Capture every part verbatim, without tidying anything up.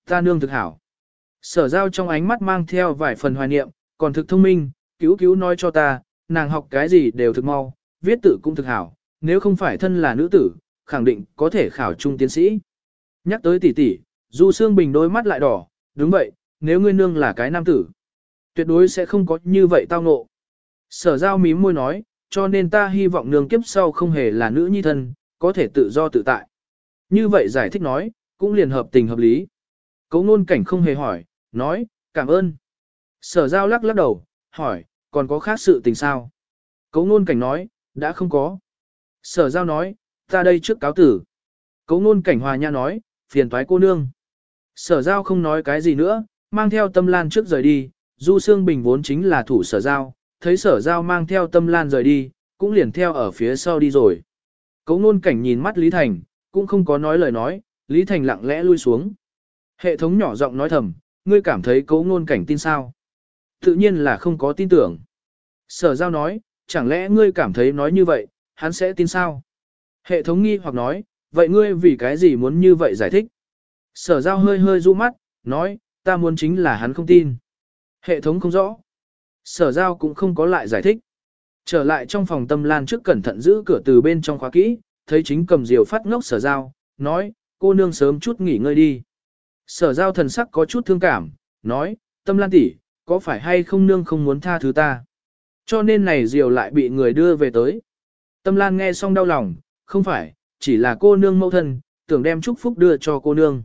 Ta nương thực hảo. Sở giao trong ánh mắt mang theo vài phần hoài niệm, còn thực thông minh, cứu cứu nói cho ta, nàng học cái gì đều thực mau, viết tự cũng thực hảo, nếu không phải thân là nữ tử, khẳng định có thể khảo trung tiến sĩ. Nhắc tới tỷ tỷ, Du Sương Bình đôi mắt lại đỏ, đúng vậy, nếu ngươi nương là cái nam tử, tuyệt đối sẽ không có như vậy tao ngộ. Sở giao mím môi nói, cho nên ta hy vọng nương kiếp sau không hề là nữ nhi thân, có thể tự do tự tại. Như vậy giải thích nói, cũng liền hợp tình hợp lý. Cấu Nôn Cảnh không hề hỏi, nói, cảm ơn. Sở giao lắc lắc đầu, hỏi, còn có khác sự tình sao? Cấu Nôn Cảnh nói, đã không có. Sở giao nói, ta đây trước cáo tử. Cấu Nôn Cảnh hòa nha nói, phiền toái cô nương. Sở giao không nói cái gì nữa, mang theo Tâm Lan trước rời đi. Du Sương Bình vốn chính là thủ sở giao, thấy sở giao mang theo Tâm Lan rời đi, cũng liền theo ở phía sau đi rồi. Cấu Nôn Cảnh nhìn mắt Lý Thành, cũng không có nói lời nói, Lý Thành lặng lẽ lui xuống. Hệ thống nhỏ giọng nói thầm, ngươi cảm thấy Cấu Nôn Cảnh tin sao? Tự nhiên là không có tin tưởng. Sở giao nói, chẳng lẽ ngươi cảm thấy nói như vậy, hắn sẽ tin sao? Hệ thống nghi hoặc nói, vậy ngươi vì cái gì muốn như vậy giải thích? Sở giao hơi hơi du mắt, nói, ta muốn chính là hắn không tin. Hệ thống không rõ. Sở giao cũng không có lại giải thích. Trở lại trong phòng Tâm Lan trước cẩn thận giữ cửa từ bên trong khóa kỹ, thấy chính cầm diều phát ngốc sở giao, nói, cô nương sớm chút nghỉ ngơi đi. Sở giao thần sắc có chút thương cảm, nói, Tâm Lan tỷ, có phải hay không nương không muốn tha thứ ta? Cho nên này diều lại bị người đưa về tới. Tâm Lan nghe xong đau lòng, không phải, chỉ là cô nương mẫu thân, tưởng đem chúc phúc đưa cho cô nương.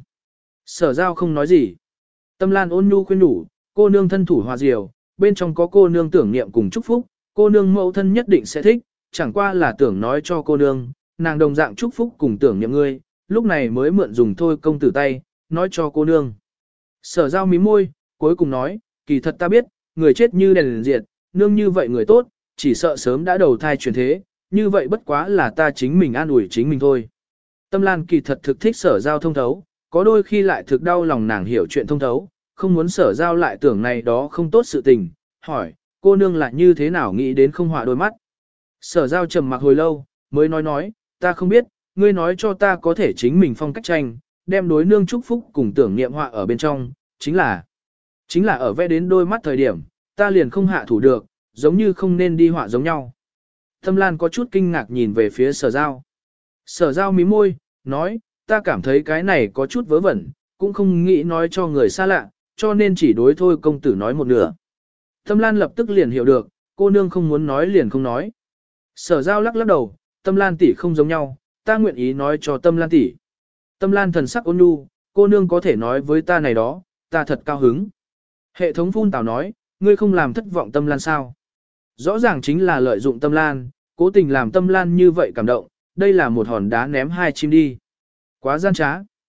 Sở giao không nói gì. Tâm Lan ôn nhu khuyên nhủ, cô nương thân thủ hòa diều, bên trong có cô nương tưởng niệm cùng chúc phúc, cô nương mẫu thân nhất định sẽ thích, chẳng qua là tưởng nói cho cô nương, nàng đồng dạng chúc phúc cùng tưởng niệm ngươi, lúc này mới mượn dùng thôi công tử tay, nói cho cô nương. Sở giao mím môi, cuối cùng nói, kỳ thật ta biết, người chết như đèn liền diệt, nương như vậy người tốt, chỉ sợ sớm đã đầu thai chuyển thế, như vậy bất quá là ta chính mình an ủi chính mình thôi. Tâm Lan kỳ thật thực thích sở giao thông thấu, có đôi khi lại thực đau lòng nàng hiểu chuyện thông thấu, không muốn sở giao lại tưởng này đó không tốt sự tình, hỏi, cô nương lại như thế nào nghĩ đến không họa đôi mắt. Sở giao trầm mặc hồi lâu, mới nói nói, ta không biết, ngươi nói cho ta có thể chính mình phong cách tranh, đem đối nương chúc phúc cùng tưởng niệm họa ở bên trong, chính là, chính là ở vẽ đến đôi mắt thời điểm, ta liền không hạ thủ được, giống như không nên đi họa giống nhau. Tâm Lan có chút kinh ngạc nhìn về phía sở giao. Sở giao mí môi, nói, ta cảm thấy cái này có chút vớ vẩn, cũng không nghĩ nói cho người xa lạ, cho nên chỉ đối thôi công tử nói một nửa. Tâm Lan lập tức liền hiểu được, cô nương không muốn nói liền không nói. Sở giao lắc lắc đầu, Tâm Lan tỷ không giống nhau, ta nguyện ý nói cho Tâm Lan tỷ. Tâm Lan thần sắc ôn nhu, cô nương có thể nói với ta này đó, ta thật cao hứng. Hệ thống phun tào nói, ngươi không làm thất vọng Tâm Lan sao? Rõ ràng chính là lợi dụng Tâm Lan, cố tình làm Tâm Lan như vậy cảm động, đây là một hòn đá ném hai chim đi. Quá gian trá.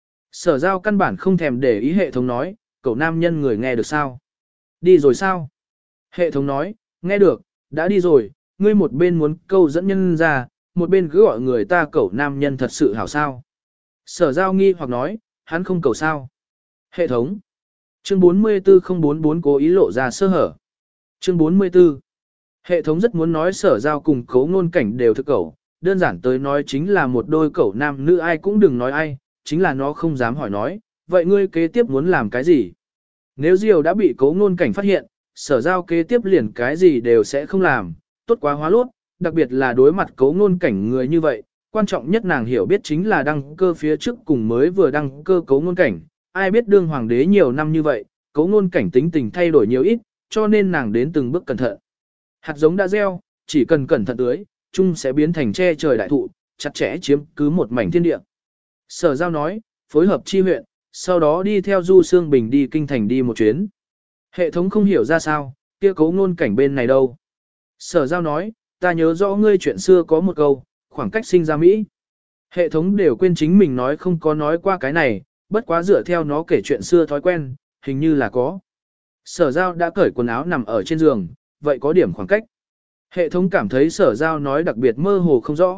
Sở giao căn bản không thèm để ý hệ thống nói, cậu nam nhân người nghe được sao? Đi rồi sao? Hệ thống nói, nghe được, đã đi rồi, ngươi một bên muốn câu dẫn nhân ra, một bên cứ gọi người ta cậu nam nhân thật sự hảo sao. Sở giao nghi hoặc nói, hắn không cầu sao. Hệ thống. Chương bốn mươi tư không bốn bốn cố ý lộ ra sơ hở. Chương bốn mươi tư. Hệ thống rất muốn nói sở giao cùng Cấu Nôn Cảnh đều thực cẩu, đơn giản tới nói chính là một đôi cẩu nam nữ ai cũng đừng nói ai, chính là nó không dám hỏi nói, vậy ngươi kế tiếp muốn làm cái gì? Nếu Diều đã bị Cấu Nôn Cảnh phát hiện, sở giao kế tiếp liền cái gì đều sẽ không làm, tốt quá hóa lốt, đặc biệt là đối mặt Cấu Nôn Cảnh người như vậy, quan trọng nhất nàng hiểu biết chính là đăng cơ phía trước cùng mới vừa đăng cơ Cấu Nôn Cảnh, ai biết đương hoàng đế nhiều năm như vậy, Cấu Nôn Cảnh tính tình thay đổi nhiều ít, cho nên nàng đến từng bước cẩn thận. Hạt giống đã gieo, chỉ cần cẩn thận tưới, chung sẽ biến thành che trời đại thụ, chặt chẽ chiếm cứ một mảnh thiên địa. Sở giao nói, phối hợp chi huyện, sau đó đi theo Du Sương Bình đi kinh thành đi một chuyến. Hệ thống không hiểu ra sao, kia Cấu Nôn Cảnh bên này đâu. Sở giao nói, ta nhớ rõ ngươi chuyện xưa có một câu, khoảng cách sinh ra Mỹ. Hệ thống đều quên chính mình nói không có nói qua cái này, bất quá dựa theo nó kể chuyện xưa thói quen, hình như là có. Sở giao đã cởi quần áo nằm ở trên giường, vậy có điểm khoảng cách. Hệ thống cảm thấy sở giao nói đặc biệt mơ hồ không rõ.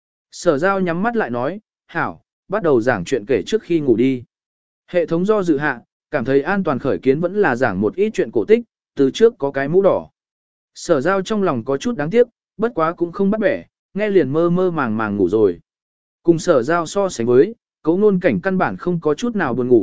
Sở giao nhắm mắt lại nói, hảo, bắt đầu giảng chuyện kể trước khi ngủ đi. Hệ thống do dự hạ, cảm thấy an toàn khởi kiến vẫn là giảng một ít chuyện cổ tích, từ trước có cái mũ đỏ. Sở giao trong lòng có chút đáng tiếc, bất quá cũng không bắt bẻ, nghe liền mơ mơ màng màng ngủ rồi. Cùng sở giao so sánh với, Cấu Nôn Cảnh căn bản không có chút nào buồn ngủ,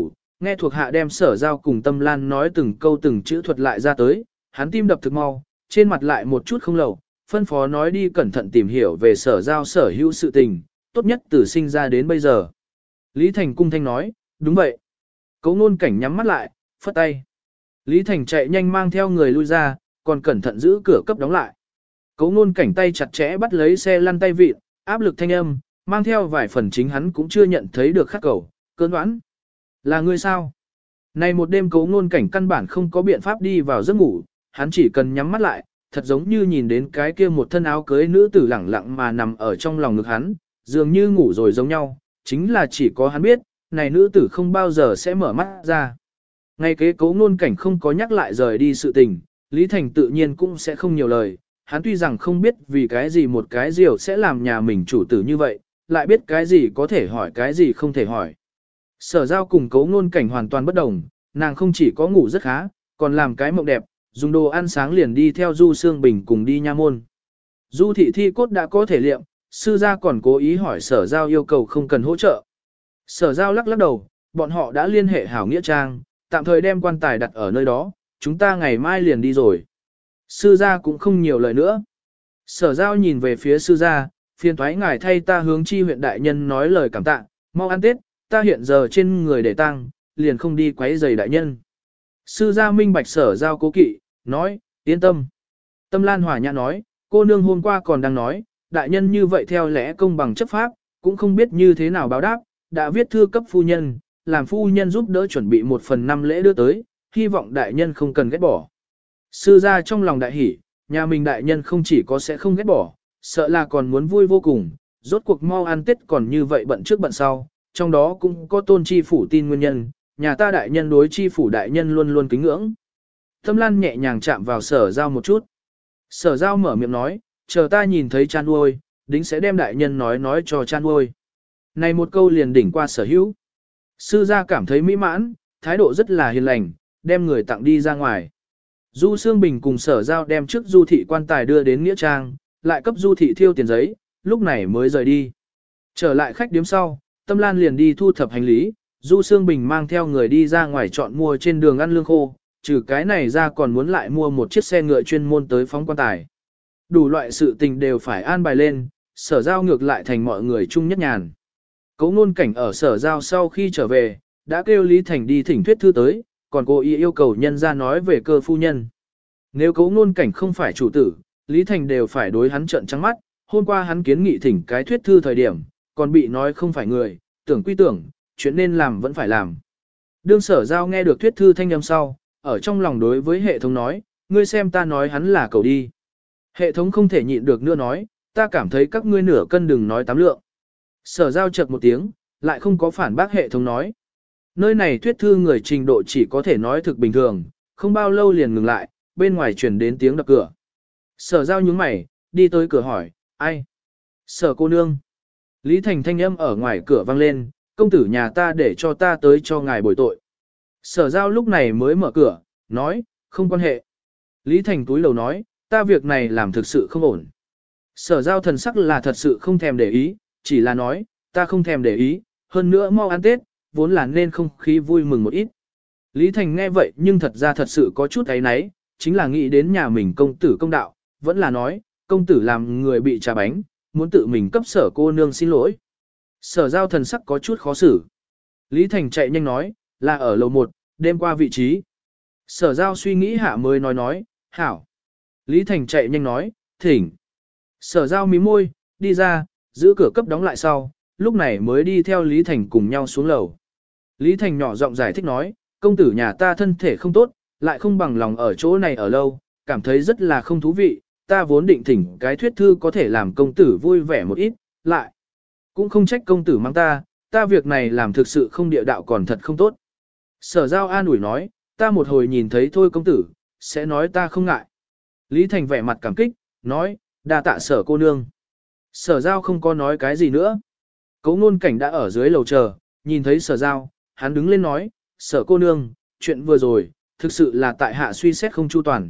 nghe thuộc hạ đem Sở Giao cùng Tâm Lan nói từng câu từng chữ thuật lại ra tới, hắn tim đập thực mau, trên mặt lại một chút không lầu, phân phó nói đi cẩn thận tìm hiểu về Sở Giao sở hữu sự tình, tốt nhất từ sinh ra đến bây giờ. Lý Thành cung thanh nói, đúng vậy. Cố Nôn Cảnh nhắm mắt lại, phất tay. Lý Thành chạy nhanh mang theo người lui ra, còn cẩn thận giữ cửa cấp đóng lại. Cố Nôn Cảnh tay chặt chẽ bắt lấy xe lăn tay vịt, áp lực thanh âm, mang theo vài phần chính hắn cũng chưa nhận thấy được khắc cầu, cơn đoán. Là ngươi sao? Này một đêm Cố Nôn Cảnh căn bản không có biện pháp đi vào giấc ngủ, hắn chỉ cần nhắm mắt lại, thật giống như nhìn đến cái kia một thân áo cưới nữ tử lẳng lặng mà nằm ở trong lòng ngực hắn, dường như ngủ rồi giống nhau, chính là chỉ có hắn biết, này nữ tử không bao giờ sẽ mở mắt ra. Ngay kế Cố Nôn Cảnh không có nhắc lại rời đi sự tình, Lý Thành tự nhiên cũng sẽ không nhiều lời, hắn tuy rằng không biết vì cái gì một cái diều sẽ làm nhà mình chủ tử như vậy, lại biết cái gì có thể hỏi cái gì không thể hỏi. Sở Giao cùng Cố Nôn Cảnh hoàn toàn bất đồng, nàng không chỉ có ngủ rất khá, còn làm cái mộng đẹp, dùng đồ ăn sáng liền đi theo Du Sương Bình cùng đi nha môn. Du thị thi cốt đã có thể liệm, sư gia còn cố ý hỏi Sở Giao yêu cầu không cần hỗ trợ. Sở Giao lắc lắc đầu, bọn họ đã liên hệ hảo nghĩa trang, tạm thời đem quan tài đặt ở nơi đó, chúng ta ngày mai liền đi rồi. Sư gia cũng không nhiều lời nữa. Sở Giao nhìn về phía sư gia, phiền thoái ngài thay ta hướng chi huyện đại nhân nói lời cảm tạ, mau ăn Tết, ta hiện giờ trên người để tang, liền không đi quấy rầy đại nhân. Sư gia minh bạch Sở Giao cố kỵ, nói, yên tâm. Tâm Lan Hòa Nhã nói, cô nương hôm qua còn đang nói, đại nhân như vậy theo lẽ công bằng chấp pháp, cũng không biết như thế nào báo đáp, đã viết thư cấp phu nhân, làm phu nhân giúp đỡ chuẩn bị một phần năm lễ đưa tới, hy vọng đại nhân không cần ghét bỏ. Sư gia trong lòng đại hỉ, nhà mình đại nhân không chỉ có sẽ không ghét bỏ, sợ là còn muốn vui vô cùng, rốt cuộc mau ăn Tết còn như vậy bận trước bận sau, trong đó cũng có tôn chi phủ tin nguyên nhân, nhà ta đại nhân đối chi phủ đại nhân luôn luôn kính ngưỡng. Tâm Lan nhẹ nhàng chạm vào Sở Giao một chút. Sở Giao mở miệng nói, chờ ta nhìn thấy cha nuôi, đính sẽ đem đại nhân nói nói cho cha nuôi. Này một câu liền đỉnh qua Sở Hữu. Sư gia cảm thấy mỹ mãn, thái độ rất là hiền lành, đem người tặng đi ra ngoài. Du Sương Bình cùng Sở Giao đem trước Du thị quan tài đưa đến nghĩa trang, lại cấp Du thị thiêu tiền giấy, lúc này mới rời đi. Trở lại khách điếm sau, Tâm Lan liền đi thu thập hành lý, Du Sương Bình mang theo người đi ra ngoài chọn mua trên đường ăn lương khô, trừ cái này ra còn muốn lại mua một chiếc xe ngựa chuyên môn tới phóng quan tài. Đủ loại sự tình đều phải an bài lên, Sở Giao ngược lại thành mọi người chung nhất nhàn. Cố Nôn Cảnh ở Sở Giao sau khi trở về, đã kêu Lý Thành đi thỉnh thuyết thư tới, còn cô ý yêu cầu nhân ra nói về cơ phu nhân. Nếu Cố Nôn Cảnh không phải chủ tử, Lý Thành đều phải đối hắn trợn trắng mắt, hôm qua hắn kiến nghị thỉnh cái thuyết thư thời điểm, còn bị nói không phải người, tưởng quy tưởng, chuyện nên làm vẫn phải làm. Đương Sở Giao nghe được thuyết thư thanh âm sau, ở trong lòng đối với hệ thống nói, ngươi xem ta nói hắn là cầu đi. Hệ thống không thể nhịn được nữa nói, ta cảm thấy các ngươi nửa cân đừng nói tám lượng. Sở Giao chợt một tiếng, lại không có phản bác hệ thống nói. Nơi này thuyết thư người trình độ chỉ có thể nói thực bình thường, không bao lâu liền ngừng lại, bên ngoài chuyển đến tiếng đập cửa. Sở Giao nhướng mày, đi tới cửa hỏi, ai? Sở cô nương. Lý Thành thanh âm ở ngoài cửa vang lên, công tử nhà ta để cho ta tới cho ngài bồi tội. Sở Giao lúc này mới mở cửa, nói, không quan hệ. Lý Thành túi lầu nói, ta việc này làm thực sự không ổn. Sở Giao thần sắc là thật sự không thèm để ý, chỉ là nói, ta không thèm để ý, hơn nữa mau ăn Tết, vốn là nên không khí vui mừng một ít. Lý Thành nghe vậy nhưng thật ra thật sự có chút ấy náy, chính là nghĩ đến nhà mình công tử công đạo, vẫn là nói, công tử làm người bị trà bánh, muốn tự mình cấp sở cô nương xin lỗi. Sở Giao thần sắc có chút khó xử. Lý Thành chạy nhanh nói, là ở lầu một, đêm qua vị trí. Sở Giao suy nghĩ hạ mới nói nói, hảo. Lý Thành chạy nhanh nói, thỉnh. Sở Giao mím môi, đi ra, giữ cửa cấp đóng lại sau, lúc này mới đi theo Lý Thành cùng nhau xuống lầu. Lý Thành nhỏ giọng giải thích nói, công tử nhà ta thân thể không tốt, lại không bằng lòng ở chỗ này ở lâu, cảm thấy rất là không thú vị, ta vốn định thỉnh cái thuyết thư có thể làm công tử vui vẻ một ít, lại. Cũng không trách công tử mang ta, ta việc này làm thực sự không địa đạo còn thật không tốt. Sở Giao an ủi nói, ta một hồi nhìn thấy thôi công tử, sẽ nói ta không ngại. Lý Thành vẻ mặt cảm kích, nói, đa tạ sở cô nương. Sở Giao không có nói cái gì nữa. Cố Nôn Cảnh đã ở dưới lầu chờ, nhìn thấy Sở Giao, hắn đứng lên nói, sở cô nương, chuyện vừa rồi, thực sự là tại hạ suy xét không chu toàn.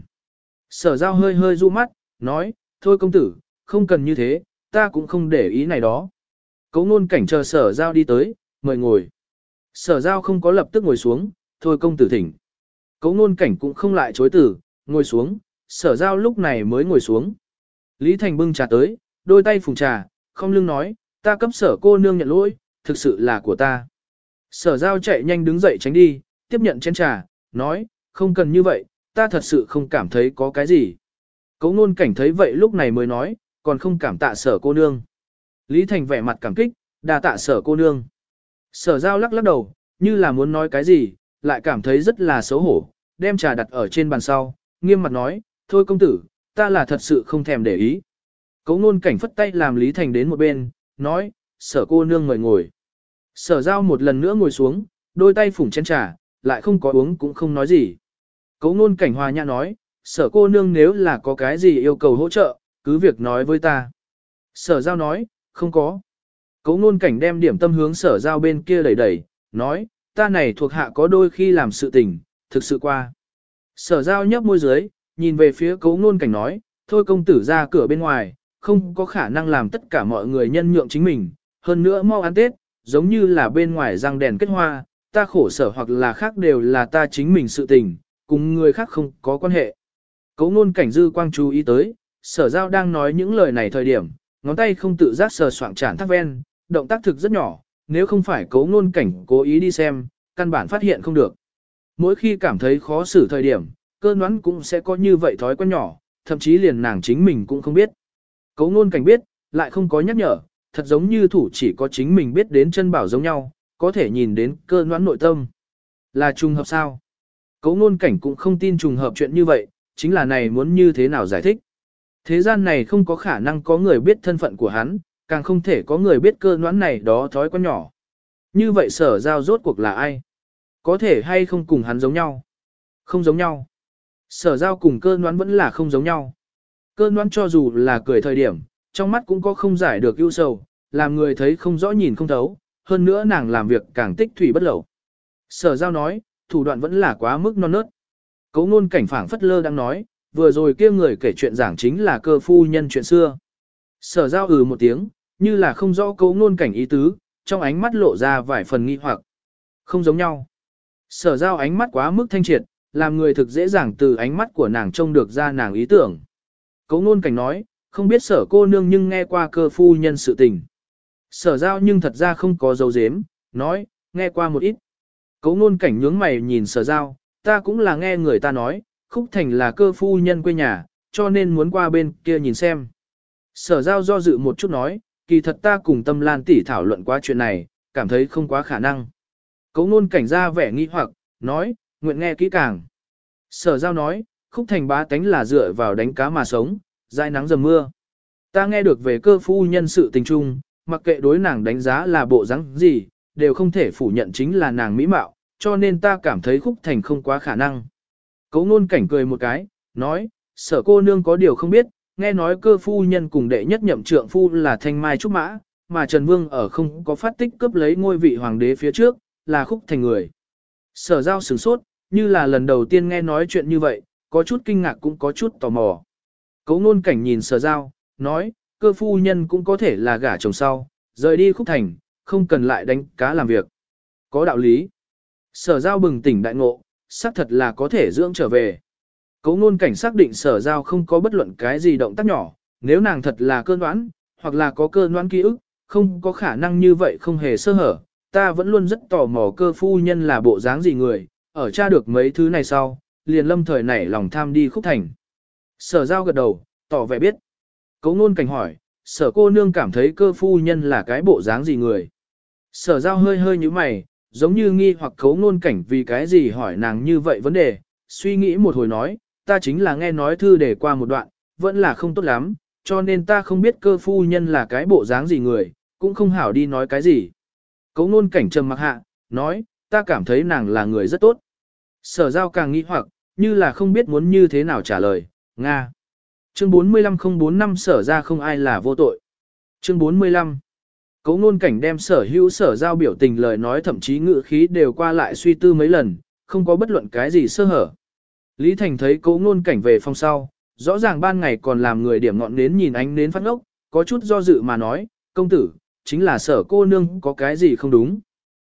Sở Giao hơi hơi du mắt, nói, thôi công tử, không cần như thế, ta cũng không để ý này đó. Cố Nôn Cảnh chờ Sở Giao đi tới, mời ngồi. Sở giao không có lập tức ngồi xuống, thôi công tử thỉnh. Cố ngôn cảnh cũng không lại chối từ, ngồi xuống, sở giao lúc này mới ngồi xuống. Lý Thành bưng trà tới, đôi tay phùng trà, không lưng nói, ta cấp sở cô nương nhận lỗi, thực sự là của ta. Sở giao chạy nhanh đứng dậy tránh đi, tiếp nhận chén trà, nói, không cần như vậy, ta thật sự không cảm thấy có cái gì. Cố ngôn cảnh thấy vậy lúc này mới nói, còn không cảm tạ sở cô nương. Lý Thành vẻ mặt cảm kích, đà tạ sở cô nương. Sở giao lắc lắc đầu, như là muốn nói cái gì, lại cảm thấy rất là xấu hổ, đem trà đặt ở trên bàn sau, nghiêm mặt nói, thôi công tử, ta là thật sự không thèm để ý. Cố ngôn cảnh phất tay làm Lý Thành đến một bên, nói, sở cô nương mời ngồi. Sở giao một lần nữa ngồi xuống, đôi tay phủng chén trà, lại không có uống cũng không nói gì. Cố ngôn cảnh hòa nhã nói, sở cô nương nếu là có cái gì yêu cầu hỗ trợ, cứ việc nói với ta. Sở giao nói, không có. Cố ngôn cảnh đem điểm tâm hướng sở giao bên kia đẩy đẩy, nói, ta này thuộc hạ có đôi khi làm sự tình, thực sự qua. Sở giao nhấp môi dưới, nhìn về phía cố ngôn cảnh nói, thôi công tử ra cửa bên ngoài, không có khả năng làm tất cả mọi người nhân nhượng chính mình, hơn nữa mau ăn Tết, giống như là bên ngoài răng đèn kết hoa, ta khổ sở hoặc là khác đều là ta chính mình sự tình, cùng người khác không có quan hệ. Cố ngôn cảnh dư quang chú ý tới, sở giao đang nói những lời này thời điểm, ngón tay không tự giác sờ soạng chản thác ven, động tác thực rất nhỏ, nếu không phải cố ngôn cảnh cố ý đi xem, căn bản phát hiện không được. Mỗi khi cảm thấy khó xử thời điểm, cơ đoán cũng sẽ có như vậy thói quen nhỏ, thậm chí liền nàng chính mình cũng không biết. Cố ngôn cảnh biết, lại không có nhắc nhở, thật giống như thủ chỉ có chính mình biết đến chân bảo giống nhau, có thể nhìn đến cơ đoán nội tâm. Là trùng hợp sao? Cố ngôn cảnh cũng không tin trùng hợp chuyện như vậy, chính là này muốn như thế nào giải thích. Thế gian này không có khả năng có người biết thân phận của hắn, càng không thể có người biết cơ đoán này đó thói quen nhỏ. Như vậy sở giao rốt cuộc là ai? Có thể hay không cùng hắn giống nhau? Không giống nhau. Sở giao cùng cơ đoán vẫn là không giống nhau. Cơ đoán cho dù là cười thời điểm, trong mắt cũng có không giải được ưu sầu, làm người thấy không rõ nhìn không thấu, hơn nữa nàng làm việc càng tích thủy bất lẩu. Sở giao nói, thủ đoạn vẫn là quá mức non nớt. Cố ngôn cảnh phảng phất lơ đang nói, vừa rồi kia người kể chuyện giảng chính là cơ phu nhân chuyện xưa. Sở giao ừ một tiếng, như là không rõ cố ngôn cảnh ý tứ, trong ánh mắt lộ ra vài phần nghi hoặc. Không giống nhau. Sở giao ánh mắt quá mức thanh triệt, làm người thực dễ dàng từ ánh mắt của nàng trông được ra nàng ý tưởng. Cố ngôn cảnh nói, không biết sở cô nương nhưng nghe qua cơ phu nhân sự tình. Sở giao nhưng thật ra không có dấu dếm, nói, nghe qua một ít. Cố ngôn cảnh nhướng mày nhìn sở giao, ta cũng là nghe người ta nói, Khúc Thành là cơ phu nhân quê nhà, cho nên muốn qua bên kia nhìn xem. Sở giao do dự một chút nói, kỳ thật ta cùng Tâm Lan tỷ thảo luận qua chuyện này, cảm thấy không quá khả năng. Cố ngôn cảnh ra vẻ nghi hoặc, nói, nguyện nghe kỹ càng. Sở giao nói, Khúc Thành bá tánh là dựa vào đánh cá mà sống, dãi nắng dầm mưa. Ta nghe được về cơ phu nhân sự tình trung, mặc kệ đối nàng đánh giá là bộ dáng gì, đều không thể phủ nhận chính là nàng mỹ mạo, cho nên ta cảm thấy Khúc Thành không quá khả năng. Cố ngôn cảnh cười một cái, nói, sở cô nương có điều không biết, nghe nói cơ phu nhân cùng đệ nhất nhậm trượng phu là Thanh Mai Trúc Mã, mà Trần Vương ở không có phát tích cướp lấy ngôi vị hoàng đế phía trước, là Khúc Thành người. Sở giao sửng sốt, như là lần đầu tiên nghe nói chuyện như vậy, có chút kinh ngạc cũng có chút tò mò. Cố ngôn cảnh nhìn sở giao, nói, cơ phu nhân cũng có thể là gả chồng sau, rời đi Khúc Thành, không cần lại đánh cá làm việc. Có đạo lý. Sở giao bừng tỉnh đại ngộ, xác thật là có thể dưỡng trở về. Cố ngôn cảnh xác định sở giao không có bất luận cái gì động tác nhỏ, nếu nàng thật là cơn đoán, hoặc là có cơn đoán ký ức, không có khả năng như vậy không hề sơ hở. Ta vẫn luôn rất tò mò cơ phu nhân là bộ dáng gì người, ở tra được mấy thứ này sau, liền lâm thời nảy lòng tham đi Khúc Thành. Sở giao gật đầu, tỏ vẻ biết. Cố ngôn cảnh hỏi, sở cô nương cảm thấy cơ phu nhân là cái bộ dáng gì người. Sở giao hơi hơi như mày, giống như nghi hoặc cố ngôn cảnh vì cái gì hỏi nàng như vậy vấn đề, suy nghĩ một hồi nói, ta chính là nghe nói thư để qua một đoạn, vẫn là không tốt lắm, cho nên ta không biết cơ phu nhân là cái bộ dáng gì người, cũng không hảo đi nói cái gì. Cố ngôn cảnh trầm mặc hạ, nói, ta cảm thấy nàng là người rất tốt. Sở giao càng nghi hoặc, như là không biết muốn như thế nào trả lời, Nga. Chương bốn mươi lăm không bốn năm sở ra không ai là vô tội. Chương bốn mươi lăm. Cố ngôn cảnh đem sở hữu sở giao biểu tình lời nói thậm chí ngữ khí đều qua lại suy tư mấy lần, không có bất luận cái gì sơ hở. Lý Thành thấy cố ngôn cảnh về phòng sau, rõ ràng ban ngày còn làm người điểm ngọn nến nhìn ánh nến phát ngốc, có chút do dự mà nói, công tử, chính là sở cô nương có cái gì không đúng.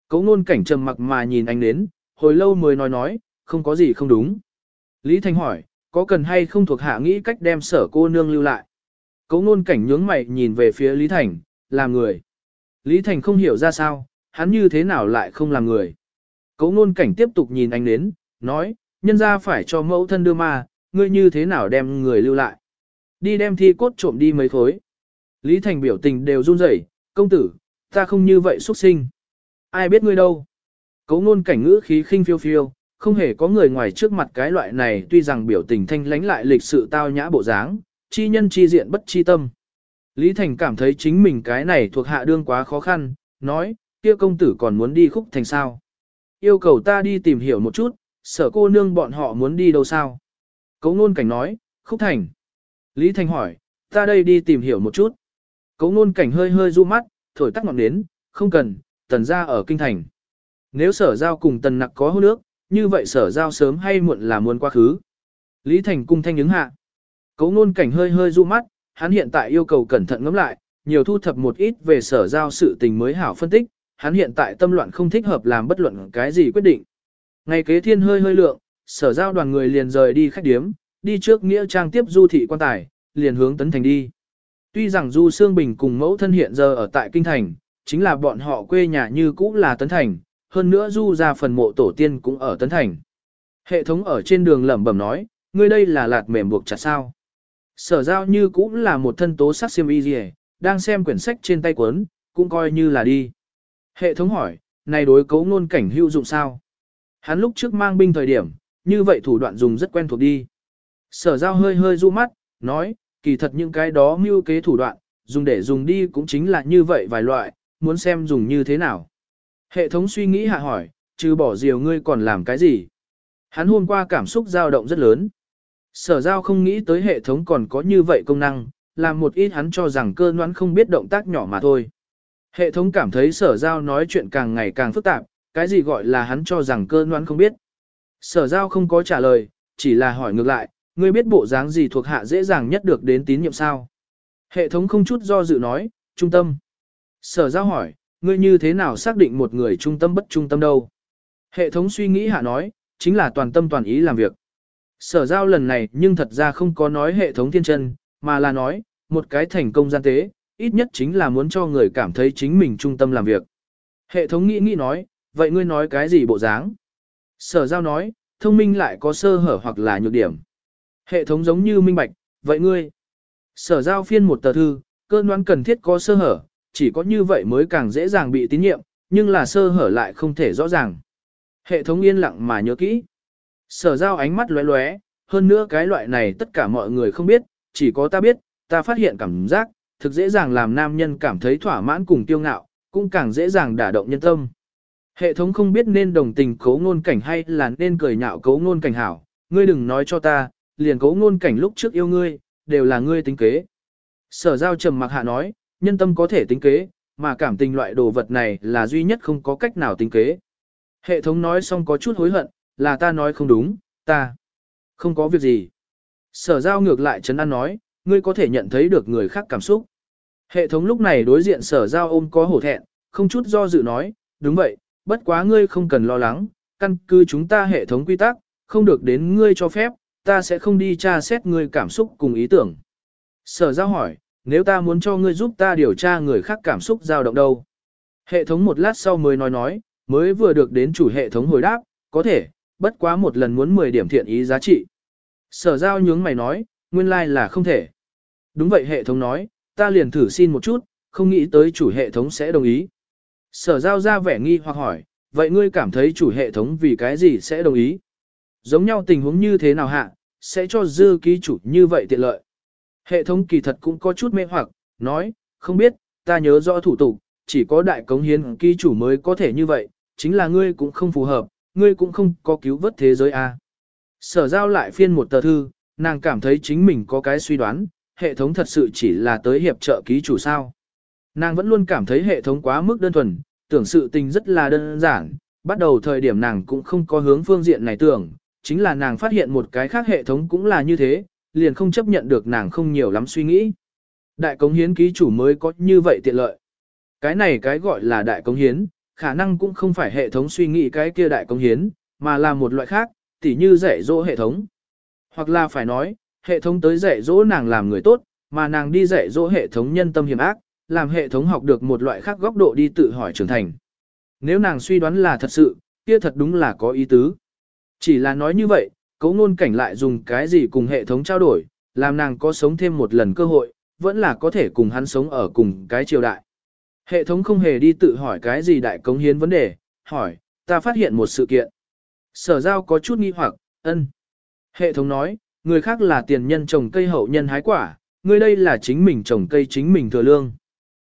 Cấu Nôn Cảnh trầm mặc mà nhìn ánh nến, hồi lâu mới nói nói, không có gì không đúng. Lý Thành hỏi, có cần hay không thuộc hạ nghĩ cách đem Sở cô nương lưu lại? Cấu Nôn Cảnh nhướng mày nhìn về phía Lý Thành, làm người. Lý Thành không hiểu ra sao, hắn như thế nào lại không làm người. Cấu Nôn Cảnh tiếp tục nhìn ánh nến, nói, nhân ra phải cho mẫu thân đưa ma, ngươi như thế nào đem người lưu lại. Đi đem thi cốt trộm đi mấy khối. Lý Thành biểu tình đều run rẩy, công tử, ta không như vậy xuất sinh. Ai biết ngươi đâu. Cấu Nôn Cảnh ngữ khí khinh phiêu phiêu, không hề có người ngoài trước mặt cái loại này tuy rằng biểu tình thanh lánh lại lịch sự tao nhã bộ dáng, chi nhân chi diện bất chi tâm. Lý Thành cảm thấy chính mình cái này thuộc hạ đương quá khó khăn, nói, kia công tử còn muốn đi Khúc Thành sao? Yêu cầu ta đi tìm hiểu một chút, Sở cô nương bọn họ muốn đi đâu sao? Cấu Nôn Cảnh nói, Khúc Thành. Lý Thành hỏi, ta đây đi tìm hiểu một chút. Cấu Nôn Cảnh hơi hơi du mắt, thổi tắt ngọn nến, không cần, tần gia ở kinh thành. Nếu Sở giao cùng tần nặc có hôn ước, như vậy Sở giao sớm hay muộn là muốn quá khứ. Lý Thành cung thanh ứng hạ. Cấu Nôn Cảnh hơi hơi du mắt, hắn hiện tại yêu cầu cẩn thận ngẫm lại, nhiều thu thập một ít về Sở giao sự tình mới hảo phân tích, hắn hiện tại tâm loạn không thích hợp làm bất luận cái gì quyết định. Ngày kế thiên hơi hơi lượng, Sở giao đoàn người liền rời đi khách điếm, đi trước nghĩa trang tiếp Du thị quan tài, liền hướng Tấn Thành đi. Tuy rằng Du Sương Bình cùng mẫu thân hiện giờ ở tại Kinh Thành, chính là bọn họ quê nhà như cũ là Tấn Thành, hơn nữa Du ra phần mộ tổ tiên cũng ở Tấn Thành. Hệ thống ở trên đường lẩm bẩm nói, ngươi đây là lạt mềm buộc chặt sao. Sở giao như cũ là một thân tố sắc xiêm y gì, đang xem quyển sách trên tay cuốn, cũng coi như là đi. Hệ thống hỏi, này đối Cấu Nôn Cảnh hữu dụng sao? Hắn lúc trước mang binh thời điểm, như vậy thủ đoạn dùng rất quen thuộc đi. Sở giao hơi hơi du mắt, nói, kỳ thật những cái đó mưu kế thủ đoạn, dùng để dùng đi cũng chính là như vậy vài loại, muốn xem dùng như thế nào. Hệ thống suy nghĩ hạ hỏi, trừ bỏ diều ngươi còn làm cái gì? Hắn hôm qua cảm xúc dao động rất lớn. Sở giao không nghĩ tới hệ thống còn có như vậy công năng, làm một ít hắn cho rằng cơ noãn không biết động tác nhỏ mà thôi. Hệ thống cảm thấy sở giao nói chuyện càng ngày càng phức tạp, cái gì gọi là hắn cho rằng cơ noãn không biết. Sở giao không có trả lời, chỉ là hỏi ngược lại, ngươi biết bộ dáng gì thuộc hạ dễ dàng nhất được đến tín nhiệm sao? Hệ thống không chút do dự nói, trung tâm. Sở giao hỏi, ngươi như thế nào xác định một người trung tâm bất trung tâm đâu? Hệ thống suy nghĩ hạ nói, chính là toàn tâm toàn ý làm việc. Sở giao lần này nhưng thật ra không có nói hệ thống thiên chân, mà là nói, một cái thành công gian tế, ít nhất chính là muốn cho người cảm thấy chính mình trung tâm làm việc. Hệ thống nghĩ nghĩ nói, vậy ngươi nói cái gì bộ dáng? Sở giao nói, thông minh lại có sơ hở hoặc là nhược điểm. Hệ thống giống như minh bạch, vậy ngươi? Sở giao phiên một tờ thư, cơ noãn cần thiết có sơ hở, chỉ có như vậy mới càng dễ dàng bị tín nhiệm, nhưng là sơ hở lại không thể rõ ràng. Hệ thống yên lặng mà nhớ kỹ. Sở giao ánh mắt lóe lóe, hơn nữa cái loại này tất cả mọi người không biết, chỉ có ta biết, ta phát hiện cảm giác, thực dễ dàng làm nam nhân cảm thấy thỏa mãn cùng tiêu ngạo, cũng càng dễ dàng đả động nhân tâm. Hệ thống không biết nên đồng tình Cấu Nôn Cảnh hay là nên cười nhạo Cấu Nôn Cảnh hảo, ngươi đừng nói cho ta, liền Cấu Nôn Cảnh lúc trước yêu ngươi, đều là ngươi tính kế. Sở giao trầm mặc hạ nói, nhân tâm có thể tính kế, mà cảm tình loại đồ vật này là duy nhất không có cách nào tính kế. Hệ thống nói xong có chút hối hận, là ta nói không đúng, ta không có việc gì. Sở giao ngược lại trấn an nói, ngươi có thể nhận thấy được người khác cảm xúc. Hệ thống lúc này đối diện sở giao ôm có hổ thẹn, không chút do dự nói, đúng vậy, bất quá ngươi không cần lo lắng, căn cứ chúng ta hệ thống quy tắc, không được đến ngươi cho phép, ta sẽ không đi tra xét ngươi cảm xúc cùng ý tưởng. Sở giao hỏi, nếu ta muốn cho ngươi giúp ta điều tra người khác cảm xúc dao động đâu? Hệ thống một lát sau mới nói nói, mới vừa được đến chủ hệ thống hồi đáp, có thể, bất quá một lần muốn mười điểm thiện ý giá trị. Sở giao nhướng mày nói, nguyên lai like là không thể. Đúng vậy hệ thống nói, ta liền thử xin một chút, không nghĩ tới chủ hệ thống sẽ đồng ý. Sở giao ra vẻ nghi hoặc hỏi, vậy ngươi cảm thấy chủ hệ thống vì cái gì sẽ đồng ý? Giống nhau tình huống như thế nào hạ, sẽ cho dư ký chủ như vậy tiện lợi. Hệ thống kỳ thật cũng có chút mê hoặc, nói, không biết, ta nhớ rõ thủ tục, chỉ có đại cống hiến ký chủ mới có thể như vậy, chính là ngươi cũng không phù hợp, ngươi cũng không có cứu vớt thế giới a. Sở giao lại phiên một tờ thư, nàng cảm thấy chính mình có cái suy đoán, hệ thống thật sự chỉ là tới hiệp trợ ký chủ sao. Nàng vẫn luôn cảm thấy hệ thống quá mức đơn thuần, tưởng sự tình rất là đơn giản, bắt đầu thời điểm nàng cũng không có hướng phương diện này tưởng, chính là nàng phát hiện một cái khác hệ thống cũng là như thế, liền không chấp nhận được nàng không nhiều lắm suy nghĩ. Đại cống hiến ký chủ mới có như vậy tiện lợi. Cái này cái gọi là đại cống hiến, khả năng cũng không phải hệ thống suy nghĩ cái kia đại công hiến, mà là một loại khác, tỉ như dạy dỗ hệ thống. Hoặc là phải nói, hệ thống tới dạy dỗ nàng làm người tốt, mà nàng đi dạy dỗ hệ thống nhân tâm hiểm ác, làm hệ thống học được một loại khác góc độ đi tự hỏi trưởng thành. Nếu nàng suy đoán là thật sự, kia thật đúng là có ý tứ. Chỉ là nói như vậy, Cố Nôn Cảnh lại dùng cái gì cùng hệ thống trao đổi, làm nàng có sống thêm một lần cơ hội, vẫn là có thể cùng hắn sống ở cùng cái triều đại. Hệ thống không hề đi tự hỏi cái gì đại cống hiến vấn đề, hỏi, ta phát hiện một sự kiện. Sở Giao có chút nghi hoặc, ân. Hệ thống nói, người khác là tiền nhân trồng cây hậu nhân hái quả, người đây là chính mình trồng cây chính mình thừa lương.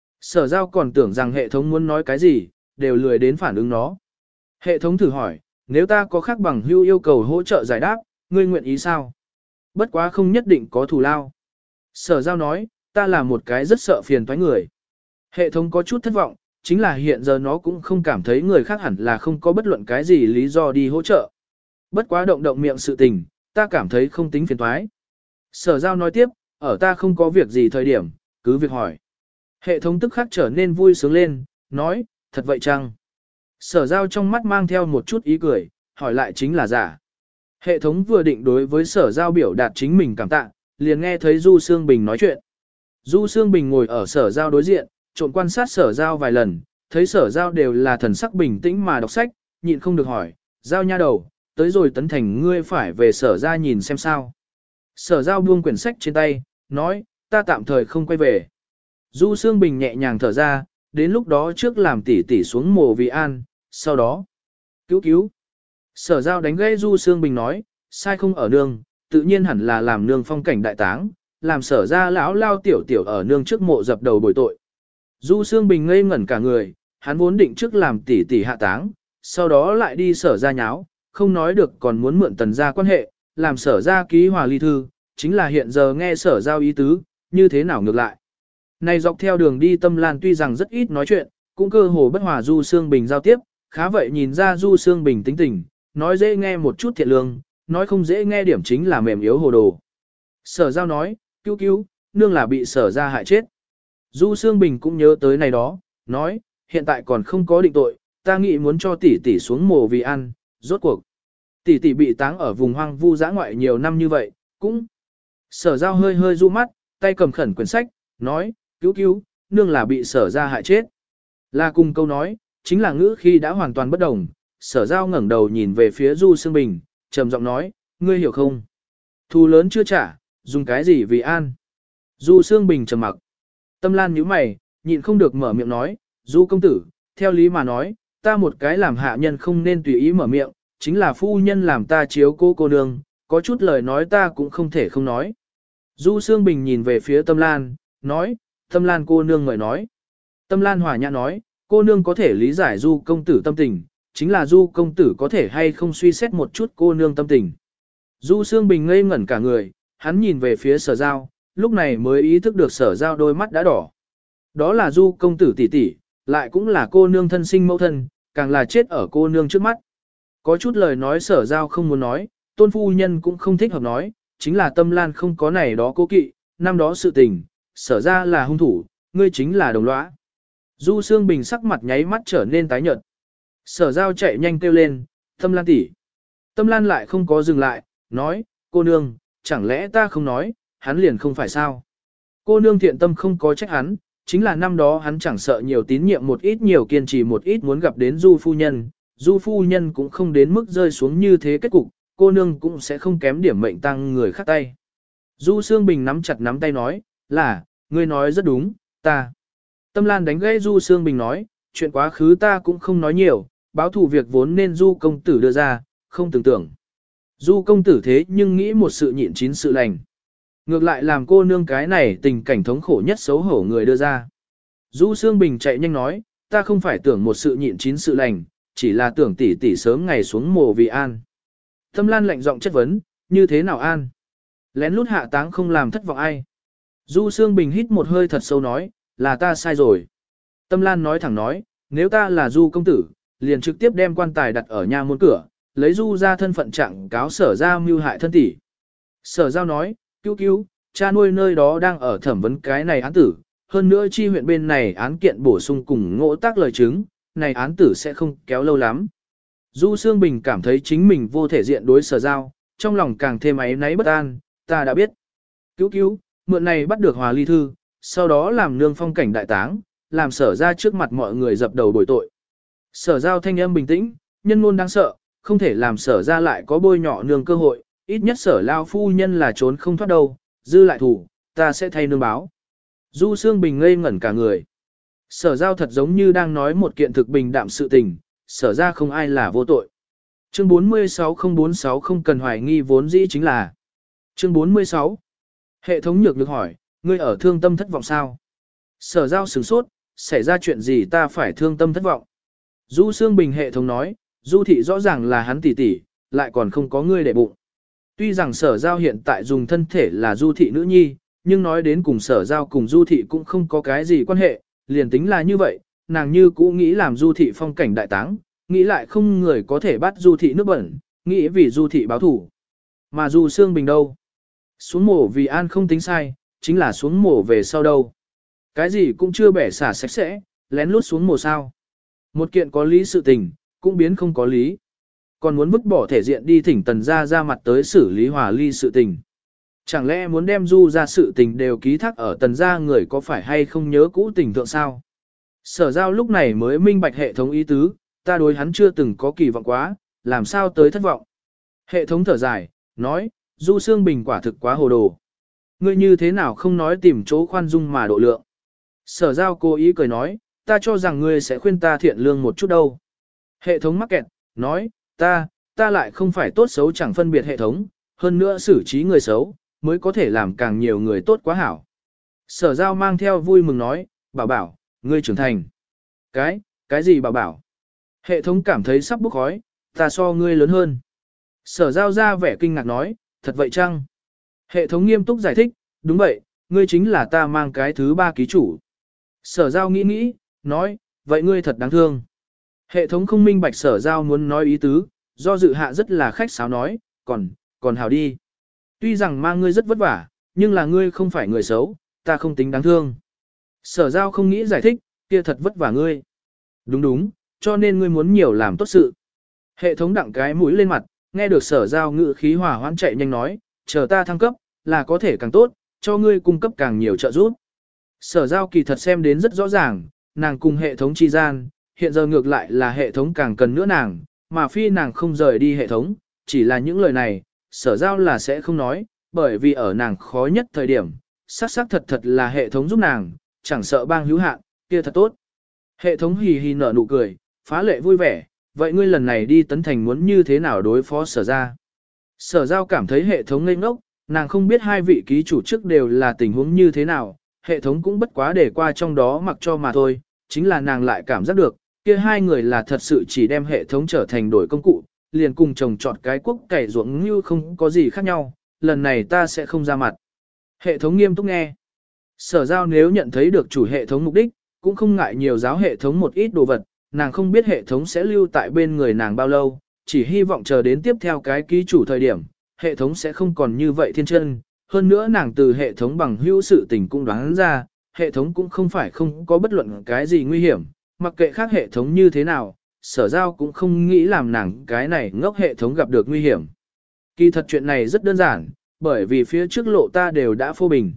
Sở Giao còn tưởng rằng hệ thống muốn nói cái gì, đều lười đến phản ứng nó. Hệ thống thử hỏi, nếu ta có khác bằng hưu yêu cầu hỗ trợ giải đáp, ngươi nguyện ý sao? Bất quá không nhất định có thù lao. Sở Giao nói, ta là một cái rất sợ phiền toái người. Hệ thống có chút thất vọng, chính là hiện giờ nó cũng không cảm thấy người khác hẳn là không có bất luận cái gì lý do đi hỗ trợ. Bất quá động động miệng sự tình, ta cảm thấy không tính phiền toái. Sở Giao nói tiếp, ở ta không có việc gì thời điểm, cứ việc hỏi. Hệ thống tức khắc trở nên vui sướng lên, nói, thật vậy chăng? Sở Giao trong mắt mang theo một chút ý cười, hỏi lại chính là giả. Hệ thống vừa định đối với Sở Giao biểu đạt chính mình cảm tạ, liền nghe thấy Du Sương Bình nói chuyện. Du Sương Bình ngồi ở Sở Giao đối diện, trộm quan sát Sở Giao vài lần, thấy Sở Giao đều là thần sắc bình tĩnh mà đọc sách, nhịn không được hỏi, Giao nha đầu, tới rồi Tấn Thành ngươi phải về Sở ra nhìn xem sao. Sở Giao buông quyển sách trên tay, nói, ta tạm thời không quay về. Du Sương Bình nhẹ nhàng thở ra, đến lúc đó trước làm tỉ tỉ xuống mồ vì an, sau đó, cứu cứu. Sở Giao đánh gãy Du Sương Bình nói, sai không ở nương, tự nhiên hẳn là làm nương phong cảnh đại táng, làm Sở ra lão lao tiểu tiểu ở nương trước mộ dập đầu bồi tội. Du Sương Bình ngây ngẩn cả người, hắn vốn định trước làm tỉ tỉ hạ táng, sau đó lại đi Sở ra nháo, không nói được còn muốn mượn Tần gia quan hệ, làm Sở ra ký hòa ly thư, chính là hiện giờ nghe Sở Giao ý tứ, như thế nào ngược lại. Này dọc theo đường đi Tâm Lan tuy rằng rất ít nói chuyện, cũng cơ hồ bất hòa Du Sương Bình giao tiếp, khá vậy nhìn ra Du Sương Bình tính tình, nói dễ nghe một chút thiện lương, nói không dễ nghe điểm chính là mềm yếu hồ đồ. Sở Giao nói, cứu cứu, nương là bị Sở ra hại chết. Du Sương Bình cũng nhớ tới này đó, nói, hiện tại còn không có định tội, ta nghĩ muốn cho tỷ tỷ xuống mồ vì ăn, rốt cuộc. Tỷ tỷ bị táng ở vùng hoang vu dã ngoại nhiều năm như vậy, cũng. Sở Giao hơi hơi du mắt, tay cầm khẩn quyển sách, nói, cứu cứu, nương là bị Sở ra hại chết. Là cùng câu nói, chính là ngữ khi đã hoàn toàn bất đồng. Sở Giao ngẩng đầu nhìn về phía Du Sương Bình, trầm giọng nói, ngươi hiểu không? Thù lớn chưa trả, dùng cái gì vì an? Du Sương Bình trầm mặc. Tâm Lan nhíu mày, nhịn không được mở miệng nói, Du công tử, theo lý mà nói, ta một cái làm hạ nhân không nên tùy ý mở miệng, chính là phu nhân làm ta chiếu cô cô nương, có chút lời nói ta cũng không thể không nói. Du Sương Bình nhìn về phía Tâm Lan, nói, Tâm Lan cô nương ngợi nói. Tâm Lan hòa nhã nói, cô nương có thể lý giải Du công tử tâm tình, chính là Du công tử có thể hay không suy xét một chút cô nương tâm tình. Du Sương Bình ngây ngẩn cả người, hắn nhìn về phía Sở Giao, lúc này mới ý thức được Sở Giao đôi mắt đã đỏ. Đó là Du công tử tỷ tỷ, lại cũng là cô nương thân sinh mẫu thân, càng là chết ở cô nương trước mắt. Có chút lời nói Sở Giao không muốn nói, tôn phu nhân cũng không thích hợp nói, chính là Tâm Lan không có này đó cố kỵ, năm đó sự tình, Sở ra là hung thủ, ngươi chính là đồng lõa. Du Sương Bình sắc mặt nháy mắt trở nên tái nhợt. Sở Giao chạy nhanh kêu lên, Tâm Lan tỷ. Tâm Lan lại không có dừng lại, nói, cô nương, chẳng lẽ ta không nói, hắn liền không phải sao. Cô nương thiện tâm không có trách hắn, chính là năm đó hắn chẳng sợ nhiều tín nhiệm một ít nhiều kiên trì một ít muốn gặp đến Du phu nhân, Du phu nhân cũng không đến mức rơi xuống như thế kết cục, cô nương cũng sẽ không kém điểm mệnh tăng người khác tay. Du Sương Bình nắm chặt nắm tay nói, là, ngươi nói rất đúng, ta. Tâm Lan đánh gãy Du Sương Bình nói, chuyện quá khứ ta cũng không nói nhiều, báo thù việc vốn nên Du công tử đưa ra, không tưởng tưởng. Du công tử thế nhưng nghĩ một sự nhịn chín sự lành. Ngược lại làm cô nương cái này tình cảnh thống khổ nhất xấu hổ người đưa ra. Du Sương Bình chạy nhanh nói, ta không phải tưởng một sự nhịn chín sự lành, chỉ là tưởng tỷ tỷ sớm ngày xuống mồ vì an. Tâm Lan lạnh giọng chất vấn, như thế nào an? Lén lút hạ táng không làm thất vọng ai? Du Sương Bình hít một hơi thật sâu nói, là ta sai rồi. Tâm Lan nói thẳng nói, nếu ta là Du công tử, liền trực tiếp đem quan tài đặt ở nha môn cửa, lấy Du ra thân phận trạng cáo Sở ra mưu hại thân tỷ. Sở Giao nói, cứu cứu, cha nuôi nơi đó đang ở thẩm vấn cái này án tử, hơn nữa chi huyện bên này án kiện bổ sung cùng ngỗ tác lời chứng, này án tử sẽ không kéo lâu lắm. Du Sương Bình cảm thấy chính mình vô thể diện đối Sở Giao, trong lòng càng thêm áy náy bất an, ta đã biết. Cứu cứu, mượn này bắt được Hòa Ly Thư, sau đó làm nương phong cảnh đại táng, làm Sở ra trước mặt mọi người dập đầu bồi tội. Sở Giao thanh âm bình tĩnh, nhân ngôn đáng sợ, không thể làm Sở ra lại có bôi nhọ nương cơ hội, ít nhất Sở lao phu nhân là trốn không thoát đâu, dư lại thủ, ta sẽ thay nương báo. Du Sương Bình ngây ngẩn cả người. Sở Giao thật giống như đang nói một kiện thực bình đạm sự tình, Sở ra không ai là vô tội. Chương bốn mươi sáu không bốn sáu không cần hoài nghi vốn dĩ chính là. Chương bốn mươi sáu. Hệ thống nhược được hỏi, ngươi ở thương tâm thất vọng sao? Sở Giao sửng sốt, xảy ra chuyện gì ta phải thương tâm thất vọng? Du Sương Bình hệ thống nói, Du thị rõ ràng là hắn tỷ tỷ, lại còn không có ngươi để bụng. Tuy rằng Sở Giao hiện tại dùng thân thể là Du thị nữ nhi, nhưng nói đến cùng Sở Giao cùng Du thị cũng không có cái gì quan hệ, liền tính là như vậy, nàng như cũ nghĩ làm Du thị phong cảnh đại táng, nghĩ lại không người có thể bắt Du thị nước bẩn, nghĩ vì Du thị báo thủ. Mà Du Sương Bình đâu? Xuống mổ vì an không tính sai, chính là xuống mổ về sau đâu. Cái gì cũng chưa bẻ xả sạch sẽ, lén lút xuống mổ sao. Một kiện có lý sự tình, cũng biến không có lý. Còn muốn vứt bỏ thể diện đi thỉnh Tần gia ra mặt tới xử lý Hòa Ly sự tình. Chẳng lẽ muốn đem Du ra sự tình đều ký thác ở Tần gia người có phải hay không nhớ cũ tình thượng sao? Sở Giao lúc này mới minh bạch hệ thống ý tứ, ta đối hắn chưa từng có kỳ vọng quá, làm sao tới thất vọng. Hệ thống thở dài, nói, Du Sương Bình quả thực quá hồ đồ. Ngươi như thế nào không nói tìm chỗ khoan dung mà độ lượng. Sở Giao cố ý cười nói, ta cho rằng ngươi sẽ khuyên ta thiện lương một chút đâu. Hệ thống mắc kẹt, nói, ta, ta lại không phải tốt xấu chẳng phân biệt hệ thống, hơn nữa xử trí người xấu, mới có thể làm càng nhiều người tốt quá hảo. Sở Giao mang theo vui mừng nói, bảo bảo, ngươi trưởng thành. Cái, cái gì bảo bảo? Hệ thống cảm thấy sắp bốc khói, ta so ngươi lớn hơn. Sở Giao ra vẻ kinh ngạc nói, thật vậy chăng? Hệ thống nghiêm túc giải thích, đúng vậy, ngươi chính là ta mang cái thứ ba ký chủ. Sở Giao nghĩ nghĩ, nói, vậy ngươi thật đáng thương. Hệ thống không minh bạch Sở Giao muốn nói ý tứ, do dự hạ rất là khách sáo nói, còn, còn hào đi. Tuy rằng mang ngươi rất vất vả, nhưng là ngươi không phải người xấu, ta không tính đáng thương. Sở Giao không nghĩ giải thích, kia thật vất vả ngươi. Đúng đúng, cho nên ngươi muốn nhiều làm tốt sự. Hệ thống đặng cái mũi lên mặt, nghe được Sở Giao ngữ khí hòa hoãn chạy nhanh nói, chờ ta thăng cấp, là có thể càng tốt, cho ngươi cung cấp càng nhiều trợ giúp. Sở Giao kỳ thật xem đến rất rõ ràng, nàng cùng hệ thống chi gian, hiện giờ ngược lại là hệ thống càng cần nữa nàng, mà phi nàng không rời đi hệ thống, chỉ là những lời này, Sở Giao là sẽ không nói, bởi vì ở nàng khó nhất thời điểm, xác xác thật thật là hệ thống giúp nàng, chẳng sợ bang hữu hạn, kia thật tốt. Hệ thống hì hì nở nụ cười, phá lệ vui vẻ, vậy ngươi lần này đi Tấn Thành muốn như thế nào đối phó Sở ra? Sở Giao cảm thấy hệ thống ngây ngốc, nàng không biết hai vị ký chủ trước đều là tình huống như thế nào, hệ thống cũng bất quá để qua trong đó mặc cho mà thôi, chính là nàng lại cảm giác được, kia hai người là thật sự chỉ đem hệ thống trở thành đổi công cụ, liền cùng chồng chọn cái quốc cày ruộng như không có gì khác nhau, lần này ta sẽ không ra mặt. Hệ thống nghiêm túc nghe. Sở Giao nếu nhận thấy được chủ hệ thống mục đích, cũng không ngại nhiều giáo hệ thống một ít đồ vật, nàng không biết hệ thống sẽ lưu tại bên người nàng bao lâu, chỉ hy vọng chờ đến tiếp theo cái ký chủ thời điểm, hệ thống sẽ không còn như vậy thiên chân. Hơn nữa nàng từ hệ thống bằng hữu sự tình cũng đoán ra, hệ thống cũng không phải không có bất luận cái gì nguy hiểm, mặc kệ khác hệ thống như thế nào, Sở Giao cũng không nghĩ làm nàng cái này ngốc hệ thống gặp được nguy hiểm. Kỳ thật chuyện này rất đơn giản, bởi vì phía trước lộ ta đều đã phô bình.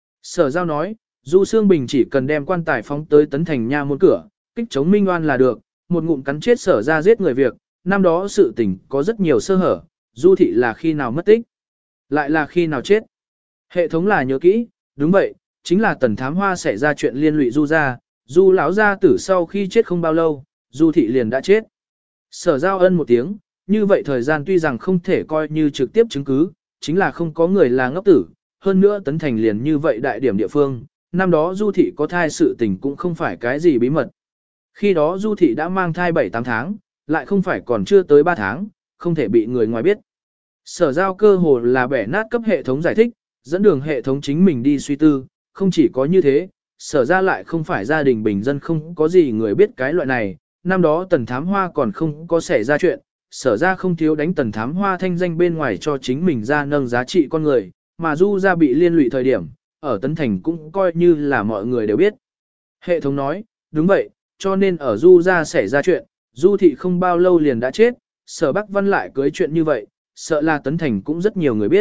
Sở Giao nói, Du Sương Bình chỉ cần đem quan tài phóng tới Tấn Thành nha môn cửa, kích chống minh oan là được, một ngụm cắn chết Sở ra giết người việc, năm đó sự tình có rất nhiều sơ hở, Du thị là khi nào mất tích, lại là khi nào chết. Hệ thống là nhớ kỹ, đúng vậy, chính là Tần Thám Hoa xảy ra chuyện liên lụy Du ra, Du lão gia tử sau khi chết không bao lâu, Du thị liền đã chết. Sở Giao ân một tiếng, như vậy thời gian tuy rằng không thể coi như trực tiếp chứng cứ, chính là không có người là ngốc tử, hơn nữa Tấn Thành liền như vậy đại điểm địa phương, năm đó Du thị có thai sự tình cũng không phải cái gì bí mật. Khi đó Du thị đã mang thai bảy tám tháng, lại không phải còn chưa tới ba tháng, không thể bị người ngoài biết. Sở Giao cơ hồ là bẻ nát cấp hệ thống giải thích, dẫn đường hệ thống chính mình đi suy tư, không chỉ có như thế, Sở ra lại không phải gia đình bình dân không có gì người biết cái loại này, năm đó Tần Thám Hoa còn không có xảy ra chuyện, Sở ra không thiếu đánh Tần Thám Hoa thanh danh bên ngoài cho chính mình ra nâng giá trị con người, mà Du ra bị liên lụy thời điểm, ở Tấn Thành cũng coi như là mọi người đều biết. Hệ thống nói, đúng vậy, cho nên ở Du gia xảy ra chuyện, Du thị không bao lâu liền đã chết, Sở Bắc Văn lại cưới chuyện như vậy, sợ là Tấn Thành cũng rất nhiều người biết.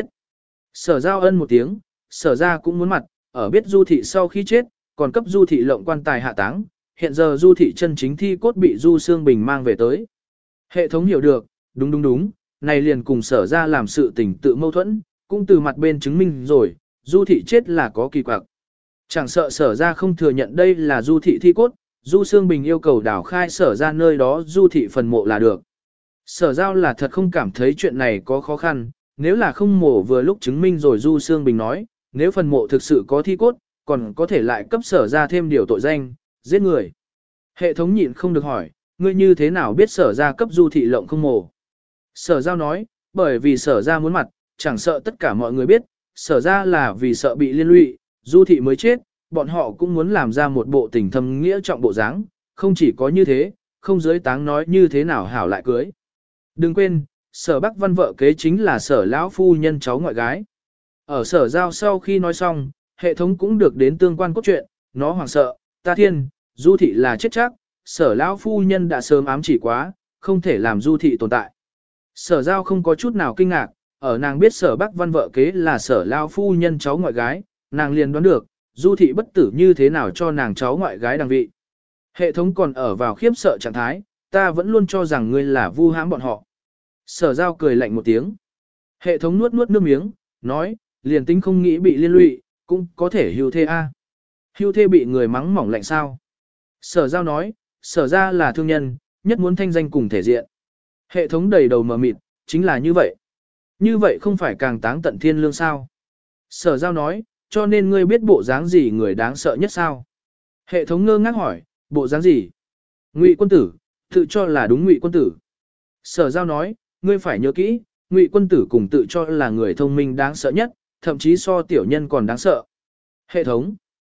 Sở Giao ân một tiếng, Sở gia cũng muốn mặt, ở biết Du thị sau khi chết, còn cấp Du thị lộng quan tài hạ táng, hiện giờ Du thị chân chính thi cốt bị Du Sương Bình mang về tới. Hệ thống hiểu được, đúng đúng đúng, này liền cùng Sở gia làm sự tình tự mâu thuẫn, cũng từ mặt bên chứng minh rồi, Du thị chết là có kỳ quặc. Chẳng sợ Sở gia không thừa nhận đây là Du thị thi cốt, Du Sương Bình yêu cầu đào khai Sở gia nơi đó Du thị phần mộ là được. Sở Giao là thật không cảm thấy chuyện này có khó khăn, nếu là không mổ vừa lúc chứng minh rồi Du Sương Bình nói, nếu phần mộ thực sự có thi cốt, còn có thể lại cấp Sở gia thêm điều tội danh, giết người. Hệ thống nhịn không được hỏi, ngươi như thế nào biết Sở gia cấp Du thị lộng không mổ? Sở Giao nói, bởi vì Sở gia muốn mặt, chẳng sợ tất cả mọi người biết, Sở gia là vì sợ bị liên lụy, Du thị mới chết, bọn họ cũng muốn làm ra một bộ tình thâm nghĩa trọng bộ dáng, không chỉ có như thế, không giới táng nói như thế nào hảo lại cưới. Đừng quên, Sở Bắc Văn vợ kế chính là Sở lão phu nhân cháu ngoại gái. Ở Sở Giao sau khi nói xong, hệ thống cũng được đến tương quan cốt truyện, nó hoảng sợ, ta thiên, Du thị là chết chắc, Sở lão phu nhân đã sớm ám chỉ quá, không thể làm Du thị tồn tại. Sở Giao không có chút nào kinh ngạc, ở nàng biết Sở Bắc Văn vợ kế là Sở lão phu nhân cháu ngoại gái, nàng liền đoán được, Du thị bất tử như thế nào cho nàng cháu ngoại gái đăng vị. Hệ thống còn ở vào khiếp sợ trạng thái, ta vẫn luôn cho rằng ngươi là vu hãm bọn họ. Sở Giao cười lạnh một tiếng. Hệ thống nuốt nuốt nước miếng, nói, liền tính không nghĩ bị liên lụy, cũng có thể hưu thê a. Hưu thê bị người mắng mỏng lạnh sao? Sở Giao nói, Sở ra là thương nhân, nhất muốn thanh danh cùng thể diện. Hệ thống đầy đầu mờ mịt, chính là như vậy. Như vậy không phải càng táng tận thiên lương sao? Sở Giao nói, cho nên ngươi biết bộ dáng gì người đáng sợ nhất sao? Hệ thống ngơ ngác hỏi, bộ dáng gì? Ngụy quân tử, tự cho là đúng Ngụy quân tử. Sở Giao nói, ngươi phải nhớ kỹ, Ngụy quân tử cùng tự cho là người thông minh đáng sợ nhất, thậm chí so tiểu nhân còn đáng sợ. Hệ thống.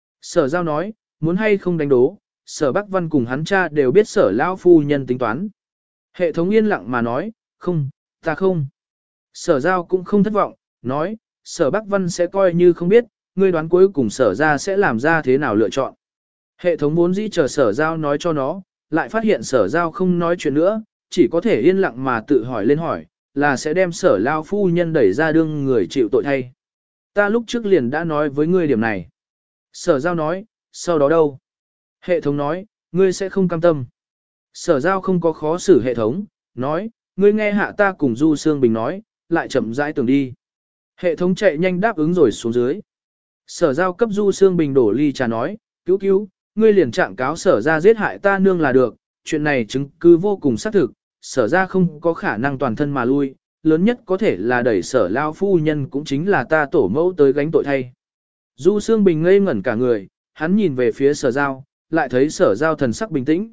Sở Giao nói, muốn hay không đánh đố, Sở Bắc Văn cùng hắn cha đều biết Sở lão phu nhân tính toán. Hệ thống yên lặng mà nói, không, ta không. Sở Giao cũng không thất vọng, nói, Sở Bắc Văn sẽ coi như không biết, ngươi đoán cuối cùng Sở ra sẽ làm ra thế nào lựa chọn. Hệ thống vốn dĩ chờ Sở Giao nói cho nó, lại phát hiện Sở Giao không nói chuyện nữa, chỉ có thể yên lặng mà tự hỏi lên hỏi, là sẽ đem Sở lao phu nhân đẩy ra đương người chịu tội thay. Ta lúc trước liền đã nói với ngươi điểm này. Sở Giao nói, sau đó đâu? Hệ thống nói, ngươi sẽ không cam tâm. Sở Giao không có khó xử hệ thống, nói, ngươi nghe hạ ta cùng Du Sương Bình nói, lại chậm rãi tưởng đi. Hệ thống chạy nhanh đáp ứng rồi xuống dưới. Sở Giao cấp Du Sương Bình đổ ly trà nói, cứu cứu, ngươi liền trạng cáo Sở ra giết hại ta nương là được, chuyện này chứng cứ vô cùng xác thực, Sở ra không có khả năng toàn thân mà lui, lớn nhất có thể là đẩy Sở lao phu nhân cũng chính là ta tổ mẫu tới gánh tội thay. Du Sương Bình ngây ngẩn cả người, hắn nhìn về phía Sở Giao, lại thấy Sở Giao thần sắc bình tĩnh.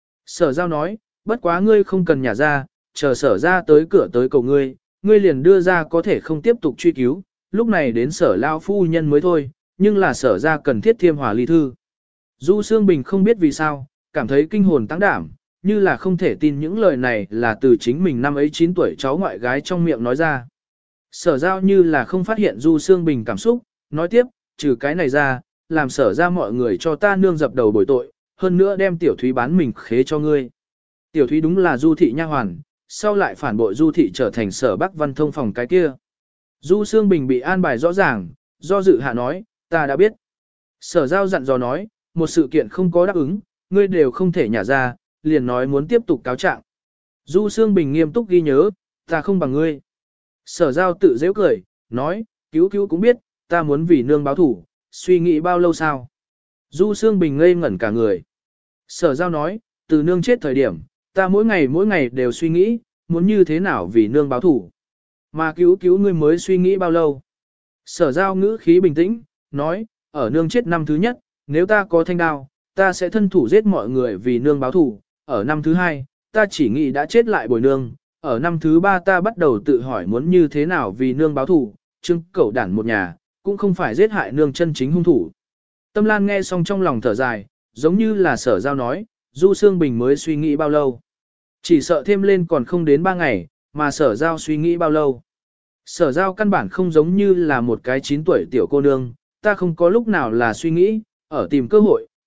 Sở Giao nói, bất quá ngươi không cần nhả ra, chờ Sở ra tới cửa tới cầu ngươi, ngươi liền đưa ra có thể không tiếp tục truy cứu, lúc này đến Sở lao phu nhân mới thôi, nhưng là Sở ra cần thiết thiêm hòa ly thư. Du Sương Bình không biết vì sao, cảm thấy kinh hồn tăng đảm, như là không thể tin những lời này là từ chính mình năm ấy chín tuổi cháu ngoại gái trong miệng nói ra. Sở Giao như là không phát hiện Du Sương Bình cảm xúc, nói tiếp, trừ cái này ra, làm Sở ra mọi người cho ta nương dập đầu bồi tội, hơn nữa đem Tiểu Thúy bán mình khế cho ngươi. Tiểu Thúy đúng là Du thị nha hoàn, sau lại phản bội Du thị trở thành Sở Bắc Văn thông phòng cái kia. Du Sương Bình bị an bài rõ ràng, do dự hạ nói, ta đã biết. Sở Giao dặn dò nói, một sự kiện không có đáp ứng, ngươi đều không thể nhả ra, liền nói muốn tiếp tục cáo trạng. Du Sương Bình nghiêm túc ghi nhớ, ta không bằng ngươi. Sở Giao tự dễ cười, nói, cứu cứu cũng biết, ta muốn vì nương báo thủ, suy nghĩ bao lâu sao. Du Sương Bình ngây ngẩn cả người. Sở Giao nói, từ nương chết thời điểm, ta mỗi ngày mỗi ngày đều suy nghĩ, muốn như thế nào vì nương báo thủ. Mà cứu cứu ngươi mới suy nghĩ bao lâu. Sở Giao ngữ khí bình tĩnh, nói, ở nương chết năm thứ nhất, nếu ta có thanh đao, ta sẽ thân thủ giết mọi người vì nương báo thủ. Ở năm thứ hai, ta chỉ nghĩ đã chết lại bồi nương. Ở năm thứ ba ta bắt đầu tự hỏi muốn như thế nào vì nương báo thủ, trưng cẩu đản một nhà, cũng không phải giết hại nương chân chính hung thủ. Tâm Lan nghe xong trong lòng thở dài, giống như là Sở Giao nói, Du Sương Bình mới suy nghĩ bao lâu. Chỉ sợ thêm lên còn không đến ba ngày, mà Sở Giao suy nghĩ bao lâu. Sở Giao căn bản không giống như là một cái chín tuổi tiểu cô nương, ta không có lúc nào là suy nghĩ, ở tìm cơ hội,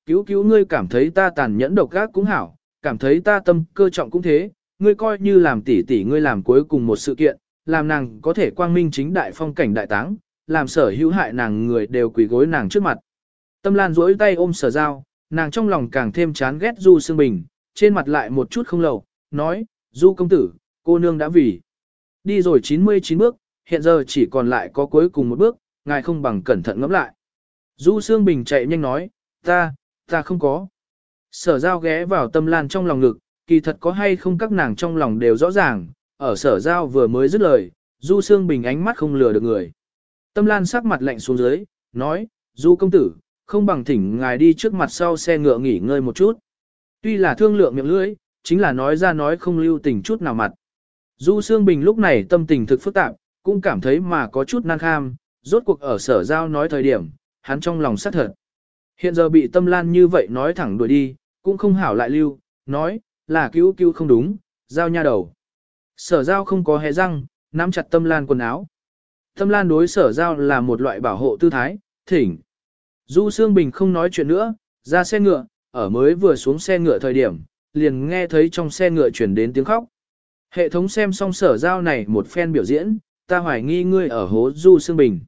cứu cứu ngươi cảm thấy ta tàn nhẫn độc ác cũng hảo, cảm thấy ta tâm cơ trọng cũng thế, ngươi coi như làm tỷ tỷ ngươi làm cuối cùng một sự kiện, làm nàng có thể quang minh chính đại phong cảnh đại táng, làm sở hữu hại nàng người đều quỳ gối nàng trước mặt. Tâm Lan duỗi tay ôm Sở Giao, nàng trong lòng càng thêm chán ghét Du Sương Bình, trên mặt lại một chút không lầu, nói, Du công tử, cô nương đã vì. Đi rồi chín mươi chín bước, hiện giờ chỉ còn lại có cuối cùng một bước, ngài không bằng cẩn thận ngẫm lại. Du Sương Bình chạy nhanh nói, ta, ta không có. Sở Giao ghé vào Tâm Lan trong lòng ngực, kỳ thật có hay không các nàng trong lòng đều rõ ràng, ở Sở Giao vừa mới dứt lời, Du Sương Bình ánh mắt không lừa được người. Tâm Lan sắc mặt lạnh xuống dưới, nói, Du công tử, không bằng thỉnh ngài đi trước mặt sau xe ngựa nghỉ ngơi một chút. Tuy là thương lượng miệng lưỡi, chính là nói ra nói không lưu tình chút nào mặt. Du Sương Bình lúc này tâm tình thực phức tạp, cũng cảm thấy mà có chút nan kham, rốt cuộc ở Sở Giao nói thời điểm, hắn trong lòng sát thật. Hiện giờ bị Tâm Lan như vậy nói thẳng đuổi đi, cũng không hảo lại lưu, nói, là cứu cứu không đúng, Giao nha đầu. Sở Giao không có hé răng, nắm chặt Tâm Lan quần áo. Tâm Lan đối Sở Giao là một loại bảo hộ tư thái, thỉnh. Du Sương Bình không nói chuyện nữa, ra xe ngựa, ở mới vừa xuống xe ngựa thời điểm, liền nghe thấy trong xe ngựa chuyển đến tiếng khóc. Hệ thống xem xong Sở Giao này một phen biểu diễn, ta hoài nghi ngươi ở hố Du Sương Bình.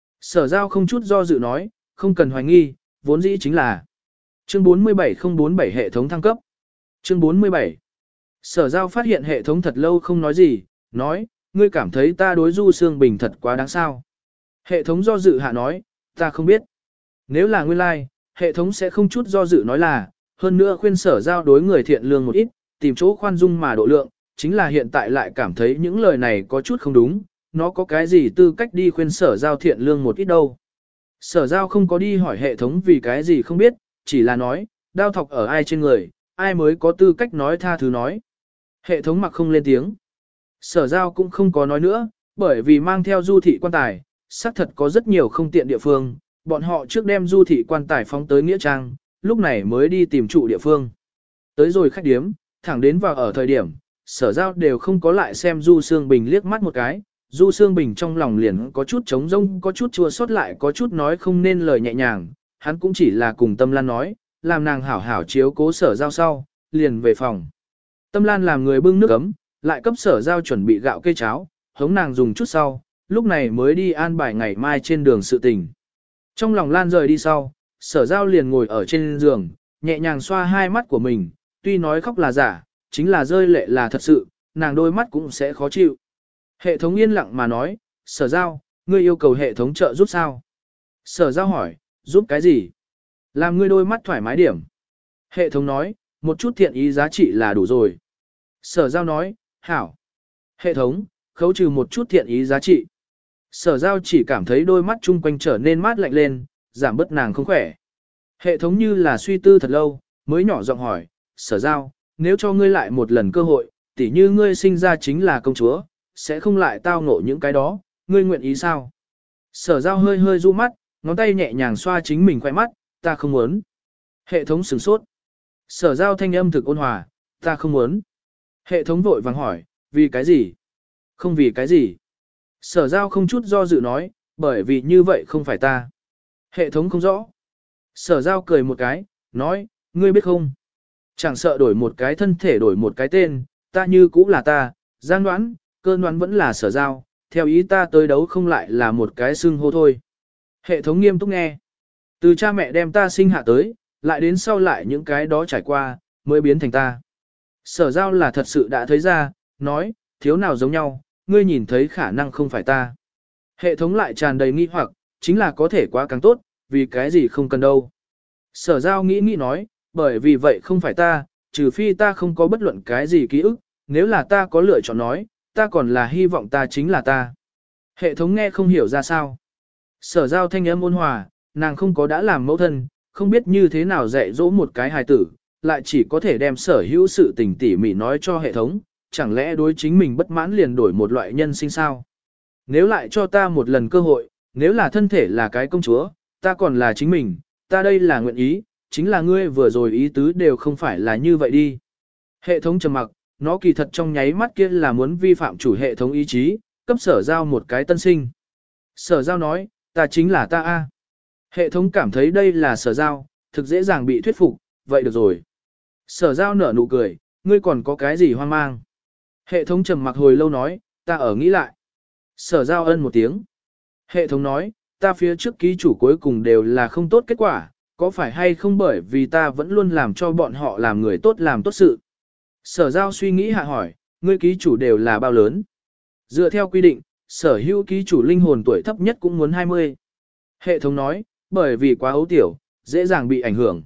Sở Giao không chút do dự nói, không cần hoài nghi, vốn dĩ chính là. Chương bốn mươi bảy không bốn bảy hệ thống thăng cấp. Chương bốn mươi bảy. Sở Giao phát hiện hệ thống thật lâu không nói gì, nói, ngươi cảm thấy ta đối Du Sương Bình thật quá đáng sao. Hệ thống do dự hạ nói, ta không biết. Nếu là nguyên lai, like, hệ thống sẽ không chút do dự nói là, hơn nữa khuyên Sở Giao đối người thiện lương một ít, tìm chỗ khoan dung mà độ lượng, chính là hiện tại lại cảm thấy những lời này có chút không đúng, nó có cái gì tư cách đi khuyên Sở Giao thiện lương một ít đâu. Sở Giao không có đi hỏi hệ thống vì cái gì không biết, chỉ là nói, đao thọc ở ai trên người, ai mới có tư cách nói tha thứ nói. Hệ thống mặc không lên tiếng. Sở Giao cũng không có nói nữa, bởi vì mang theo du thị quan tài, xác thật có rất nhiều không tiện địa phương, bọn họ trước đem du thị quan tài phóng tới Nghĩa Trang, lúc này mới đi tìm trụ địa phương. Tới rồi khách điếm, thẳng đến vào ở thời điểm, Sở Giao đều không có lại xem Du Sương Bình liếc mắt một cái, Du Sương Bình trong lòng liền có chút trống rỗng, có chút chua xót lại có chút nói không nên lời nhẹ nhàng, hắn cũng chỉ là cùng Tâm Lan nói, làm nàng hảo hảo chiếu cố Sở Giao sau, liền về phòng. Tâm Lan làm người bưng nước ấm, lại cấp Sở Giao chuẩn bị gạo cây cháo, hống nàng dùng chút sau, lúc này mới đi an bài ngày mai trên đường sự tình. Trong lòng Lan rời đi sau, Sở Giao liền ngồi ở trên giường, nhẹ nhàng xoa hai mắt của mình, tuy nói khóc là giả, chính là rơi lệ là thật sự, nàng đôi mắt cũng sẽ khó chịu. Hệ thống yên lặng mà nói, Sở Giao, ngươi yêu cầu hệ thống trợ giúp sao? Sở Giao hỏi, giúp cái gì? Làm ngươi đôi mắt thoải mái điểm. Hệ thống nói, một chút thiện ý giá trị là đủ rồi. Sở Giao nói, hảo. Hệ thống, khấu trừ một chút thiện ý giá trị. Sở Giao chỉ cảm thấy đôi mắt chung quanh trở nên mát lạnh lên, giảm bớt nàng không khỏe. Hệ thống như là suy tư thật lâu, mới nhỏ giọng hỏi, Sở Giao, nếu cho ngươi lại một lần cơ hội, tỉ như ngươi sinh ra chính là công chúa, sẽ không lại tao ngộ những cái đó, ngươi nguyện ý sao? Sở Giao hơi hơi du mắt, ngón tay nhẹ nhàng xoa chính mình khỏe mắt, ta không muốn. Hệ thống sửng sốt. Sở Giao thanh âm thực ôn hòa, ta không muốn. Hệ thống vội vàng hỏi, vì cái gì? Không vì cái gì. Sở Giao không chút do dự nói, bởi vì như vậy không phải ta. Hệ thống không rõ. Sở Giao cười một cái, nói, ngươi biết không? Chẳng sợ đổi một cái thân thể đổi một cái tên, ta như cũ là ta, Giang Đoán, Cơn Đoán vẫn là Sở Giao, theo ý ta tới đấu không lại là một cái xưng hô thôi. Hệ thống nghiêm túc nghe. Từ cha mẹ đem ta sinh hạ tới, lại đến sau lại những cái đó trải qua, mới biến thành ta. Sở Giao là thật sự đã thấy ra, nói, thiếu nào giống nhau, ngươi nhìn thấy khả năng không phải ta. Hệ thống lại tràn đầy nghi hoặc, chính là có thể quá càng tốt, vì cái gì không cần đâu. Sở Giao nghĩ nghĩ nói, bởi vì vậy không phải ta, trừ phi ta không có bất luận cái gì ký ức, nếu là ta có lựa chọn nói, ta còn là hy vọng ta chính là ta. Hệ thống nghe không hiểu ra sao. Sở Giao thanh âm ôn hòa, nàng không có đã làm mẫu thân, không biết như thế nào dạy dỗ một cái hài tử, lại chỉ có thể đem sở hữu sự tình tỉ mỉ nói cho hệ thống, chẳng lẽ đối chính mình bất mãn liền đổi một loại nhân sinh sao? Nếu lại cho ta một lần cơ hội, nếu là thân thể là cái công chúa, ta còn là chính mình, ta đây là nguyện ý, chính là ngươi vừa rồi ý tứ đều không phải là như vậy đi. Hệ thống trầm mặc, nó kỳ thật trong nháy mắt kia là muốn vi phạm chủ hệ thống ý chí, cấp Sở Giao một cái tân sinh. Sở Giao nói, ta chính là ta a. Hệ thống cảm thấy đây là Sở Giao, thực dễ dàng bị thuyết phục, vậy được rồi. Sở giao nở nụ cười, ngươi còn có cái gì hoang mang? Hệ thống trầm mặc hồi lâu nói, ta ở nghĩ lại. Sở giao ân một tiếng. Hệ thống nói, ta phía trước ký chủ cuối cùng đều là không tốt kết quả, có phải hay không bởi vì ta vẫn luôn làm cho bọn họ làm người tốt làm tốt sự. Sở giao suy nghĩ hạ hỏi, ngươi ký chủ đều là bao lớn? Dựa theo quy định, sở hữu ký chủ linh hồn tuổi thấp nhất cũng muốn hai mươi. Hệ thống nói, bởi vì quá ấu tiểu, dễ dàng bị ảnh hưởng.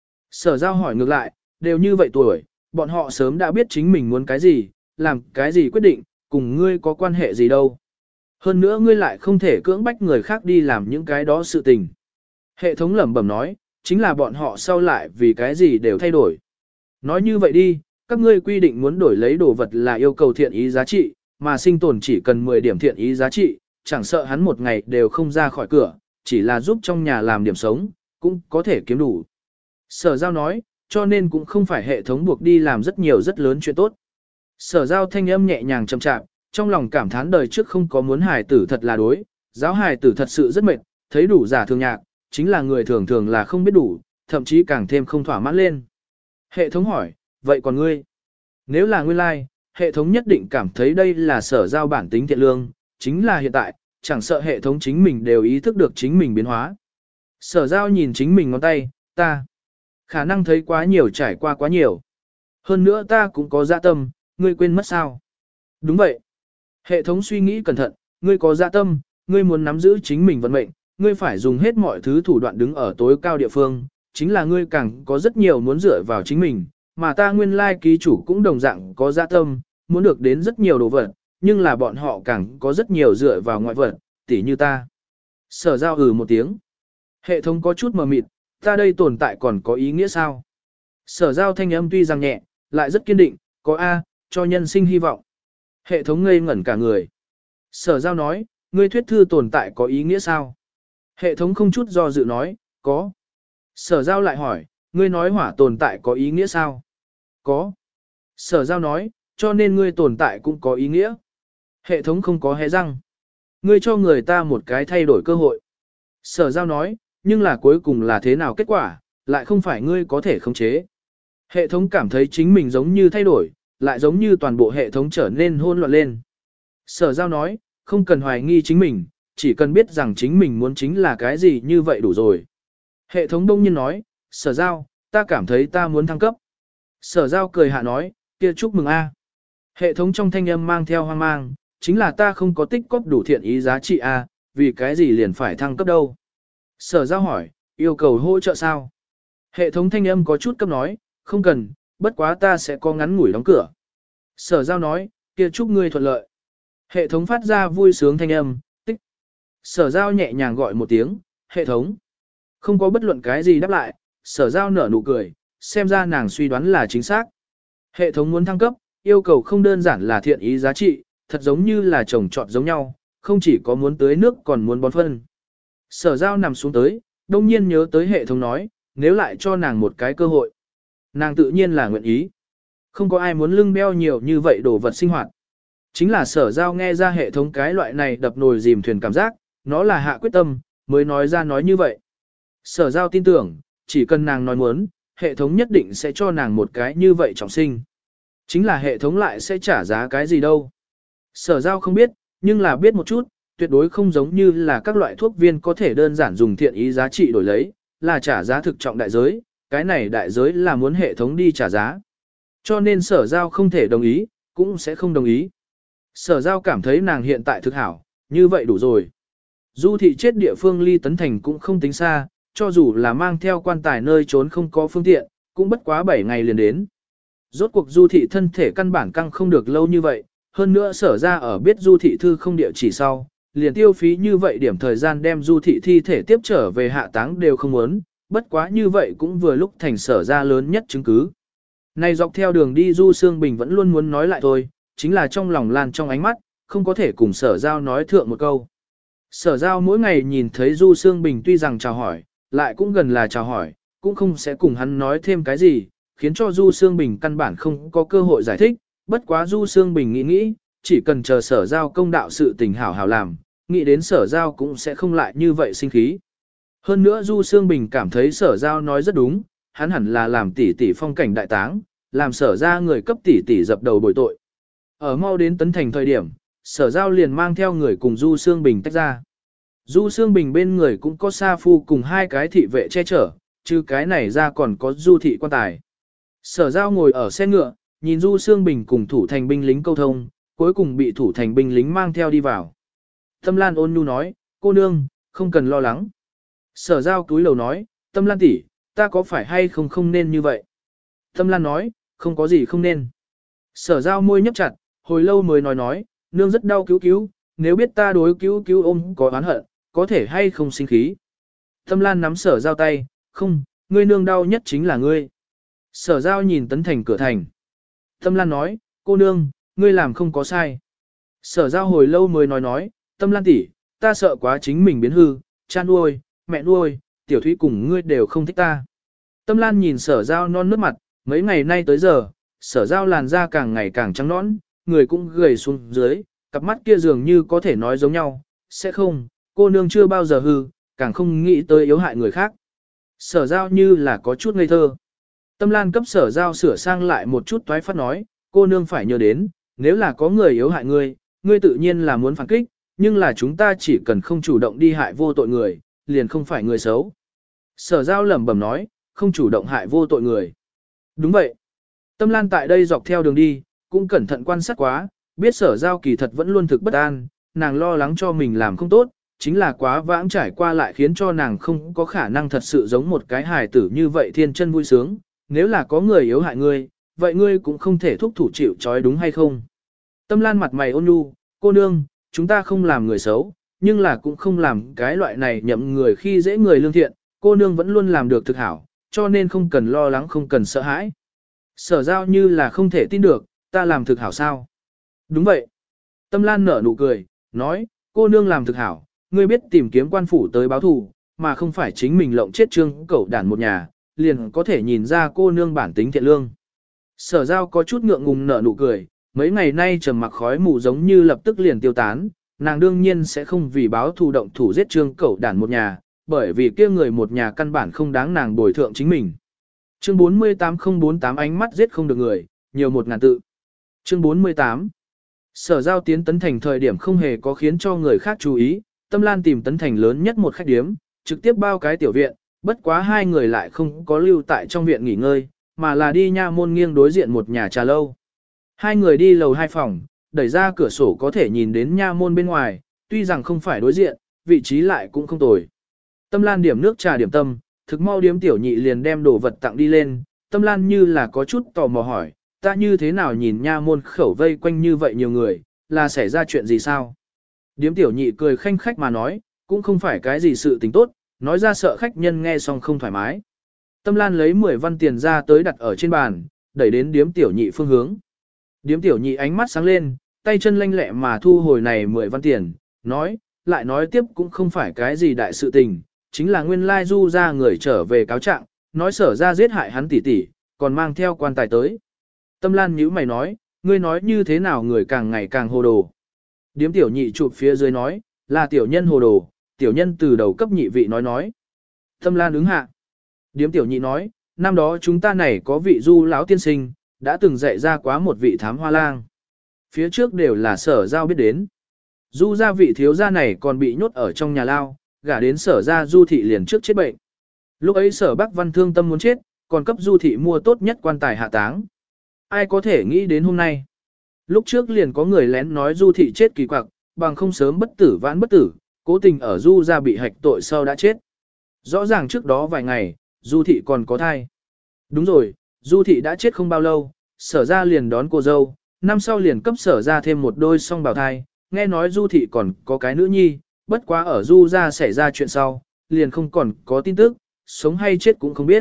Sở giao hỏi ngược lại, đều như vậy tuổi, bọn họ sớm đã biết chính mình muốn cái gì, làm cái gì quyết định, cùng ngươi có quan hệ gì đâu. Hơn nữa ngươi lại không thể cưỡng bách người khác đi làm những cái đó sự tình. Hệ thống lẩm bẩm nói, chính là bọn họ sau lại vì cái gì đều thay đổi. Nói như vậy đi, các ngươi quy định muốn đổi lấy đồ vật là yêu cầu thiện ý giá trị, mà sinh tồn chỉ cần mười điểm thiện ý giá trị, chẳng sợ hắn một ngày đều không ra khỏi cửa, chỉ là giúp trong nhà làm điểm sống, cũng có thể kiếm đủ. Sở giao nói, cho nên cũng không phải hệ thống buộc đi làm rất nhiều rất lớn chuyện tốt. Sở giao thanh âm nhẹ nhàng chậm chạp, trong lòng cảm thán đời trước không có muốn hài tử thật là đối, giáo hài tử thật sự rất mệt, thấy đủ giả thường nhạc, chính là người thường thường là không biết đủ, thậm chí càng thêm không thỏa mãn lên. Hệ thống hỏi, vậy còn ngươi? Nếu là nguyên lai, like, hệ thống nhất định cảm thấy đây là sở giao bản tính thiện lương, chính là hiện tại, chẳng sợ hệ thống chính mình đều ý thức được chính mình biến hóa. Sở giao nhìn chính mình ngón tay, ta khả năng thấy quá nhiều trải qua quá nhiều. Hơn nữa ta cũng có dạ tâm, ngươi quên mất sao? Đúng vậy. Hệ thống suy nghĩ cẩn thận, ngươi có dạ tâm, ngươi muốn nắm giữ chính mình vận mệnh, ngươi phải dùng hết mọi thứ thủ đoạn đứng ở tối cao địa phương, chính là ngươi càng có rất nhiều muốn dựa vào chính mình, mà ta nguyên lai ký chủ cũng đồng dạng có dạ tâm, muốn được đến rất nhiều đồ vật, nhưng là bọn họ càng có rất nhiều dựa vào ngoại vật, tỉ như ta. Sở giao ừ một tiếng. Hệ thống có chút mờ mịt, ta đây tồn tại còn có ý nghĩa sao? Sở giao thanh âm tuy rằng nhẹ, lại rất kiên định, có A, cho nhân sinh hy vọng. Hệ thống ngây ngẩn cả người. Sở giao nói, ngươi thuyết thư tồn tại có ý nghĩa sao? Hệ thống không chút do dự nói, có. Sở giao lại hỏi, ngươi nói hỏa tồn tại có ý nghĩa sao? Có. Sở giao nói, cho nên ngươi tồn tại cũng có ý nghĩa. Hệ thống không có hé răng. Ngươi cho người ta một cái thay đổi cơ hội. Sở giao nói, nhưng là cuối cùng là thế nào kết quả, lại không phải ngươi có thể khống chế. Hệ thống cảm thấy chính mình giống như thay đổi, lại giống như toàn bộ hệ thống trở nên hỗn loạn lên. Sở giao nói, không cần hoài nghi chính mình, chỉ cần biết rằng chính mình muốn chính là cái gì như vậy đủ rồi. Hệ thống đông nhiên nói, sở giao, ta cảm thấy ta muốn thăng cấp. Sở giao cười hạ nói, kia chúc mừng a. Hệ thống trong thanh âm mang theo hoang mang, chính là ta không có tích cóp đủ thiện ý giá trị a, vì cái gì liền phải thăng cấp đâu. Sở giao hỏi, yêu cầu hỗ trợ sao? Hệ thống thanh âm có chút cấp nói, không cần, bất quá ta sẽ có ngắn ngủi đóng cửa. Sở giao nói, kia chúc ngươi thuận lợi. Hệ thống phát ra vui sướng thanh âm, tích. Sở giao nhẹ nhàng gọi một tiếng, hệ thống. Không có bất luận cái gì đáp lại, sở giao nở nụ cười, xem ra nàng suy đoán là chính xác. Hệ thống muốn thăng cấp, yêu cầu không đơn giản là thiện ý giá trị, thật giống như là trồng trọt giống nhau, không chỉ có muốn tưới nước còn muốn bón phân. Sở giao nằm xuống tới, đông nhiên nhớ tới hệ thống nói, nếu lại cho nàng một cái cơ hội. Nàng tự nhiên là nguyện ý. Không có ai muốn lưng beo nhiều như vậy đồ vật sinh hoạt. Chính là sở giao nghe ra hệ thống cái loại này đập nồi dìm thuyền cảm giác, nó là hạ quyết tâm, mới nói ra nói như vậy. Sở giao tin tưởng, chỉ cần nàng nói muốn, hệ thống nhất định sẽ cho nàng một cái như vậy trọng sinh. Chính là hệ thống lại sẽ trả giá cái gì đâu. Sở giao không biết, nhưng là biết một chút, tuyệt đối không giống như là các loại thuốc viên có thể đơn giản dùng thiện ý giá trị đổi lấy, là trả giá thực trọng đại giới, cái này đại giới là muốn hệ thống đi trả giá. Cho nên sở giao không thể đồng ý, cũng sẽ không đồng ý. Sở giao cảm thấy nàng hiện tại thực hảo, như vậy đủ rồi. Du thị chết địa phương ly Tấn Thành cũng không tính xa, cho dù là mang theo quan tài nơi trốn không có phương tiện, cũng bất quá bảy ngày liền đến. Rốt cuộc du thị thân thể căn bản căng không được lâu như vậy, hơn nữa sở ra ở biết du thị thư không địa chỉ sau, liền tiêu phí như vậy điểm thời gian đem du thị thi thể tiếp trở về hạ táng đều không muốn, bất quá như vậy cũng vừa lúc thành sở ra lớn nhất chứng cứ. Này dọc theo đường đi Du Sương Bình vẫn luôn muốn nói lại thôi, chính là trong lòng lan trong ánh mắt, không có thể cùng sở giao nói thượng một câu. Sở giao mỗi ngày nhìn thấy Du Sương Bình tuy rằng chào hỏi, lại cũng gần là chào hỏi, cũng không sẽ cùng hắn nói thêm cái gì, khiến cho Du Sương Bình căn bản không có cơ hội giải thích, bất quá Du Sương Bình nghĩ nghĩ, chỉ cần chờ sở giao công đạo sự tình hảo hảo làm, nghĩ đến sở giao cũng sẽ không lại như vậy sinh khí. Hơn nữa Du Sương Bình cảm thấy sở giao nói rất đúng, hắn hẳn là làm tỷ tỷ phong cảnh đại táng, làm sở ra người cấp tỷ tỷ dập đầu bồi tội. Ở mau đến Tấn Thành thời điểm, sở giao liền mang theo người cùng Du Sương Bình tách ra. Du Sương Bình bên người cũng có Sa Phu cùng hai cái thị vệ che chở, chứ cái này ra còn có Du thị quan tài. Sở giao ngồi ở xe ngựa, nhìn Du Sương Bình cùng thủ thành binh lính câu thông, cuối cùng bị thủ thành binh lính mang theo đi vào. Tâm Lan ôn nhu nói, cô nương, không cần lo lắng. Sở giao túi lầu nói, Tâm Lan tỷ, ta có phải hay không không nên như vậy? Tâm Lan nói, không có gì không nên. Sở giao môi nhấp chặt, hồi lâu mới nói nói, nương rất đau cứu cứu, nếu biết ta đối cứu cứu ôm có oán hận, có thể hay không sinh khí. Tâm Lan nắm sở giao tay, không, ngươi nương đau nhất chính là ngươi. Sở giao nhìn Tấn Thành cửa thành. Tâm Lan nói, cô nương, ngươi làm không có sai. Sở giao hồi lâu mới nói nói, Tâm Lan tỷ, ta sợ quá chính mình biến hư, cha nuôi, mẹ nuôi, tiểu thúy cùng ngươi đều không thích ta. Tâm Lan nhìn sở giao non nước mặt, mấy ngày nay tới giờ, sở giao làn da càng ngày càng trắng nõn, người cũng gầy xuống dưới, cặp mắt kia dường như có thể nói giống nhau, sẽ không, cô nương chưa bao giờ hư, càng không nghĩ tới yếu hại người khác. Sở giao như là có chút ngây thơ. Tâm Lan cấp sở giao sửa sang lại một chút toái phát nói, cô nương phải nhớ đến, nếu là có người yếu hại ngươi, ngươi tự nhiên là muốn phản kích, nhưng là chúng ta chỉ cần không chủ động đi hại vô tội người, liền không phải người xấu. Sở giao lẩm bẩm nói, không chủ động hại vô tội người. Đúng vậy. Tâm Lan tại đây dọc theo đường đi, cũng cẩn thận quan sát quá, biết sở giao kỳ thật vẫn luôn thực bất an, nàng lo lắng cho mình làm không tốt, chính là quá vãng trải qua lại khiến cho nàng không có khả năng thật sự giống một cái hài tử như vậy thiên chân vui sướng, nếu là có người yếu hại ngươi, vậy ngươi cũng không thể thúc thủ chịu trói đúng hay không. Tâm Lan mặt mày ôn nhu, cô nương, chúng ta không làm người xấu, nhưng là cũng không làm cái loại này nhậm người khi dễ người lương thiện, cô nương vẫn luôn làm được thực hảo, cho nên không cần lo lắng không cần sợ hãi. Sở giao như là không thể tin được, ta làm thực hảo sao? Đúng vậy. Tâm Lan nở nụ cười, nói, cô nương làm thực hảo, ngươi biết tìm kiếm quan phủ tới báo thù, mà không phải chính mình lộng chết trương cẩu đản một nhà, liền có thể nhìn ra cô nương bản tính thiện lương. Sở giao có chút ngượng ngùng nở nụ cười, mấy ngày nay trầm mặc khói mù giống như lập tức liền tiêu tán, nàng đương nhiên sẽ không vì báo thù động thủ giết trương cẩu đản một nhà, bởi vì kia người một nhà căn bản không đáng nàng bồi thượng chính mình. Chương bốn mươi tám không bốn tám ánh mắt giết không được người, nhiều một ngàn tự. Chương bốn mươi tám. Sở giao tiến Tấn Thành thời điểm không hề có khiến cho người khác chú ý, Tâm Lan tìm Tấn Thành lớn nhất một khách điếm, trực tiếp bao cái tiểu viện, bất quá hai người lại không có lưu tại trong viện nghỉ ngơi, mà là đi nha môn nghiêng đối diện một nhà trà lâu. Hai người đi lầu hai phòng, đẩy ra cửa sổ có thể nhìn đến nha môn bên ngoài, tuy rằng không phải đối diện, vị trí lại cũng không tồi. Tâm Lan điểm nước trà điểm tâm, thực mau điếm tiểu nhị liền đem đồ vật tặng đi lên, Tâm Lan như là có chút tò mò hỏi, ta như thế nào nhìn nha môn khẩu vây quanh như vậy nhiều người, là xảy ra chuyện gì sao? Điếm tiểu nhị cười khanh khách mà nói, cũng không phải cái gì sự tình tốt, nói ra sợ khách nhân nghe xong không thoải mái. Tâm Lan lấy mười văn tiền ra tới đặt ở trên bàn, đẩy đến điếm tiểu nhị phương hướng. Điếm tiểu nhị ánh mắt sáng lên, tay chân lanh lẹ mà thu hồi này mười văn tiền, nói, lại nói tiếp cũng không phải cái gì đại sự tình, chính là nguyên lai du ra người trở về cáo trạng, nói sở ra giết hại hắn tỷ tỷ, còn mang theo quan tài tới. Tâm Lan nhíu mày nói, ngươi nói như thế nào người càng ngày càng hồ đồ. Điếm tiểu nhị chụp phía dưới nói, là tiểu nhân hồ đồ, tiểu nhân từ đầu cấp nhị vị nói nói. Tâm Lan ứng hạ. Điếm tiểu nhị nói, năm đó chúng ta này có vị du lão tiên sinh, đã từng dạy ra quá một vị thám hoa lang. Phía trước đều là sở giao biết đến. Du gia vị thiếu gia này còn bị nhốt ở trong nhà lao, gả đến sở gia du thị liền trước chết bệnh. Lúc ấy sở Bắc Văn thương tâm muốn chết, còn cấp du thị mua tốt nhất quan tài hạ táng. Ai có thể nghĩ đến hôm nay. Lúc trước liền có người lén nói du thị chết kỳ quặc, bằng không sớm bất tử vãn bất tử, cố tình ở du gia bị hạch tội sau đã chết. Rõ ràng trước đó vài ngày, du thị còn có thai. Đúng rồi, du thị đã chết không bao lâu, sở gia liền đón cô dâu, năm sau liền cấp sở gia thêm một đôi song bào thai, nghe nói du thị còn có cái nữ nhi, bất quá ở du gia xảy ra chuyện sau, liền không còn có tin tức, sống hay chết cũng không biết.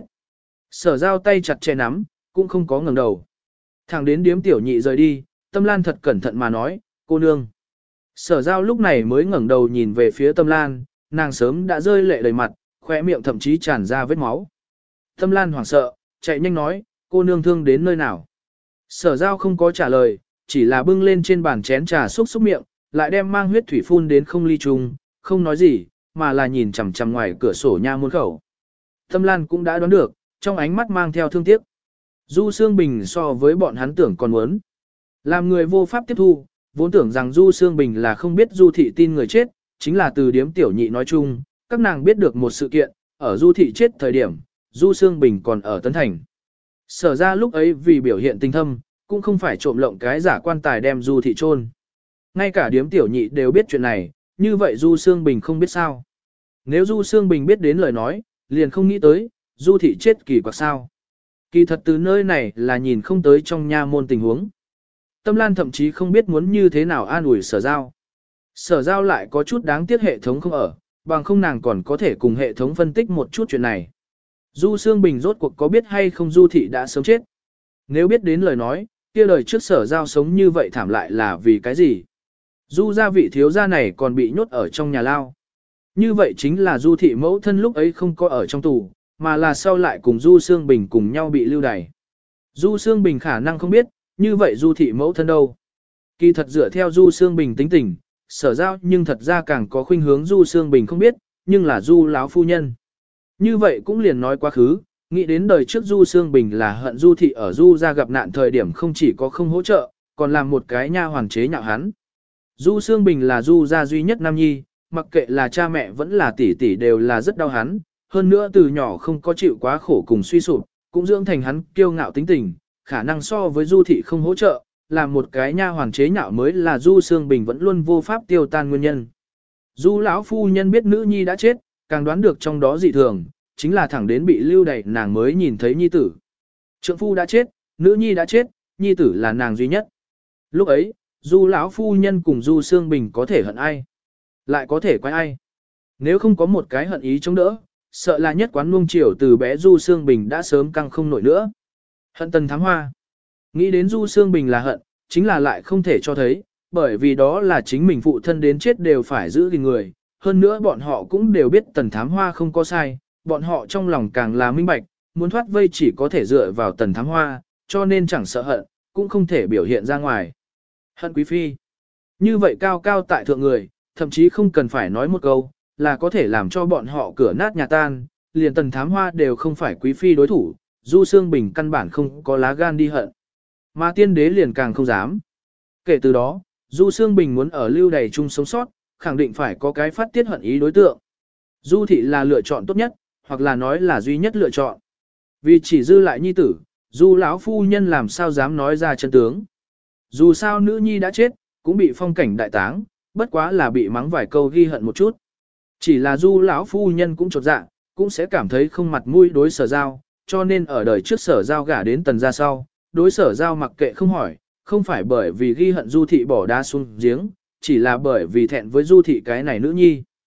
Sở giao tay chặt chẽ nắm, cũng không có ngẩng đầu. Thẳng đến điếm tiểu nhị rời đi, Tâm Lan thật cẩn thận mà nói, cô nương. Sở giao lúc này mới ngẩng đầu nhìn về phía Tâm Lan, nàng sớm đã rơi lệ đầy mặt, khóe miệng thậm chí tràn ra vết máu. Tâm Lan hoảng sợ, chạy nhanh nói, cô nương thương đến nơi nào. Sở giao không có trả lời, chỉ là bưng lên trên bàn chén trà xúc xúc miệng, lại đem mang huyết thủy phun đến không ly trùng, không nói gì, mà là nhìn chằm chằm ngoài cửa sổ nha môn khẩu. Tâm Lan cũng đã đoán được, trong ánh mắt mang theo thương tiếc. Du Sương Bình so với bọn hắn tưởng còn muốn. Làm người vô pháp tiếp thu, vốn tưởng rằng Du Sương Bình là không biết Du Thị tin người chết, chính là từ điếm tiểu nhị nói chung, các nàng biết được một sự kiện, ở Du Thị chết thời điểm, Du Sương Bình còn ở Tấn Thành. Sở ra lúc ấy vì biểu hiện tình thâm, cũng không phải trộm lộng cái giả quan tài đem Du Thị chôn. Ngay cả điếm tiểu nhị đều biết chuyện này, như vậy Du Sương Bình không biết sao. Nếu Du Sương Bình biết đến lời nói, liền không nghĩ tới, Du Thị chết kỳ quặc sao. Kỳ thật từ nơi này là nhìn không tới trong nha môn tình huống. Tâm Lan thậm chí không biết muốn như thế nào an ủi sở giao. Sở giao lại có chút đáng tiếc hệ thống không ở, bằng không nàng còn có thể cùng hệ thống phân tích một chút chuyện này. Du Sương Bình rốt cuộc có biết hay không Du Thị đã sớm chết. Nếu biết đến lời nói, kia đời trước sở giao sống như vậy thảm lại là vì cái gì? Du gia vị thiếu gia này còn bị nhốt ở trong nhà lao. Như vậy chính là Du Thị mẫu thân lúc ấy không có ở trong tù, mà là sau lại cùng Du Sương Bình cùng nhau bị lưu đày. Du Sương Bình khả năng không biết, như vậy Du Thị mẫu thân đâu. Kỳ thật dựa theo Du Sương Bình tính tình, sở giao nhưng thật ra càng có khuynh hướng Du Sương Bình không biết, nhưng là Du láo phu nhân. Như vậy cũng liền nói quá khứ, nghĩ đến đời trước Du Sương Bình là hận Du Thị ở Du gia gặp nạn thời điểm không chỉ có không hỗ trợ, còn làm một cái nha hoàn chế nhạo hắn. Du Sương Bình là Du gia duy nhất nam nhi, mặc kệ là cha mẹ vẫn là tỷ tỷ đều là rất đau hắn, hơn nữa từ nhỏ không có chịu quá khổ cùng suy sụp, cũng dưỡng thành hắn kiêu ngạo tính tình, khả năng so với Du Thị không hỗ trợ, làm một cái nha hoàn chế nhạo mới là Du Sương Bình vẫn luôn vô pháp tiêu tan nguyên nhân. Du lão phu nhân biết nữ nhi đã chết, càng đoán được trong đó dị thường, chính là thẳng đến bị lưu đày nàng mới nhìn thấy nhi tử. Trượng phu đã chết, nữ nhi đã chết, nhi tử là nàng duy nhất. Lúc ấy, Du lão phu nhân cùng Du Sương Bình có thể hận ai? Lại có thể quái ai? Nếu không có một cái hận ý chống đỡ, sợ là nhất quán nuông chiều từ bé Du Sương Bình đã sớm căng không nổi nữa. Hận Tần Thám Hoa. Nghĩ đến Du Sương Bình là hận, chính là lại không thể cho thấy, bởi vì đó là chính mình phụ thân đến chết đều phải giữ gìn người. Hơn nữa bọn họ cũng đều biết Tần Thám Hoa không có sai, bọn họ trong lòng càng là minh bạch, muốn thoát vây chỉ có thể dựa vào Tần Thám Hoa, cho nên chẳng sợ hận, cũng không thể biểu hiện ra ngoài. Hận quý phi. Như vậy cao cao tại thượng người, thậm chí không cần phải nói một câu, là có thể làm cho bọn họ cửa nát nhà tan, liền Tần Thám Hoa đều không phải quý phi đối thủ, Du Sương Bình căn bản không có lá gan đi hận. Mà tiên đế liền càng không dám. Kể từ đó, Du Sương Bình muốn ở lưu đày chung sống sót, khẳng định phải có cái phát tiết hận ý đối tượng. Du Thị là lựa chọn tốt nhất, hoặc là nói là duy nhất lựa chọn. Vì chỉ dư lại nhi tử, Du lão phu nhân làm sao dám nói ra chân tướng. Dù sao nữ nhi đã chết, cũng bị phong cảnh đại táng, bất quá là bị mắng vài câu ghi hận một chút. Chỉ là Du lão phu nhân cũng chột dạ, cũng sẽ cảm thấy không mặt mũi đối Sở Giao, cho nên ở đời trước Sở Giao gả đến Tần gia sau, đối Sở Giao mặc kệ không hỏi, không phải bởi vì ghi hận Du Thị bỏ đá xuống giếng, chỉ là bởi vì thẹn với Du Thị cái này nữ nhi.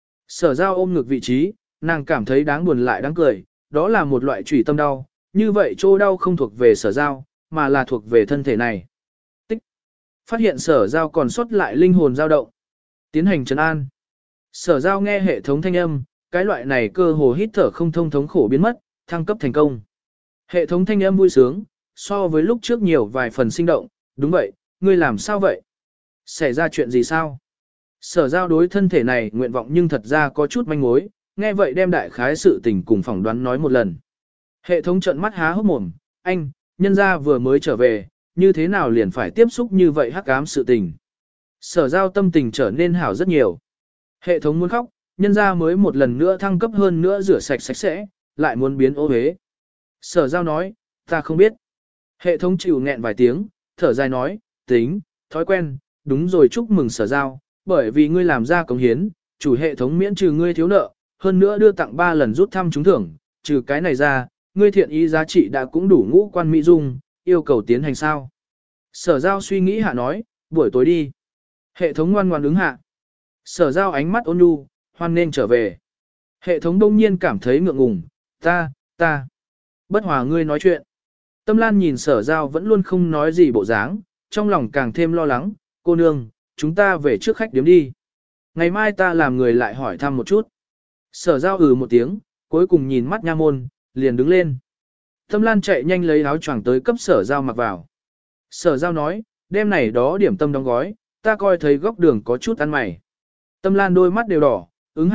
Sở Giao ôm ngược vị trí, nàng cảm thấy đáng buồn lại đáng cười, đó là một loại trùy tâm đau, như vậy chỗ đau không thuộc về Sở Giao, mà là thuộc về thân thể này. Tích. Phát hiện Sở Giao còn sót lại linh hồn dao động. Tiến hành trấn an. Sở Giao nghe hệ thống thanh âm, cái loại này cơ hồ hít thở không thông thống khổ biến mất, thăng cấp thành công. Hệ thống thanh âm vui sướng, so với lúc trước nhiều vài phần sinh động, đúng vậy, ngươi làm sao vậy? Xảy ra chuyện gì sao? Sở Giao đối thân thể này nguyện vọng nhưng thật ra có chút manh mối, nghe vậy đem đại khái sự tình cùng phỏng đoán nói một lần. Hệ thống trợn mắt há hốc mồm, anh, nhân gia vừa mới trở về, như thế nào liền phải tiếp xúc như vậy hắc ám sự tình. Sở Giao tâm tình trở nên hảo rất nhiều. Hệ thống muốn khóc, nhân gia mới một lần nữa thăng cấp hơn nữa rửa sạch sạch sẽ, lại muốn biến ô hế. Sở Giao nói, ta không biết. Hệ thống chịu nghẹn vài tiếng, thở dài nói, tính, thói quen, đúng rồi chúc mừng Sở Giao, bởi vì ngươi làm ra cống hiến, chủ hệ thống miễn trừ ngươi thiếu nợ, hơn nữa đưa tặng ba lần rút thăm trúng thưởng, trừ cái này ra, ngươi thiện ý giá trị đã cũng đủ ngũ quan mỹ dung, yêu cầu tiến hành sao. Sở Giao suy nghĩ hạ nói, buổi tối đi. Hệ thống ngoan ngoan ứng hạ. Sở Giao ánh mắt ôn nhu, hoan nên trở về. Hệ thống đông nhiên cảm thấy ngượng ngùng, ta, ta. Bất hòa ngươi nói chuyện. Tâm Lan nhìn Sở Giao vẫn luôn không nói gì bộ dáng, trong lòng càng thêm lo lắng, cô nương, chúng ta về trước khách điếm đi. Ngày mai ta làm người lại hỏi thăm một chút. Sở Giao ừ một tiếng, cuối cùng nhìn mắt nha môn, liền đứng lên. Tâm Lan chạy nhanh lấy áo choàng tới cấp Sở Giao mặc vào. Sở Giao nói, đêm này đó điểm tâm đóng gói, ta coi thấy góc đường có chút ăn mày. Tâm Lan đôi mắt đều đỏ, ứng hạ,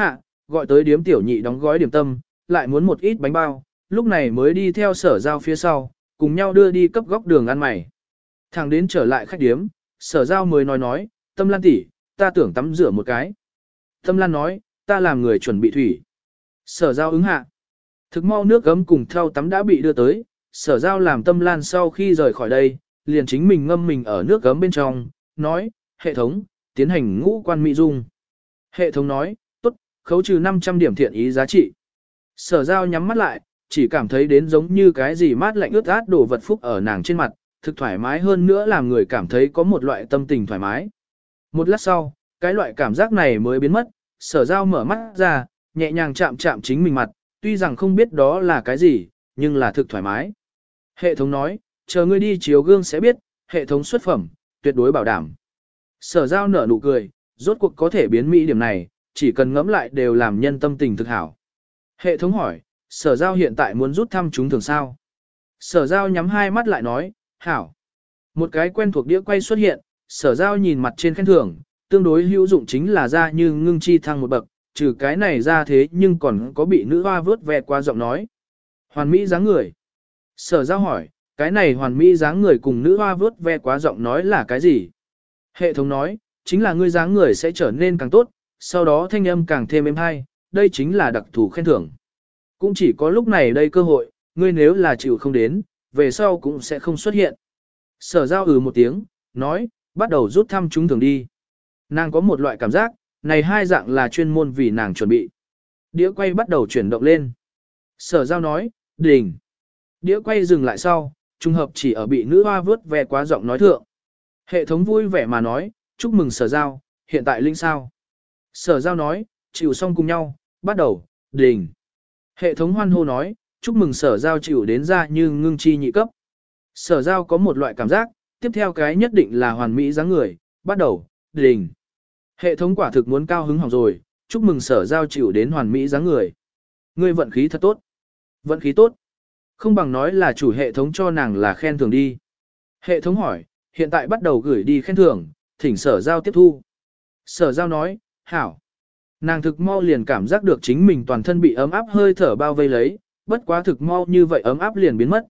gọi tới điếm tiểu nhị đóng gói điểm tâm, lại muốn một ít bánh bao, lúc này mới đi theo sở giao phía sau, cùng nhau đưa đi cấp góc đường ăn mày. Thằng đến trở lại khách điếm, sở giao mới nói nói, Tâm Lan tỷ, ta tưởng tắm rửa một cái. Tâm Lan nói, ta làm người chuẩn bị thủy. Sở giao ứng hạ. Thực mau nước gấm cùng thau tắm đã bị đưa tới, sở giao làm Tâm Lan sau khi rời khỏi đây, liền chính mình ngâm mình ở nước gấm bên trong, nói, hệ thống, tiến hành ngũ quan mỹ dung. Hệ thống nói, tốt, khấu trừ năm trăm điểm thiện ý giá trị. Sở giao nhắm mắt lại, chỉ cảm thấy đến giống như cái gì mát lạnh ướt át đổ vật phúc ở nàng trên mặt, thực thoải mái hơn nữa làm người cảm thấy có một loại tâm tình thoải mái. Một lát sau, cái loại cảm giác này mới biến mất, sở giao mở mắt ra, nhẹ nhàng chạm chạm chính mình mặt, tuy rằng không biết đó là cái gì, nhưng là thực thoải mái. Hệ thống nói, chờ ngươi đi chiếu gương sẽ biết, hệ thống xuất phẩm, tuyệt đối bảo đảm. Sở giao nở nụ cười, rốt cuộc có thể biến mỹ điểm này, chỉ cần ngẫm lại đều làm nhân tâm tình thực hảo. Hệ thống hỏi, sở giao hiện tại muốn rút thăm chúng thường sao? Sở giao nhắm hai mắt lại nói, hảo. Một cái quen thuộc đĩa quay xuất hiện, sở giao nhìn mặt trên khen thưởng, tương đối hữu dụng chính là ra như ngưng chi thăng một bậc, trừ cái này ra thế nhưng còn có bị nữ hoa vớt ve qua giọng nói. Hoàn mỹ dáng người. Sở giao hỏi, cái này hoàn mỹ dáng người cùng nữ hoa vớt ve quá giọng nói là cái gì? Hệ thống nói, chính là ngươi dáng người sẽ trở nên càng tốt, sau đó thanh âm càng thêm êm hay, đây chính là đặc thù khen thưởng. Cũng chỉ có lúc này đây cơ hội, ngươi nếu là chịu không đến, về sau cũng sẽ không xuất hiện. Sở giao ừ một tiếng, nói, bắt đầu rút thăm chúng thường đi. Nàng có một loại cảm giác, này hai dạng là chuyên môn vì nàng chuẩn bị. Đĩa quay bắt đầu chuyển động lên. Sở giao nói, đỉnh. Đĩa quay dừng lại sau, trùng hợp chỉ ở bị nữ hoa vớt ve quá giọng nói thượng. Hệ thống vui vẻ mà nói, chúc mừng sở giao, hiện tại linh sao. Sở giao nói, chịu xong cùng nhau, bắt đầu, đỉnh. Hệ thống hoan hô nói, chúc mừng sở giao chịu đến ra như ngưng chi nhị cấp. Sở giao có một loại cảm giác, tiếp theo cái nhất định là hoàn mỹ dáng người, bắt đầu, đỉnh. Hệ thống quả thực muốn cao hứng hỏng rồi, chúc mừng sở giao chịu đến hoàn mỹ dáng người. Ngươi vận khí thật tốt. Vận khí tốt. Không bằng nói là chủ hệ thống cho nàng là khen thưởng đi. Hệ thống hỏi, hiện tại bắt đầu gửi đi khen thưởng, thỉnh sở giao tiếp thu. Sở giao nói, hảo. Nàng thực mau liền cảm giác được chính mình toàn thân bị ấm áp hơi thở bao vây lấy, bất quá thực mau như vậy ấm áp liền biến mất.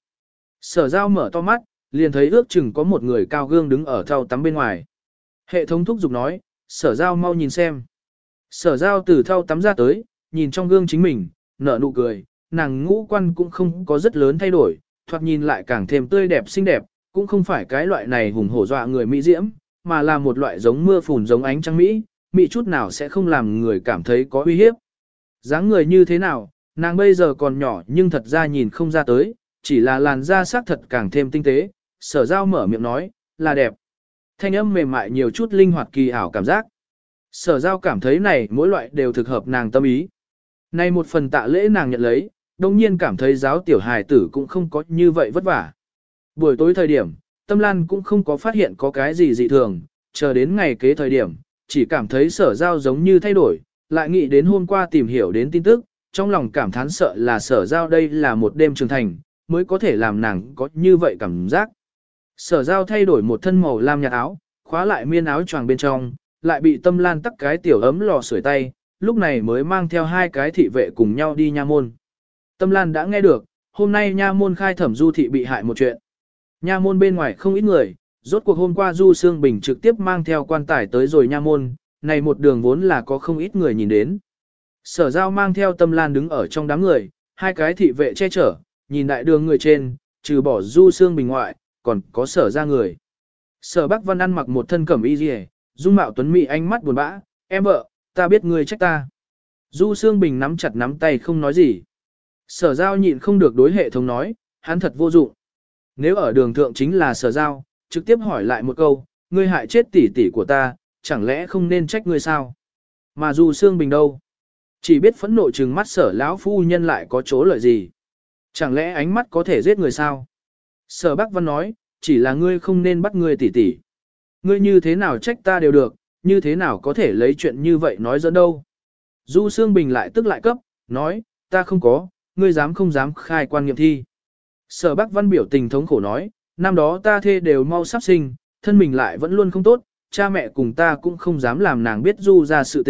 Sở giao mở to mắt, liền thấy ước chừng có một người cao gương đứng ở thau tắm bên ngoài. Hệ thống thúc giục nói, sở giao mau nhìn xem. Sở giao từ thau tắm ra tới, nhìn trong gương chính mình, nở nụ cười, nàng ngũ quan cũng không có rất lớn thay đổi, thoạt nhìn lại càng thêm tươi đẹp xinh đẹp, cũng không phải cái loại này hùng hổ dọa người mỹ diễm, mà là một loại giống mưa phùn giống ánh trăng mỹ, mỹ chút nào sẽ không làm người cảm thấy có uy hiếp. Dáng người như thế nào, nàng bây giờ còn nhỏ nhưng thật ra nhìn không ra tới, chỉ là làn da sắc thật càng thêm tinh tế, sở giao mở miệng nói, là đẹp. Thanh âm mềm mại nhiều chút linh hoạt kỳ ảo cảm giác. Sở giao cảm thấy này mỗi loại đều thực hợp nàng tâm ý. Này một phần tạ lễ nàng nhận lấy, đồng nhiên cảm thấy giáo tiểu hài tử cũng không có như vậy vất vả. Buổi tối thời điểm, Tâm Lan cũng không có phát hiện có cái gì dị thường, chờ đến ngày kế thời điểm, chỉ cảm thấy sở giao giống như thay đổi, lại nghĩ đến hôm qua tìm hiểu đến tin tức, trong lòng cảm thán sợ là sở giao đây là một đêm trưởng thành, mới có thể làm nàng có như vậy cảm giác. Sở giao thay đổi một thân màu lam nhạt áo, khóa lại miên áo choàng bên trong, lại bị Tâm Lan tắc cái tiểu ấm lò sưởi tay, lúc này mới mang theo hai cái thị vệ cùng nhau đi nha môn. Tâm Lan đã nghe được, hôm nay nha môn khai thẩm Du thị bị hại một chuyện. Nha môn bên ngoài không ít người, rốt cuộc hôm qua Du Sương Bình trực tiếp mang theo quan tài tới rồi nha môn, này một đường vốn là có không ít người nhìn đến. Sở giao mang theo Tâm Lan đứng ở trong đám người, hai cái thị vệ che chở, nhìn đại đường người trên, trừ bỏ Du Sương Bình ngoại, còn có sở ra người. Sở Bắc Văn ăn mặc một thân cẩm y rìa, dung mạo tuấn mỹ ánh mắt buồn bã, em vợ, ta biết ngươi trách ta. Du Sương Bình nắm chặt nắm tay không nói gì. Sở giao nhịn không được đối hệ thống nói, hắn thật vô dụng. Nếu ở đường thượng chính là sở giao, trực tiếp hỏi lại một câu, ngươi hại chết tỷ tỷ của ta, chẳng lẽ không nên trách ngươi sao? Mà Du Sương Bình đâu? Chỉ biết phẫn nộ trừng mắt sở lão phu nhân lại có chỗ lợi gì? Chẳng lẽ ánh mắt có thể giết người sao? Sở Bắc Văn nói, chỉ là ngươi không nên bắt ngươi tỷ tỷ. Ngươi như thế nào trách ta đều được, như thế nào có thể lấy chuyện như vậy nói dẫn đâu? Du Sương Bình lại tức lại cấp, nói, ta không có, ngươi dám không dám khai quan nghiệm thi. Sở Bắc Văn biểu tình thống khổ nói, năm đó ta thê đều mau sắp sinh, thân mình lại vẫn luôn không tốt, cha mẹ cùng ta cũng không dám làm nàng biết Du ra sự tình,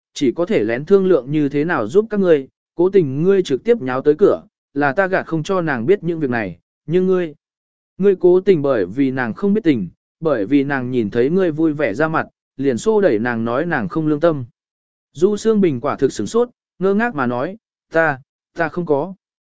chỉ có thể lén thương lượng như thế nào giúp các ngươi, cố tình ngươi trực tiếp nháo tới cửa, là ta gạt không cho nàng biết những việc này, nhưng ngươi, ngươi cố tình bởi vì nàng không biết tình, bởi vì nàng nhìn thấy ngươi vui vẻ ra mặt, liền xô đẩy nàng nói nàng không lương tâm. Du Sương Bình quả thực sửng sốt, ngơ ngác mà nói, ta, ta không có.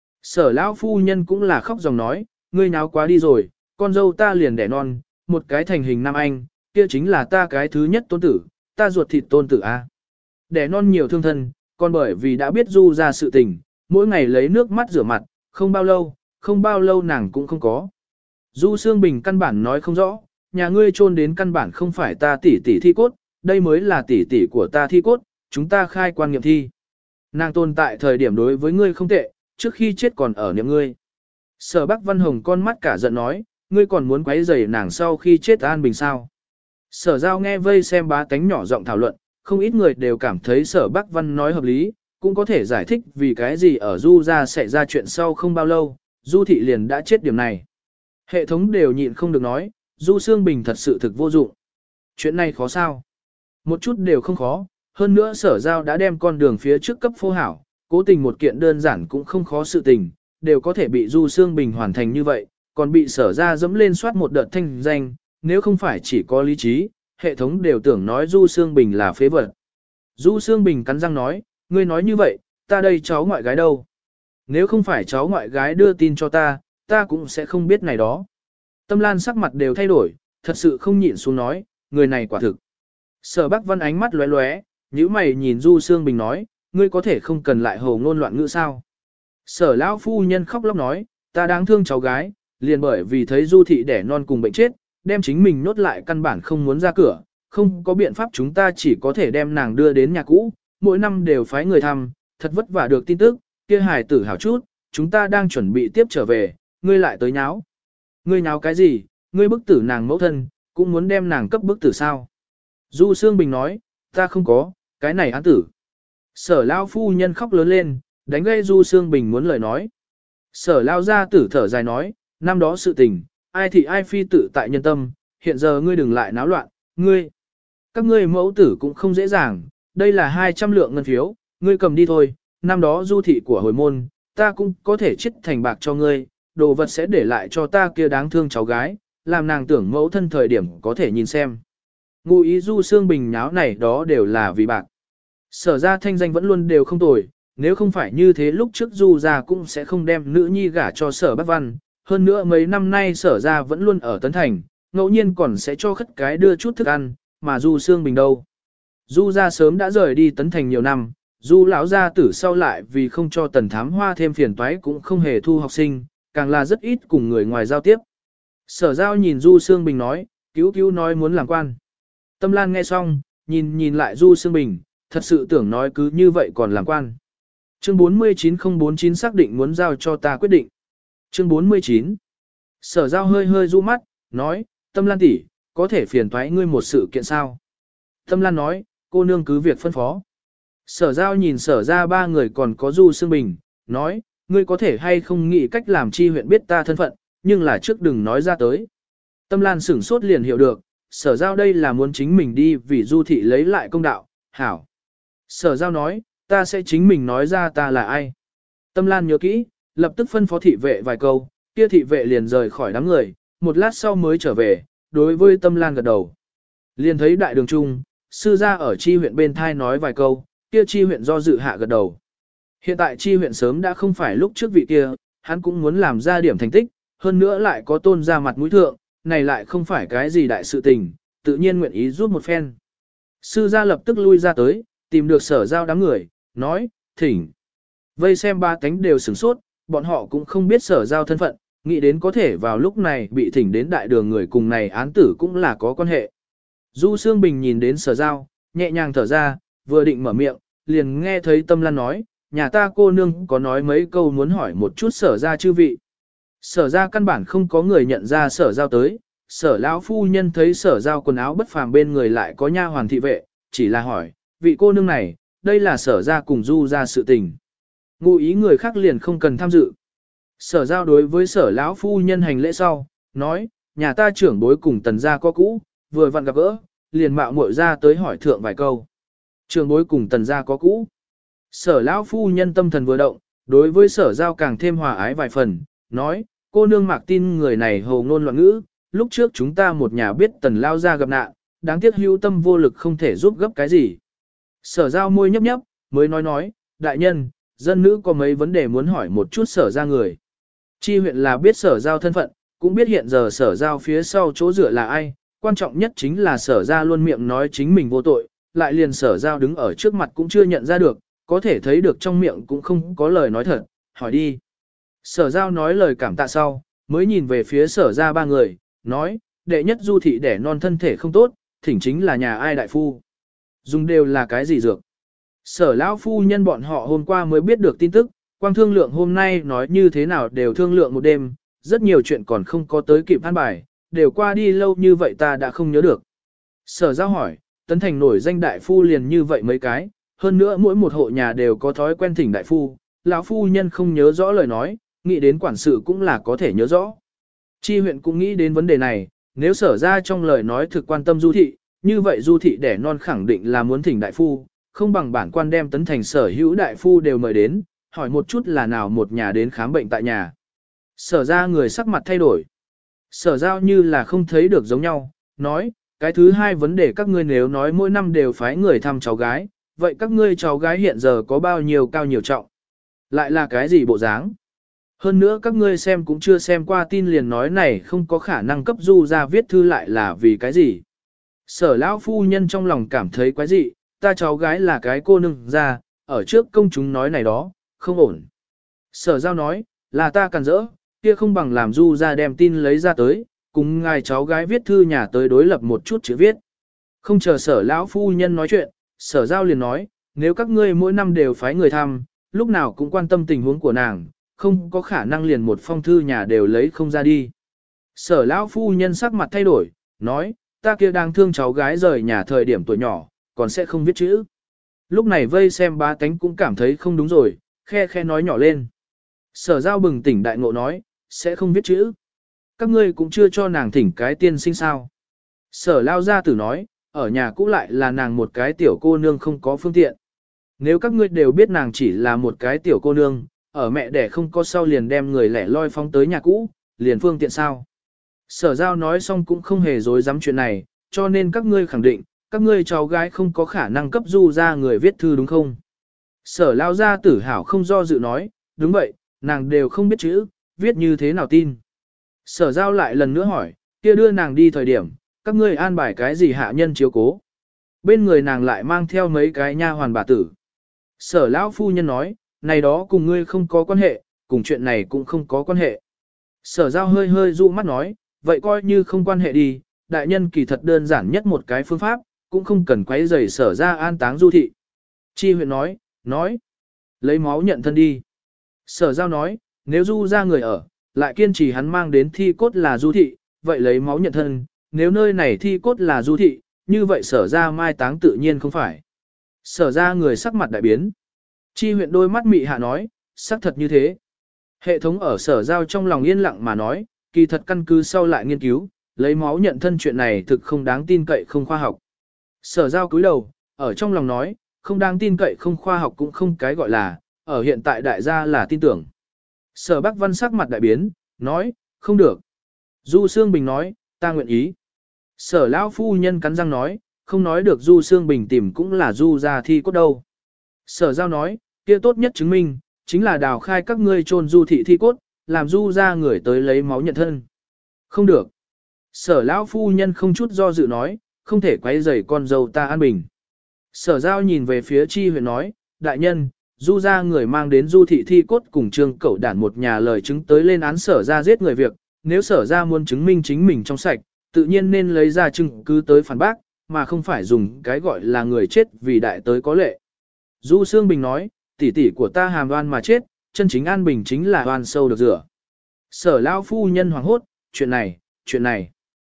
Sở lão phu nhân cũng là khóc dòng nói, ngươi nháo quá đi rồi, con dâu ta liền đẻ non, một cái thành hình nam anh, kia chính là ta cái thứ nhất tôn tử, ta ruột thịt tôn tử a. Đẻ non nhiều thương thân, còn bởi vì đã biết Du ra sự tình, mỗi ngày lấy nước mắt rửa mặt, không bao lâu, không bao lâu nàng cũng không có. Du Sương Bình căn bản nói không rõ, nhà ngươi chôn đến căn bản không phải ta tỷ tỷ thi cốt, đây mới là tỷ tỷ của ta thi cốt, chúng ta khai quan nghiệm thi. Nàng tồn tại thời điểm đối với ngươi không tệ, trước khi chết còn ở niệm ngươi. Sở Bắc Văn Hồng con mắt cả giận nói, ngươi còn muốn quấy rầy nàng sau khi chết an bình sao. Sở Giao nghe vây xem bá tánh nhỏ giọng thảo luận, không ít người đều cảm thấy Sở Bắc Văn nói hợp lý, cũng có thể giải thích vì cái gì ở Du ra xảy ra chuyện sau không bao lâu, Du thị liền đã chết điểm này. Hệ thống đều nhịn không được nói, Du Sương Bình thật sự thực vô dụng. Chuyện này khó sao? Một chút đều không khó, hơn nữa Sở Giao đã đem con đường phía trước cấp phô hảo, cố tình một kiện đơn giản cũng không khó sự tình, đều có thể bị Du Sương Bình hoàn thành như vậy, còn bị Sở ra dẫm lên soát một đợt thanh danh, nếu không phải chỉ có lý trí, hệ thống đều tưởng nói Du Sương Bình là phế vật. Du Sương Bình cắn răng nói, ngươi nói như vậy, ta đây cháu ngoại gái đâu? Nếu không phải cháu ngoại gái đưa tin cho ta, ta cũng sẽ không biết này đó. Tâm Lan sắc mặt đều thay đổi, thật sự không nhịn xuống nói, người này quả thực. Sở Bắc Văn ánh mắt lóe lóe, nhíu mày nhìn Du Sương Bình nói, ngươi có thể không cần lại hồ ngôn loạn ngữ sao? Sở lão phu nhân khóc lóc nói, ta đáng thương cháu gái, liền bởi vì thấy Du thị đẻ non cùng bệnh chết, đem chính mình nốt lại căn bản không muốn ra cửa, không có biện pháp chúng ta chỉ có thể đem nàng đưa đến nhà cũ, mỗi năm đều phái người thăm, thật vất vả được tin tức, kia hài tử hảo chút, chúng ta đang chuẩn bị tiếp trở về, ngươi lại tới nháo. Ngươi nháo cái gì, ngươi bức tử nàng mẫu thân, cũng muốn đem nàng cấp bức tử sao? Du Sương Bình nói, ta không có, cái này án tử. Sở lao phu nhân khóc lớn lên, đánh gây Du Sương Bình muốn lời nói. Sở lao gia tử thở dài nói, năm đó sự tình, ai thì ai phi tự tại nhân tâm, hiện giờ ngươi đừng lại náo loạn, ngươi. Các ngươi mẫu tử cũng không dễ dàng, đây là hai trăm lượng ngân phiếu, ngươi cầm đi thôi, năm đó du thị của hồi môn, ta cũng có thể chết thành bạc cho ngươi, đồ vật sẽ để lại cho ta kia đáng thương cháu gái, làm nàng tưởng mẫu thân thời điểm có thể nhìn xem. Ngụ ý Du Sương Bình nháo này đó đều là vì bạc. Sở ra thanh danh vẫn luôn đều không tồi, nếu không phải như thế lúc trước Du ra cũng sẽ không đem nữ nhi gả cho Sở Bắc Văn, hơn nữa mấy năm nay Sở ra vẫn luôn ở Tấn Thành, ngẫu nhiên còn sẽ cho khất cái đưa chút thức ăn, mà Du Sương Bình đâu. Du ra sớm đã rời đi Tấn Thành nhiều năm, Du lão gia tử sau lại vì không cho Tần Thám Hoa thêm phiền toái cũng không hề thu học sinh, càng là rất ít cùng người ngoài giao tiếp. Sở Giao nhìn Du Sương Bình nói, cứu cứu nói muốn làm quan. Tâm Lan nghe xong, nhìn nhìn lại Du Sương Bình, thật sự tưởng nói cứ như vậy còn làm quan. Chương bốn mươi chín không bốn chín xác định muốn giao cho ta quyết định. Chương bốn mươi chín. Sở Giao hơi hơi du mắt, nói, Tâm Lan tỷ, có thể phiền toái ngươi một sự kiện sao? Tâm Lan nói, cô nương cứ việc phân phó. Sở Giao nhìn sở ra ba người còn có Du Sương Bình, nói, ngươi có thể hay không nghĩ cách làm chi huyện biết ta thân phận, nhưng là trước đừng nói ra tới. Tâm Lan sửng sốt liền hiểu được, sở Giao đây là muốn chính mình đi vì Du thị lấy lại công đạo, hảo. Sở Giao nói, ta sẽ chính mình nói ra ta là ai. Tâm Lan nhớ kỹ, lập tức phân phó thị vệ vài câu, kia thị vệ liền rời khỏi đám người, một lát sau mới trở về, đối với Tâm Lan gật đầu. Liền thấy đại đường trung, sư gia ở chi huyện bên thai nói vài câu, kia chi huyện do dự hạ gật đầu. Hiện tại chi huyện sớm đã không phải lúc trước vị kia, hắn cũng muốn làm ra điểm thành tích, hơn nữa lại có tôn ra mặt mũi thượng, này lại không phải cái gì đại sự tình, tự nhiên nguyện ý giúp một phen. Sư gia lập tức lui ra tới, tìm được sở giao đám người, nói, thỉnh. Vây xem ba cánh đều sửng sốt, bọn họ cũng không biết sở giao thân phận, nghĩ đến có thể vào lúc này bị thỉnh đến đại đường người cùng này án tử cũng là có quan hệ. Du Sương Bình nhìn đến sở giao, nhẹ nhàng thở ra, vừa định mở miệng, liền nghe thấy Tâm Lan nói, nhà ta cô nương có nói mấy câu muốn hỏi một chút sở ra chư vị. Sở ra căn bản không có người nhận ra sở giao tới, sở lão phu nhân thấy sở giao quần áo bất phàm bên người lại có nha hoàn thị vệ, chỉ là hỏi, vị cô nương này, đây là sở ra cùng Du ra sự tình. Ngụ ý người khác liền không cần tham dự. Sở giao đối với sở lão phu nhân hành lễ sau, nói, nhà ta trưởng bối cùng tần gia có cũ, vừa vặn gặp gỡ, liền mạo muội ra tới hỏi thượng vài câu. Trường bối cùng tần gia có cũ. Sở lão phu nhân tâm thần vừa động, đối với sở giao càng thêm hòa ái vài phần, nói, cô nương mạc tin người này hồ ngôn loạn ngữ, lúc trước chúng ta một nhà biết tần lao ra gặp nạn, đáng tiếc hữu tâm vô lực không thể giúp gấp cái gì. Sở giao môi nhấp nhấp, mới nói nói, đại nhân, dân nữ có mấy vấn đề muốn hỏi một chút sở ra người. Chi huyện là biết sở giao thân phận, cũng biết hiện giờ sở giao phía sau chỗ dựa là ai, quan trọng nhất chính là sở ra luôn miệng nói chính mình vô tội, lại liền sở giao đứng ở trước mặt cũng chưa nhận ra được, có thể thấy được trong miệng cũng không có lời nói thật, hỏi đi. Sở giao nói lời cảm tạ sau, mới nhìn về phía sở ra ba người, nói, đệ nhất du thị đẻ non thân thể không tốt, thỉnh chính là nhà ai đại phu. Dùng đều là cái gì dược. Sở lão phu nhân bọn họ hôm qua mới biết được tin tức, quang thương lượng hôm nay nói như thế nào đều thương lượng một đêm, rất nhiều chuyện còn không có tới kịp an bài, đều qua đi lâu như vậy ta đã không nhớ được. Sở giao hỏi, tấn thành nổi danh đại phu liền như vậy mấy cái, hơn nữa mỗi một hộ nhà đều có thói quen thỉnh đại phu, lão phu nhân không nhớ rõ lời nói, nghĩ đến quản sự cũng là có thể nhớ rõ. Chi huyện cũng nghĩ đến vấn đề này, nếu sở ra trong lời nói thực quan tâm du thị, như vậy du thị đẻ non khẳng định là muốn thỉnh đại phu, không bằng bản quan đem tấn thành sở hữu đại phu đều mời đến, hỏi một chút là nào một nhà đến khám bệnh tại nhà. Sở ra người sắc mặt thay đổi. Sở giao như là không thấy được giống nhau, nói, cái thứ hai vấn đề các ngươi nếu nói mỗi năm đều phái người thăm cháu gái, vậy các ngươi cháu gái hiện giờ có bao nhiêu cao nhiều trọng? Lại là cái gì bộ dáng? Hơn nữa các ngươi xem cũng chưa xem qua tin liền nói này không có khả năng cấp du ra viết thư lại là vì cái gì? Sở lão phu nhân trong lòng cảm thấy quái dị, ta cháu gái là cái cô nương ra, ở trước công chúng nói này đó, không ổn. Sở giao nói, là ta càn rỡ, kia không bằng làm du ra đem tin lấy ra tới, cùng ngài cháu gái viết thư nhà tới đối lập một chút chữ viết. Không chờ sở lão phu nhân nói chuyện, sở giao liền nói, nếu các ngươi mỗi năm đều phái người thăm, lúc nào cũng quan tâm tình huống của nàng, không có khả năng liền một phong thư nhà đều lấy không ra đi. Sở lão phu nhân sắc mặt thay đổi, nói, ta kia đang thương cháu gái rời nhà thời điểm tuổi nhỏ, còn sẽ không viết chữ. Lúc này vây xem ba tánh cũng cảm thấy không đúng rồi, khe khe nói nhỏ lên. Sở giao bừng tỉnh đại ngộ nói, sẽ không viết chữ. Các ngươi cũng chưa cho nàng thỉnh cái tiên sinh sao. Sở lao gia tử nói, ở nhà cũ lại là nàng một cái tiểu cô nương không có phương tiện. Nếu các ngươi đều biết nàng chỉ là một cái tiểu cô nương, ở mẹ đẻ không có sau liền đem người lẻ loi phóng tới nhà cũ, liền phương tiện sao. Sở giao nói xong cũng không hề dối dám chuyện này, cho nên các ngươi khẳng định, các ngươi cháu gái không có khả năng cấp du ra người viết thư đúng không? Sở lao gia tử hảo không do dự nói, đúng vậy, nàng đều không biết chữ, viết như thế nào tin. Sở giao lại lần nữa hỏi, kia đưa nàng đi thời điểm, các ngươi an bài cái gì hạ nhân chiếu cố. Bên người nàng lại mang theo mấy cái nha hoàn bà tử. Sở lão phu nhân nói, này đó cùng ngươi không có quan hệ, cùng chuyện này cũng không có quan hệ. Sở giao hơi hơi dụ mắt nói, vậy coi như không quan hệ đi, đại nhân kỳ thật đơn giản nhất một cái phương pháp, cũng không cần quấy rầy sở ra an táng du thị. Chi huyện nói, nói, lấy máu nhận thân đi. Sở giao nói, nếu du ra người ở, lại kiên trì hắn mang đến thi cốt là du thị, vậy lấy máu nhận thân, nếu nơi này thi cốt là du thị, như vậy sở ra mai táng tự nhiên không phải. Sở ra người sắc mặt đại biến. Chi huyện đôi mắt mị hạ nói, xác thật như thế. Hệ thống ở sở giao trong lòng yên lặng mà nói, kỳ thật căn cứ sau lại nghiên cứu, lấy máu nhận thân chuyện này thực không đáng tin cậy không khoa học. Sở giao cúi đầu, ở trong lòng nói, không đáng tin cậy không khoa học cũng không cái gọi là, ở hiện tại đại gia là tin tưởng. Sở Bắc Văn sắc mặt đại biến, nói, không được. Du Sương Bình nói, ta nguyện ý. Sở Lão Phu Nhân cắn răng nói, không nói được Du Sương Bình tìm cũng là Du ra thi cốt đâu. Sở Giao nói, kia tốt nhất chứng minh, chính là đào khai các ngươi chôn Du thị thi cốt, làm Du ra người tới lấy máu nhận thân. Không được. Sở Lão Phu Nhân không chút do dự nói, không thể quấy rầy con dâu ta an bình. Sở Giao nhìn về phía Chi huyện nói, đại nhân, Du ra người mang đến Du thị thi cốt cùng Trương Cẩu Đản một nhà lời chứng tới lên án sở ra giết người việc, nếu sở ra muốn chứng minh chính mình trong sạch, tự nhiên nên lấy ra chứng cứ tới phản bác, mà không phải dùng cái gọi là người chết vì đại tới có lệ. Du Sương Bình nói, tỷ tỷ của ta hàm oan mà chết, chân chính an bình chính là oan sâu được rửa. Sở Lao Phu Nhân hoảng hốt, chuyện này, chuyện này.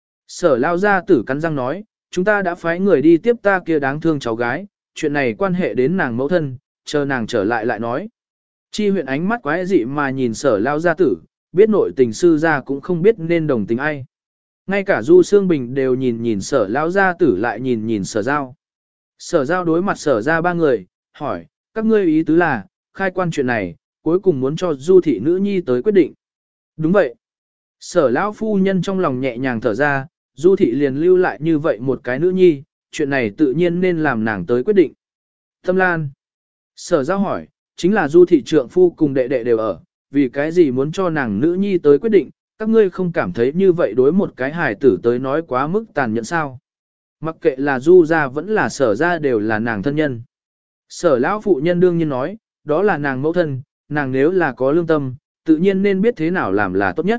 Sở Lao gia tử cắn răng nói, chúng ta đã phái người đi tiếp ta kia đáng thương cháu gái, chuyện này quan hệ đến nàng mẫu thân, chờ nàng trở lại lại nói. Chi huyện ánh mắt quái dị mà nhìn sở Lao gia tử, biết nội tình sư gia cũng không biết nên đồng tình ai. Ngay cả Du Sương Bình đều nhìn nhìn sở Lao gia tử lại nhìn nhìn sở Giao. Sở giao đối mặt sở ra ba người, hỏi, các ngươi ý tứ là, khai quan chuyện này, cuối cùng muốn cho du thị nữ nhi tới quyết định. Đúng vậy. Sở lão phu nhân trong lòng nhẹ nhàng thở ra, du thị liền lưu lại như vậy một cái nữ nhi, chuyện này tự nhiên nên làm nàng tới quyết định. Tâm Lan. Sở giao hỏi, chính là du thị trượng phu cùng đệ đệ đều ở, vì cái gì muốn cho nàng nữ nhi tới quyết định, các ngươi không cảm thấy như vậy đối một cái hài tử tới nói quá mức tàn nhẫn sao. Mặc kệ là du ra vẫn là sở ra đều là nàng thân nhân. Sở lão phụ nhân đương nhiên nói, đó là nàng mẫu thân, nàng nếu là có lương tâm, tự nhiên nên biết thế nào làm là tốt nhất.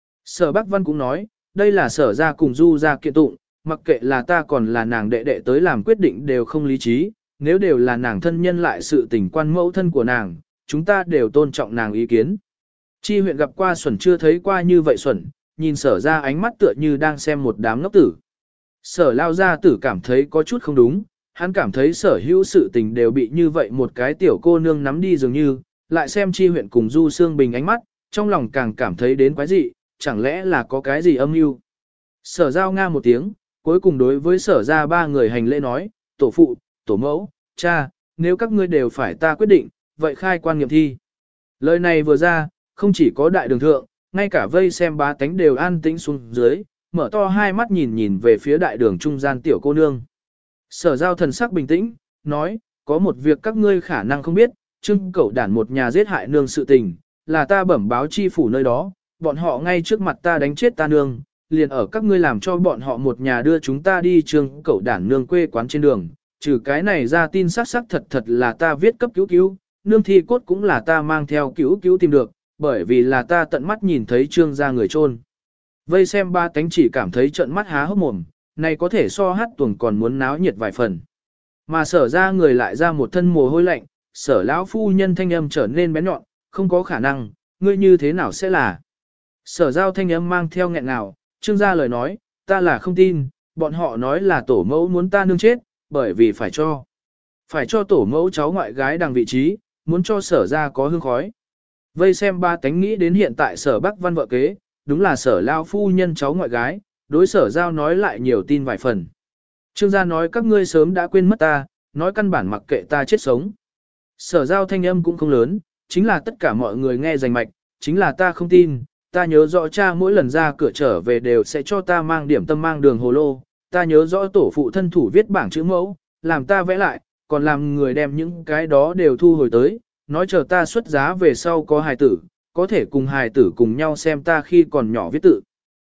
Sở Bắc Văn cũng nói, đây là sở ra cùng du ra kiện tụng, mặc kệ là ta còn là nàng đệ đệ tới làm quyết định đều không lý trí, nếu đều là nàng thân nhân lại sự tình quan mẫu thân của nàng, chúng ta đều tôn trọng nàng ý kiến. Chi huyện gặp qua Xuẩn chưa thấy qua như vậy Xuẩn, nhìn sở ra ánh mắt tựa như đang xem một đám ngốc tử. Sở lao gia tử cảm thấy có chút không đúng, hắn cảm thấy sở hữu sự tình đều bị như vậy một cái tiểu cô nương nắm đi dường như, lại xem chi huyện cùng Du Sương Bình ánh mắt, trong lòng càng cảm thấy đến quái dị, chẳng lẽ là có cái gì âm mưu. Sở giao nga một tiếng, cuối cùng đối với sở ra ba người hành lễ nói, tổ phụ, tổ mẫu, cha, nếu các ngươi đều phải ta quyết định, vậy khai quan nghiệm thi. Lời này vừa ra, không chỉ có đại đường thượng, ngay cả vây xem bá tánh đều an tĩnh xuống dưới, mở to hai mắt nhìn nhìn về phía đại đường trung gian tiểu cô nương. Sở giao thần sắc bình tĩnh, nói, có một việc các ngươi khả năng không biết, trưng cẩu đản một nhà giết hại nương sự tình, là ta bẩm báo chi phủ nơi đó, bọn họ ngay trước mặt ta đánh chết ta nương, liền ở các ngươi làm cho bọn họ một nhà đưa chúng ta đi trưng cẩu đản nương quê quán trên đường, trừ cái này ra tin xác xác thật thật là ta viết cấp cứu cứu, nương thi cốt cũng là ta mang theo cứu cứu tìm được, bởi vì là ta tận mắt nhìn thấy trương gia người chôn. Vây xem ba tánh chỉ cảm thấy trận mắt há hốc mồm, này có thể so hát tuồng còn muốn náo nhiệt vài phần. Mà sở ra người lại ra một thân mồ hôi lạnh, sở lão phu nhân thanh âm trở nên bén nhọn, không có khả năng, ngươi như thế nào sẽ là. Sở giao thanh âm mang theo nghẹn nào, trương gia lời nói, ta là không tin, bọn họ nói là tổ mẫu muốn ta nương chết, bởi vì phải cho. Phải cho tổ mẫu cháu ngoại gái đằng vị trí, muốn cho sở ra có hương khói. Vây xem ba tánh nghĩ đến hiện tại sở Bắc Văn vợ kế, đúng là sở lao phu nhân cháu ngoại gái, đối sở giao nói lại nhiều tin vài phần. Trương gia nói các ngươi sớm đã quên mất ta, nói căn bản mặc kệ ta chết sống. Sở giao thanh âm cũng không lớn, chính là tất cả mọi người nghe rành mạch, chính là ta không tin, ta nhớ rõ cha mỗi lần ra cửa trở về đều sẽ cho ta mang điểm tâm mang đường hồ lô, ta nhớ rõ tổ phụ thân thủ viết bảng chữ mẫu, làm ta vẽ lại, còn làm người đem những cái đó đều thu hồi tới, nói chờ ta xuất giá về sau có hài tử, có thể cùng hài tử cùng nhau xem ta khi còn nhỏ viết tự.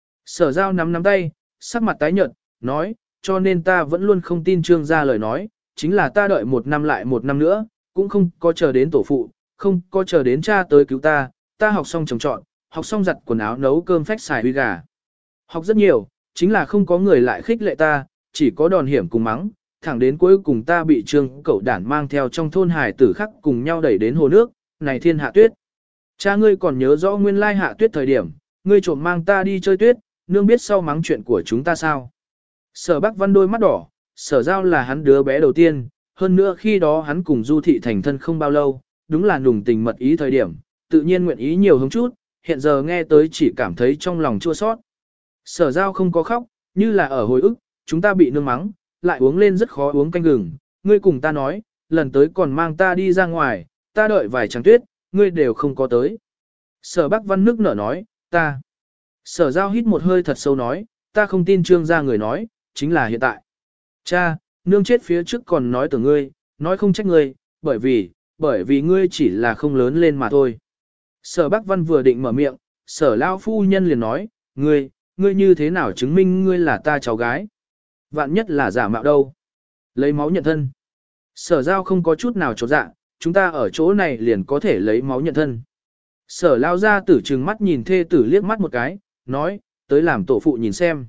Sở giao nắm nắm tay, sắc mặt tái nhợt, nói, cho nên ta vẫn luôn không tin trương gia lời nói, chính là ta đợi một năm lại một năm nữa, cũng không có chờ đến tổ phụ, không có chờ đến cha tới cứu ta, ta học xong trồng trọn, học xong giặt quần áo nấu cơm phách xài huy gà. Học rất nhiều, chính là không có người lại khích lệ ta, chỉ có đòn hiểm cùng mắng, thẳng đến cuối cùng ta bị trương cậu đản mang theo trong thôn hải tử khắc cùng nhau đẩy đến hồ nước, này thiên hạ tuyết. Cha ngươi còn nhớ rõ nguyên lai hạ tuyết thời điểm, ngươi trộm mang ta đi chơi tuyết, nương biết sau mắng chuyện của chúng ta sao. Sở Bắc Văn đôi mắt đỏ, sở giao là hắn đứa bé đầu tiên, hơn nữa khi đó hắn cùng Du Thị thành thân không bao lâu, đúng là nùng tình mật ý thời điểm, tự nhiên nguyện ý nhiều hứng chút, hiện giờ nghe tới chỉ cảm thấy trong lòng chua sót. Sở giao không có khóc, như là ở hồi ức, chúng ta bị nương mắng, lại uống lên rất khó uống canh gừng, ngươi cùng ta nói, lần tới còn mang ta đi ra ngoài, ta đợi vài trắng tuyết, ngươi đều không có tới. Sở Bắc Văn nước nở nói, ta. Sở giao hít một hơi thật sâu nói, ta không tin trương gia người nói, chính là hiện tại. Cha, nương chết phía trước còn nói từ ngươi, nói không trách ngươi, bởi vì, bởi vì ngươi chỉ là không lớn lên mà thôi. Sở Bắc Văn vừa định mở miệng, sở lao phu nhân liền nói, ngươi, ngươi như thế nào chứng minh ngươi là ta cháu gái? Vạn nhất là giả mạo đâu? Lấy máu nhận thân. Sở giao không có chút nào chột dạ, chúng ta ở chỗ này liền có thể lấy máu nhận thân. Sở lao ra tử trừng mắt nhìn thê tử liếc mắt một cái, nói, tới làm tổ phụ nhìn xem.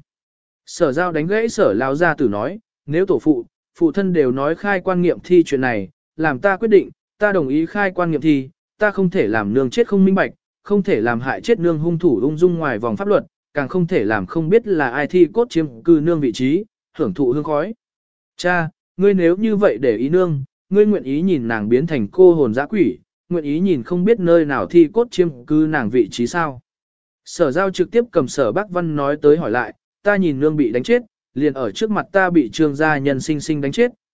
Sở giao đánh gãy sở lao ra tử nói, nếu tổ phụ, phụ thân đều nói khai quan nghiệm thi chuyện này, làm ta quyết định, ta đồng ý khai quan nghiệm thi, ta không thể làm nương chết không minh bạch, không thể làm hại chết nương hung thủ ung dung ngoài vòng pháp luật, càng không thể làm không biết là ai thi cốt chiếm cư nương vị trí, hưởng thụ hương khói. Cha, ngươi nếu như vậy để ý nương, ngươi nguyện ý nhìn nàng biến thành cô hồn dã quỷ, nguyện ý nhìn không biết nơi nào thi cốt chiếm cư nàng vị trí sao. Sở giao trực tiếp cầm sở Bắc Văn nói tới hỏi lại, ta nhìn nương bị đánh chết, liền ở trước mặt ta bị trương gia nhân sinh sinh đánh chết,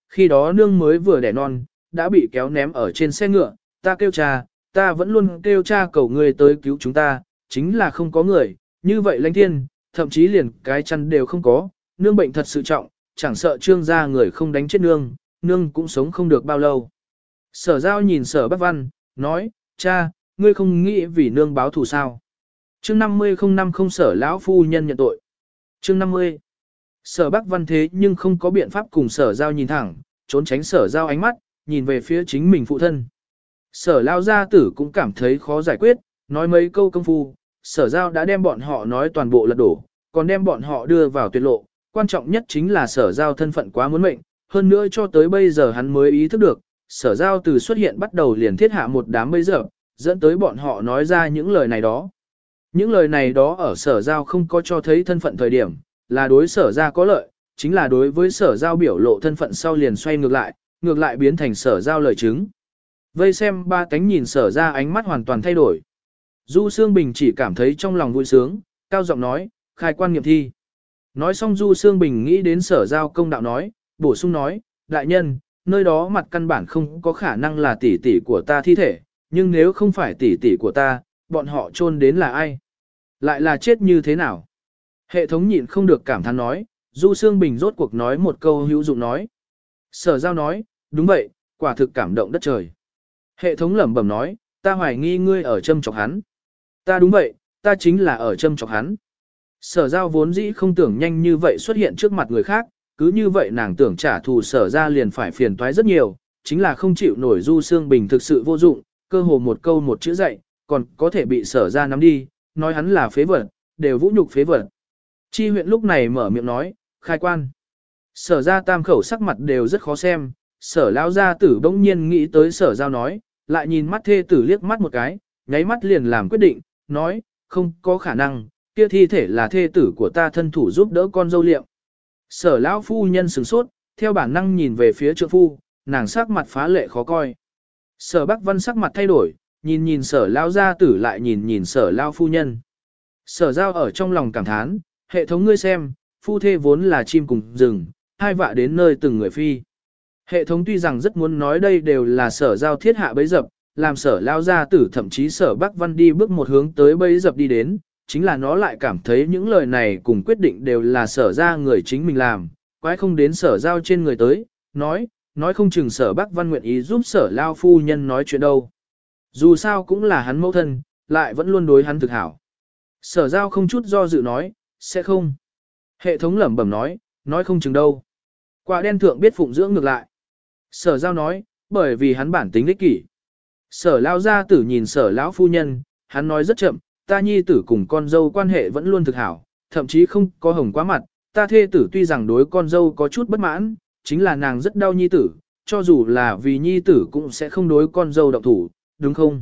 khi đó nương mới vừa đẻ non, đã bị kéo ném ở trên xe ngựa, ta kêu cha, ta vẫn luôn kêu cha cầu người tới cứu chúng ta, chính là không có người, như vậy lãnh thiên, thậm chí liền cái chăn đều không có, nương bệnh thật sự trọng, chẳng sợ trương gia người không đánh chết nương, nương cũng sống không được bao lâu. Sở giao nhìn sở Bắc Văn, nói, cha, ngươi không nghĩ vì nương báo thù sao. Chương năm mươi không năm không sở lão phu nhân nhận tội. Chương năm mươi. Sở Bắc Văn thế nhưng không có biện pháp cùng sở giao nhìn thẳng, trốn tránh sở giao ánh mắt, nhìn về phía chính mình phụ thân. Sở lao gia tử cũng cảm thấy khó giải quyết, nói mấy câu công phu, sở giao đã đem bọn họ nói toàn bộ lật đổ, còn đem bọn họ đưa vào tuyệt lộ. Quan trọng nhất chính là sở giao thân phận quá muốn mệnh, hơn nữa cho tới bây giờ hắn mới ý thức được, sở giao từ xuất hiện bắt đầu liền thiết hạ một đám bây giờ, dẫn tới bọn họ nói ra những lời này đó. Những lời này đó ở sở giao không có cho thấy thân phận thời điểm, là đối sở ra có lợi, chính là đối với sở giao biểu lộ thân phận sau liền xoay ngược lại, ngược lại biến thành sở giao lời chứng. Vây xem ba cánh nhìn sở ra ánh mắt hoàn toàn thay đổi. Du Sương Bình chỉ cảm thấy trong lòng vui sướng, cao giọng nói, khai quan nghiệm thi. Nói xong Du Sương Bình nghĩ đến sở giao công đạo nói, bổ sung nói, đại nhân, nơi đó mặt căn bản không có khả năng là tỷ tỷ của ta thi thể, nhưng nếu không phải tỷ tỷ của ta, bọn họ chôn đến là ai? Lại là chết như thế nào? Hệ thống nhịn không được cảm thán nói, Du Sương Bình rốt cuộc nói một câu hữu dụng nói. Sở giao nói, đúng vậy, quả thực cảm động đất trời. Hệ thống lẩm bẩm nói, ta hoài nghi ngươi ở châm chọc hắn. Ta đúng vậy, ta chính là ở châm chọc hắn. Sở giao vốn dĩ không tưởng nhanh như vậy xuất hiện trước mặt người khác, cứ như vậy nàng tưởng trả thù sở ra liền phải phiền toái rất nhiều, chính là không chịu nổi Du Sương Bình thực sự vô dụng, cơ hồ một câu một chữ dạy, còn có thể bị sở ra nắm đi, nói hắn là phế vật, đều vũ nhục phế vật. Chi huyện lúc này mở miệng nói, khai quan. Sở ra tam khẩu sắc mặt đều rất khó xem, sở lao gia tử bỗng nhiên nghĩ tới sở giao nói, lại nhìn mắt thê tử liếc mắt một cái, nháy mắt liền làm quyết định, nói, không có khả năng, kia thi thể là thê tử của ta thân thủ giúp đỡ con dâu liệm. Sở lão phu nhân sửng sốt, theo bản năng nhìn về phía trượng phu, nàng sắc mặt phá lệ khó coi. Sở Bắc Văn sắc mặt thay đổi, nhìn nhìn sở lao gia tử lại nhìn nhìn sở lao phu nhân. Sở giao ở trong lòng cảm thán, hệ thống ngươi xem, phu thê vốn là chim cùng rừng, hai vạ đến nơi từng người phi. Hệ thống tuy rằng rất muốn nói đây đều là sở giao thiết hạ bấy dập, làm sở lao gia tử thậm chí sở Bắc Văn đi bước một hướng tới bấy dập đi đến, chính là nó lại cảm thấy những lời này cùng quyết định đều là sở ra người chính mình làm, quái không đến sở giao trên người tới, nói, nói không chừng sở Bắc Văn nguyện ý giúp sở lao phu nhân nói chuyện đâu. Dù sao cũng là hắn mẫu thân, lại vẫn luôn đối hắn thực hảo. Sở giao không chút do dự nói, sẽ không. Hệ thống lẩm bẩm nói, nói không chừng đâu. Quả đen thượng biết phụng dưỡng ngược lại. Sở giao nói, bởi vì hắn bản tính ích kỷ. Sở lao gia tử nhìn sở lão phu nhân, hắn nói rất chậm, ta nhi tử cùng con dâu quan hệ vẫn luôn thực hảo, thậm chí không có hồng quá mặt, ta thê tử tuy rằng đối con dâu có chút bất mãn, chính là nàng rất đau nhi tử, cho dù là vì nhi tử cũng sẽ không đối con dâu động thủ, đúng không?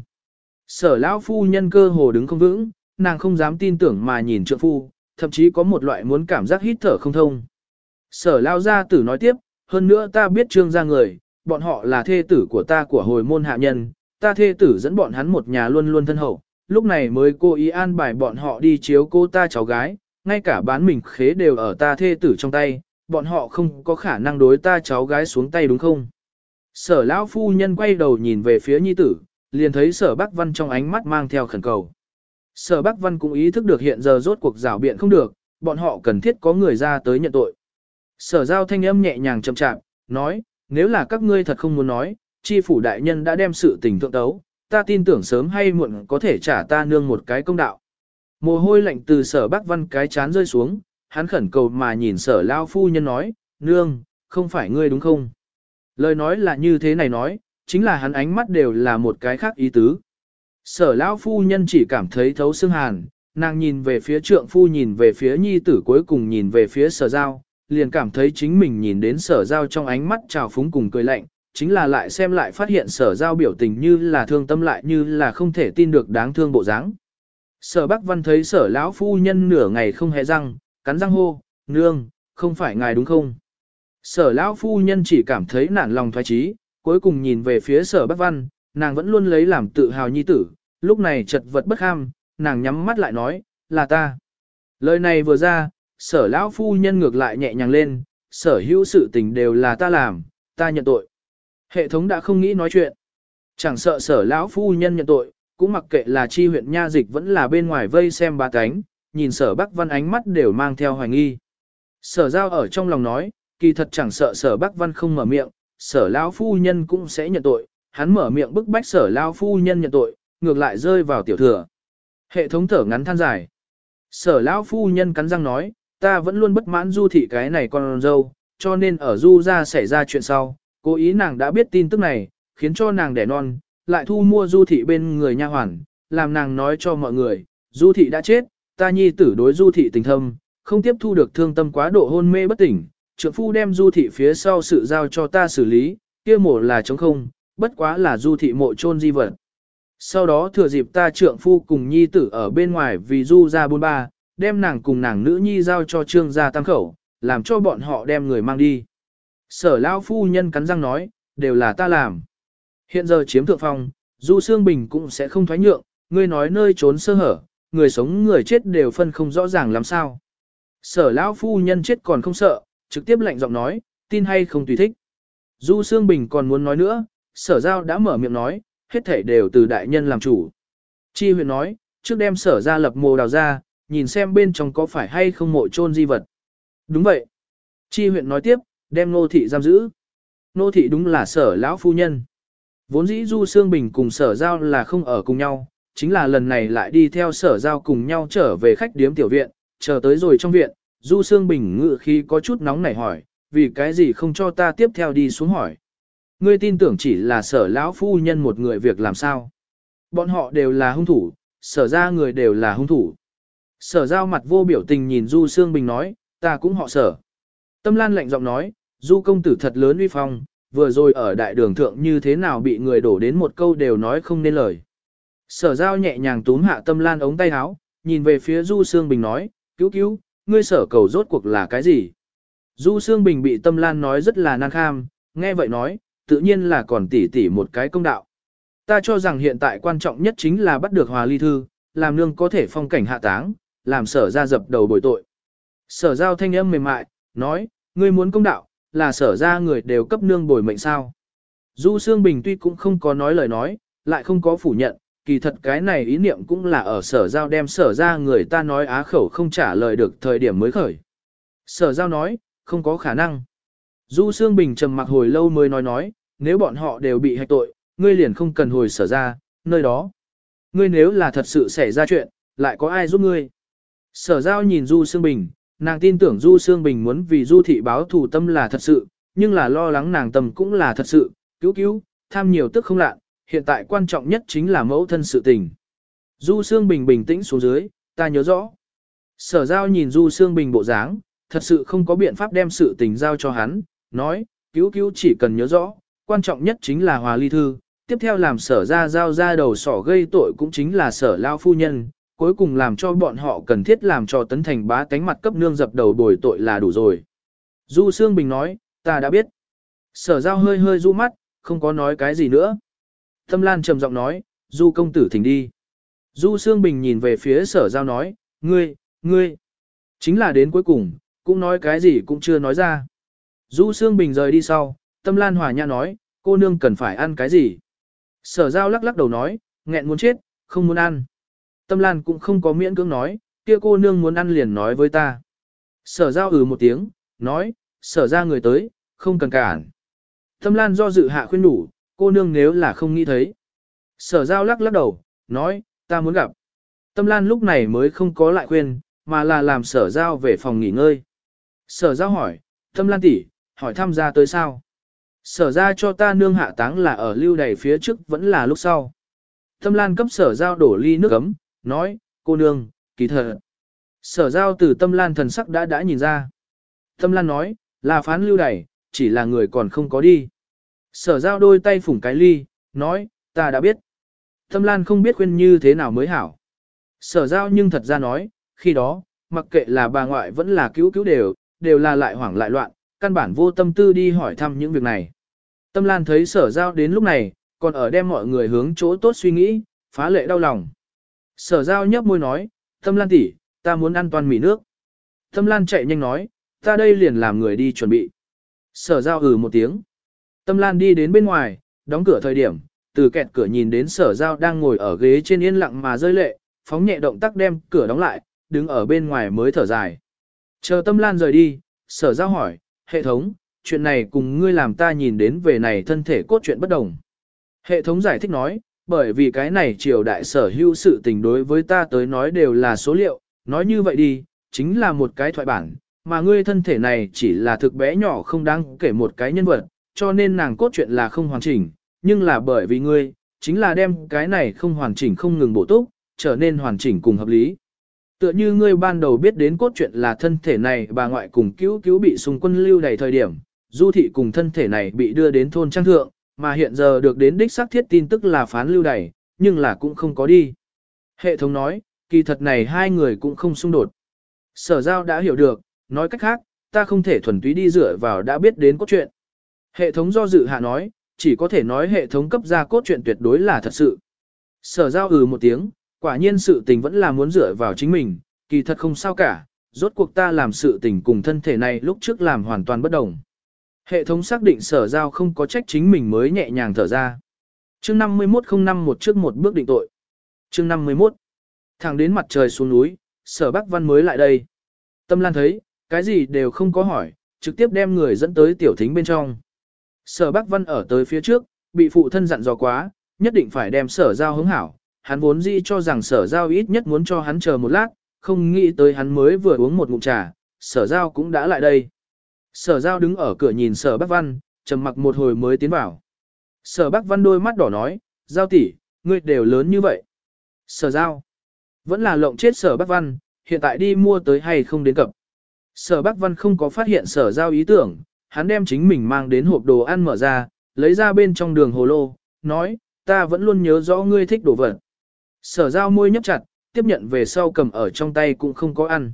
Sở lão phu nhân cơ hồ đứng không vững, nàng không dám tin tưởng mà nhìn trượng phu, thậm chí có một loại muốn cảm giác hít thở không thông. Sở lao gia tử nói tiếp, hơn nữa ta biết trương gia người, bọn họ là thê tử của ta của hồi môn hạ nhân, ta thê tử dẫn bọn hắn một nhà luôn luôn thân hậu, lúc này mới cố ý an bài bọn họ đi chiếu cô ta cháu gái, ngay cả bán mình khế đều ở ta thê tử trong tay, bọn họ không có khả năng đối ta cháu gái xuống tay đúng không? Sở lão phu nhân quay đầu nhìn về phía nhi tử, liền thấy sở Bắc Văn trong ánh mắt mang theo khẩn cầu. Sở Bắc Văn cũng ý thức được hiện giờ rốt cuộc rảo biện không được, bọn họ cần thiết có người ra tới nhận tội. Sở giao thanh âm nhẹ nhàng chậm chạp, nói, nếu là các ngươi thật không muốn nói, chi phủ đại nhân đã đem sự tình thượng tấu, ta tin tưởng sớm hay muộn có thể trả ta nương một cái công đạo. Mồ hôi lạnh từ sở Bắc Văn cái chán rơi xuống, hắn khẩn cầu mà nhìn sở lao phu nhân nói, nương, không phải ngươi đúng không? Lời nói là như thế này nói, chính là hắn ánh mắt đều là một cái khác ý tứ. Sở lão phu nhân chỉ cảm thấy thấu xương hàn, nàng nhìn về phía trượng phu nhìn về phía nhi tử cuối cùng nhìn về phía sở giao, liền cảm thấy chính mình nhìn đến sở giao trong ánh mắt trào phúng cùng cười lạnh, chính là lại xem lại phát hiện sở giao biểu tình như là thương tâm lại như là không thể tin được đáng thương bộ dáng. Sở Bắc Văn thấy sở lão phu nhân nửa ngày không hề răng, cắn răng hô, nương, không phải ngài đúng không? Sở lão phu nhân chỉ cảm thấy nản lòng thoái trí, cuối cùng nhìn về phía sở Bắc Văn, nàng vẫn luôn lấy làm tự hào nhi tử, lúc này chật vật bất kham, nàng nhắm mắt lại nói, là ta. Lời này vừa ra, sở lão phu nhân ngược lại nhẹ nhàng lên, sở hữu sự tình đều là ta làm, ta nhận tội. Hệ thống đã không nghĩ nói chuyện. Chẳng sợ sở lão phu nhân nhận tội, cũng mặc kệ là chi huyện nha dịch vẫn là bên ngoài vây xem ba cánh, nhìn sở Bắc Văn ánh mắt đều mang theo hoài nghi. Sở giao ở trong lòng nói, kỳ thật chẳng sợ sở Bắc Văn không mở miệng, sở lão phu nhân cũng sẽ nhận tội, hắn mở miệng bức bách sở lão phu nhân nhận tội, ngược lại rơi vào tiểu thừa. Hệ thống thở ngắn than dài. Sở lão phu nhân cắn răng nói, ta vẫn luôn bất mãn Du thị cái này con dâu, cho nên ở Du gia xảy ra chuyện sau, cố ý nàng đã biết tin tức này, khiến cho nàng đẻ non, lại thu mua Du thị bên người nha hoàn, làm nàng nói cho mọi người, Du thị đã chết, ta nhi tử đối Du thị tình thâm, không tiếp thu được thương tâm quá độ hôn mê bất tỉnh, trượng phu đem Du thị phía sau sự giao cho ta xử lý, kia mổ là trống không, bất quá là Du thị mộ chôn di vật. Sau đó thừa dịp ta trượng phu cùng nhi tử ở bên ngoài vì Du gia buôn ba, đem nàng cùng nàng nữ nhi giao cho trương gia tam khẩu, làm cho bọn họ đem người mang đi. Sở lão phu nhân cắn răng nói, đều là ta làm. Hiện giờ chiếm thượng phong, Du Sương Bình cũng sẽ không thoái nhượng, ngươi nói nơi trốn sơ hở, người sống người chết đều phân không rõ ràng làm sao. Sở lão phu nhân chết còn không sợ, trực tiếp lạnh giọng nói, tin hay không tùy thích. Du Sương Bình còn muốn nói nữa, sở giao đã mở miệng nói, hết thảy đều từ đại nhân làm chủ. Chi huyện nói, trước đem sở ra lập mồ đào ra, nhìn xem bên trong có phải hay không mộ chôn di vật. Đúng vậy. Chi huyện nói tiếp, đem nô thị giam giữ. Nô thị đúng là sở lão phu nhân. Vốn dĩ Du Sương Bình cùng sở giao là không ở cùng nhau, chính là lần này lại đi theo sở giao cùng nhau trở về khách điếm tiểu viện, chờ tới rồi trong viện, Du Sương Bình ngự khi có chút nóng nảy hỏi, vì cái gì không cho ta tiếp theo đi xuống hỏi. Ngươi tin tưởng chỉ là sở lão phu nhân một người việc làm sao. Bọn họ đều là hung thủ, sở ra người đều là hung thủ. Sở giao mặt vô biểu tình nhìn Du Sương Bình nói, ta cũng họ sở. Tâm Lan lạnh giọng nói, Du công tử thật lớn uy phong, vừa rồi ở đại đường thượng như thế nào bị người đổ đến một câu đều nói không nên lời. Sở giao nhẹ nhàng túm hạ Tâm Lan ống tay áo, nhìn về phía Du Sương Bình nói, cứu cứu, ngươi sở cầu rốt cuộc là cái gì? Du Sương Bình bị Tâm Lan nói rất là nan kham, nghe vậy nói, tự nhiên là còn tỉ tỉ một cái công đạo. Ta cho rằng hiện tại quan trọng nhất chính là bắt được Hòa Ly Thư, làm nương có thể phong cảnh hạ táng, làm sở ra dập đầu bồi tội. Sở giao thanh âm mềm mại, nói, ngươi muốn công đạo, là sở ra người đều cấp nương bồi mệnh sao. Du Sương Bình tuy cũng không có nói lời nói, lại không có phủ nhận, kỳ thật cái này ý niệm cũng là ở sở giao đem sở ra người ta nói á khẩu không trả lời được thời điểm mới khởi. Sở giao nói, không có khả năng. Du Sương Bình trầm mặc hồi lâu mới nói nói, nếu bọn họ đều bị hạch tội, ngươi liền không cần hồi sở ra, nơi đó. Ngươi nếu là thật sự xảy ra chuyện, lại có ai giúp ngươi? Sở giao nhìn Du Sương Bình, nàng tin tưởng Du Sương Bình muốn vì Du thị báo thù tâm là thật sự, nhưng là lo lắng nàng tâm cũng là thật sự, cứu cứu, tham nhiều tức không lạ, hiện tại quan trọng nhất chính là mẫu thân sự tình. Du Sương Bình bình tĩnh xuống dưới, ta nhớ rõ. Sở giao nhìn Du Sương Bình bộ dáng, thật sự không có biện pháp đem sự tình giao cho hắn, nói, cứu cứu chỉ cần nhớ rõ, quan trọng nhất chính là Hòa Ly Thư, tiếp theo làm sở ra giao ra đầu sỏ gây tội cũng chính là sở lao phu nhân, cuối cùng làm cho bọn họ cần thiết làm cho tấn thành bá tánh mặt cấp nương dập đầu bồi tội là đủ rồi. Du Sương Bình nói, ta đã biết. Sở giao hơi hơi du mắt, không có nói cái gì nữa. Tâm Lan trầm giọng nói, Du công tử thỉnh đi. Du Sương Bình nhìn về phía sở giao nói, ngươi, ngươi, chính là đến cuối cùng, cũng nói cái gì cũng chưa nói ra. Du Sương Bình rời đi sau, Tâm Lan hòa nhã nói, cô nương cần phải ăn cái gì. Sở giao lắc lắc đầu nói, nghẹn muốn chết, không muốn ăn. Tâm Lan cũng không có miễn cưỡng nói, kia cô nương muốn ăn liền nói với ta. Sở giao ừ một tiếng, nói, sở ra người tới, không cần cản. Tâm Lan do dự hạ khuyên đủ, cô nương nếu là không nghĩ thấy. Sở giao lắc lắc đầu, nói, ta muốn gặp. Tâm Lan lúc này mới không có lại khuyên, mà là làm sở giao về phòng nghỉ ngơi. Sở giao hỏi, Tâm Lan tỷ, hỏi thăm ra tới sao? Sở ra cho ta nương hạ táng là ở lưu đầy phía trước vẫn là lúc sau. Tâm Lan cấp sở giao đổ ly nước ấm, nói, cô nương, kỳ thật. Sở giao từ Tâm Lan thần sắc đã đã nhìn ra. Tâm Lan nói, là phán lưu đầy, chỉ là người còn không có đi. Sở giao đôi tay phủng cái ly, nói, ta đã biết. Tâm Lan không biết khuyên như thế nào mới hảo. Sở giao nhưng thật ra nói, khi đó, mặc kệ là bà ngoại vẫn là cứu cứu đều, đều là lại hoảng lại loạn, căn bản vô tâm tư đi hỏi thăm những việc này. Tâm Lan thấy sở giao đến lúc này, còn ở đem mọi người hướng chỗ tốt suy nghĩ, phá lệ đau lòng. Sở giao nhấp môi nói, Tâm Lan tỷ, ta muốn ăn toàn mì nước. Tâm Lan chạy nhanh nói, ta đây liền làm người đi chuẩn bị. Sở giao ừ một tiếng. Tâm Lan đi đến bên ngoài, đóng cửa thời điểm, từ kẹt cửa nhìn đến sở giao đang ngồi ở ghế trên yên lặng mà rơi lệ, phóng nhẹ động tác đem cửa đóng lại, đứng ở bên ngoài mới thở dài. Chờ Tâm Lan rời đi, sở giao hỏi, hệ thống, chuyện này cùng ngươi làm ta nhìn đến về này thân thể cốt truyện bất đồng. Hệ thống giải thích nói, bởi vì cái này triều đại sở hữu sự tình đối với ta tới nói đều là số liệu, nói như vậy đi, chính là một cái thoại bản, mà ngươi thân thể này chỉ là thực bé nhỏ không đáng kể một cái nhân vật, cho nên nàng cốt truyện là không hoàn chỉnh, nhưng là bởi vì ngươi, chính là đem cái này không hoàn chỉnh không ngừng bổ túc, trở nên hoàn chỉnh cùng hợp lý. Tựa như ngươi ban đầu biết đến cốt truyện là thân thể này bà ngoại cùng cứu cứu bị xung quân lưu đầy thời điểm, du thị cùng thân thể này bị đưa đến thôn trang thượng, mà hiện giờ được đến đích xác thiết tin tức là phán lưu đầy, nhưng là cũng không có đi. Hệ thống nói, kỳ thật này hai người cũng không xung đột. Sở giao đã hiểu được, nói cách khác, ta không thể thuần túy đi dựa vào đã biết đến cốt truyện. Hệ thống do dự hạ nói, chỉ có thể nói hệ thống cấp ra cốt truyện tuyệt đối là thật sự. Sở giao ừ một tiếng, quả nhiên sự tình vẫn là muốn dựa vào chính mình, kỳ thật không sao cả, rốt cuộc ta làm sự tình cùng thân thể này lúc trước làm hoàn toàn bất đồng. Hệ thống xác định sở giao không có trách chính mình mới nhẹ nhàng thở ra. Chương năm mươi mốt không năm một trước một bước định tội. Chương năm mươi mốt. Thẳng đến mặt trời xuống núi, sở Bắc Văn mới lại đây. Tâm Lan thấy, cái gì đều không có hỏi, trực tiếp đem người dẫn tới tiểu thính bên trong. Sở Bắc Văn ở tới phía trước, bị phụ thân dặn dò quá, nhất định phải đem sở giao hứng hảo. Hắn vốn dĩ cho rằng sở giao ít nhất muốn cho hắn chờ một lát, không nghĩ tới hắn mới vừa uống một ngụm trà, sở giao cũng đã lại đây. Sở giao đứng ở cửa nhìn sở Bắc Văn, trầm mặc một hồi mới tiến vào. Sở Bắc Văn đôi mắt đỏ nói, giao tỷ, ngươi đều lớn như vậy. Sở giao, vẫn là lộng chết sở Bắc Văn, hiện tại đi mua tới hay không đến cập. Sở Bắc Văn không có phát hiện sở giao ý tưởng, hắn đem chính mình mang đến hộp đồ ăn mở ra, lấy ra bên trong đường hồ lô, nói, ta vẫn luôn nhớ rõ ngươi thích đồ vật. Sở giao môi nhấp chặt, tiếp nhận về sau cầm ở trong tay cũng không có ăn.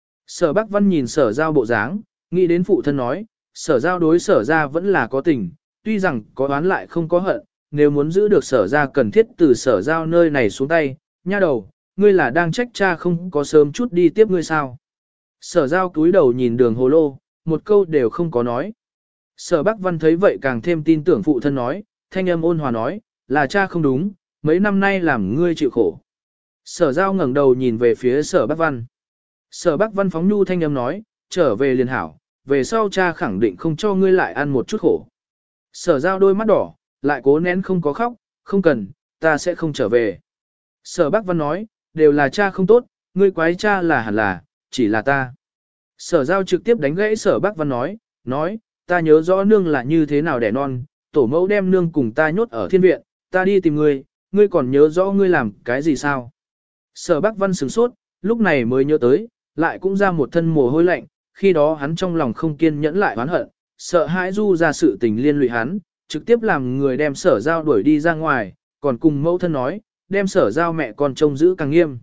Sở Bắc Văn nhìn sở giao bộ dáng, nghĩ đến phụ thân nói, sở giao đối sở ra vẫn là có tình, tuy rằng có oán lại không có hận, nếu muốn giữ được sở ra cần thiết từ sở giao nơi này xuống tay, nha đầu, ngươi là đang trách cha không có sớm chút đi tiếp ngươi sao. Sở giao cúi đầu nhìn đường hồ lô, một câu đều không có nói. Sở Bắc Văn thấy vậy càng thêm tin tưởng phụ thân nói, thanh âm ôn hòa nói, là cha không đúng, mấy năm nay làm ngươi chịu khổ. Sở giao ngẩng đầu nhìn về phía sở Bắc Văn. Sở Bắc Văn phóng nhu thanh âm nói, trở về liền hảo, về sau cha khẳng định không cho ngươi lại ăn một chút khổ. Sở giao đôi mắt đỏ, lại cố nén không có khóc, không cần, ta sẽ không trở về. Sở Bắc Văn nói, đều là cha không tốt, ngươi quái cha là hẳn là, chỉ là ta. Sở giao trực tiếp đánh gãy sở Bắc Văn nói, nói, ta nhớ rõ nương là như thế nào đẻ non, tổ mẫu đem nương cùng ta nhốt ở thiên viện, ta đi tìm ngươi, ngươi còn nhớ rõ ngươi làm cái gì sao? Sở Bắc Văn sửng sốt, lúc này mới nhớ tới, lại cũng ra một thân mồ hôi lạnh, khi đó hắn trong lòng không kiên nhẫn lại oán hận, sợ hãi du ra sự tình liên lụy hắn, trực tiếp làm người đem sở giao đuổi đi ra ngoài, còn cùng mẫu thân nói, đem sở giao mẹ con trông giữ càng nghiêm.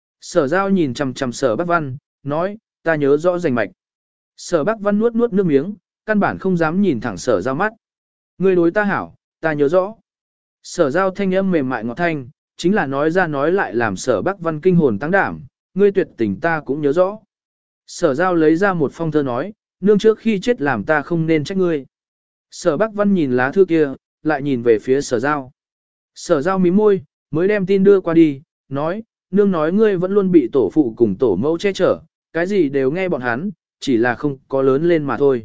Sở giao nhìn chằm chằm sở Bắc Văn, nói, ta nhớ rõ rành mạch. Sở Bắc Văn nuốt nuốt nước miếng, căn bản không dám nhìn thẳng sở giao mắt. Ngươi đối ta hảo, ta nhớ rõ. Sở giao thanh âm mềm mại ngọt thanh, chính là nói ra nói lại làm sở Bắc Văn kinh hồn tăng đảm, ngươi tuyệt tình ta cũng nhớ rõ. Sở giao lấy ra một phong thơ nói, nương trước khi chết làm ta không nên trách ngươi. Sở Bắc Văn nhìn lá thư kia, lại nhìn về phía sở giao. Sở giao mím môi, mới đem tin đưa qua đi, nói, nương nói ngươi vẫn luôn bị tổ phụ cùng tổ mẫu che chở, cái gì đều nghe bọn hắn, chỉ là không có lớn lên mà thôi.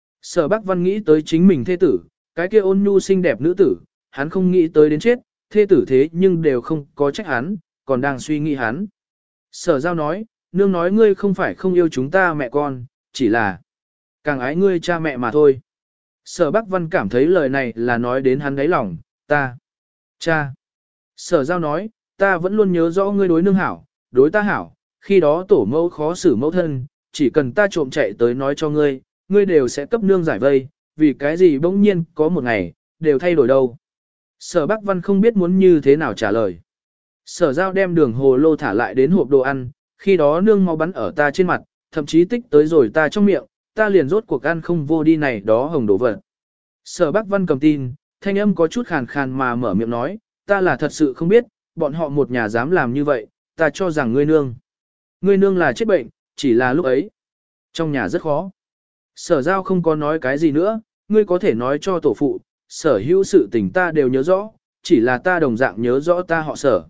Sở Bắc Văn nghĩ tới chính mình thê tử, cái kia ôn nhu xinh đẹp nữ tử, hắn không nghĩ tới đến chết, thê tử thế nhưng đều không có trách hắn, còn đang suy nghĩ hắn. Sở giao nói, nương nói ngươi không phải không yêu chúng ta mẹ con, chỉ là càng ái ngươi cha mẹ mà thôi. Sở Bắc Văn cảm thấy lời này là nói đến hắn đáy lòng, ta, cha. Sở giao nói, ta vẫn luôn nhớ rõ ngươi đối nương hảo, đối ta hảo, khi đó tổ mẫu khó xử mẫu thân, chỉ cần ta trộm chạy tới nói cho ngươi, ngươi đều sẽ cấp nương giải vây, vì cái gì bỗng nhiên có một ngày, đều thay đổi đâu. Sở Bắc Văn không biết muốn như thế nào trả lời. Sở giao đem đường hồ lô thả lại đến hộp đồ ăn, khi đó nương mau bắn ở ta trên mặt, thậm chí tích tới rồi ta trong miệng, ta liền rốt cuộc ăn không vô đi này đó hồng đổ vật. Sở Bắc Văn cầm tin, thanh âm có chút khàn khàn mà mở miệng nói, ta là thật sự không biết, bọn họ một nhà dám làm như vậy, ta cho rằng ngươi nương. Ngươi nương là chết bệnh, chỉ là lúc ấy. Trong nhà rất khó. Sở giao không có nói cái gì nữa, ngươi có thể nói cho tổ phụ, sở hữu sự tình ta đều nhớ rõ, chỉ là ta đồng dạng nhớ rõ ta họ sở.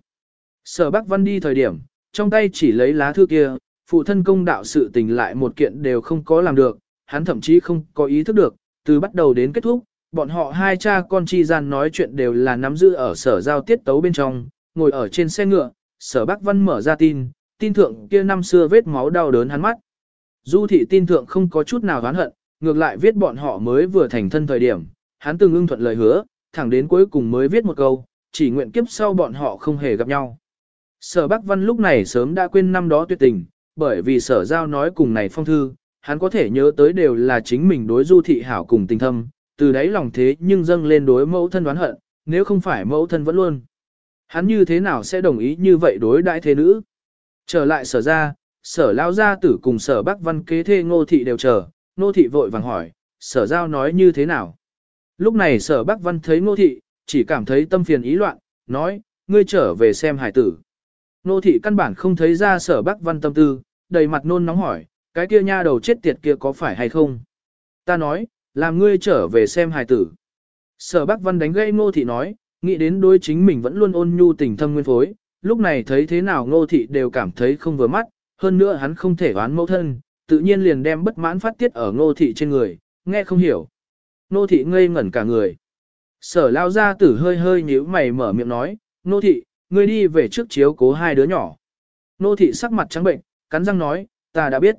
Sở Bắc Văn đi thời điểm, trong tay chỉ lấy lá thư kia, phụ thân công đạo sự tình lại một kiện đều không có làm được, hắn thậm chí không có ý thức được, từ bắt đầu đến kết thúc, bọn họ hai cha con chi gian nói chuyện đều là nắm giữ ở sở giao tiết tấu bên trong, ngồi ở trên xe ngựa, sở Bắc Văn mở ra tin, tin thượng kia năm xưa vết máu đau đớn hắn mắt. Du thị tin thượng không có chút nào oán hận, ngược lại viết bọn họ mới vừa thành thân thời điểm, hắn từng ưng thuận lời hứa, thẳng đến cuối cùng mới viết một câu, chỉ nguyện kiếp sau bọn họ không hề gặp nhau. Sở Bắc Văn lúc này sớm đã quên năm đó tuyệt tình, bởi vì sở giao nói cùng này phong thư, hắn có thể nhớ tới đều là chính mình đối du thị hảo cùng tình thâm, từ đấy lòng thế nhưng dâng lên đối mẫu thân đoán hận, nếu không phải mẫu thân vẫn luôn. Hắn như thế nào sẽ đồng ý như vậy đối đãi thế nữ? Trở lại sở ra, sở lao gia tử cùng sở Bắc Văn kế thê Ngô thị đều chờ, Ngô thị vội vàng hỏi, sở giao nói như thế nào? Lúc này sở Bắc Văn thấy Ngô thị, chỉ cảm thấy tâm phiền ý loạn, nói, ngươi trở về xem hải tử. Ngô thị căn bản không thấy ra sở Bắc Văn tâm tư, đầy mặt nôn nóng hỏi, cái kia nha đầu chết tiệt kia có phải hay không? Ta nói, làm ngươi trở về xem hải tử. Sở Bắc Văn đánh gây Ngô thị nói, nghĩ đến đối chính mình vẫn luôn ôn nhu tình thâm nguyên phối, lúc này thấy thế nào Ngô thị đều cảm thấy không vừa mắt, hơn nữa hắn không thể oán mẫu thân, tự nhiên liền đem bất mãn phát tiết ở Ngô thị trên người, nghe không hiểu. Ngô thị ngây ngẩn cả người. Sở lao gia tử hơi hơi nhíu mày mở miệng nói, Ngô thị, ngươi đi về trước chiếu cố hai đứa nhỏ. Ngô thị sắc mặt trắng bệnh, cắn răng nói, ta đã biết.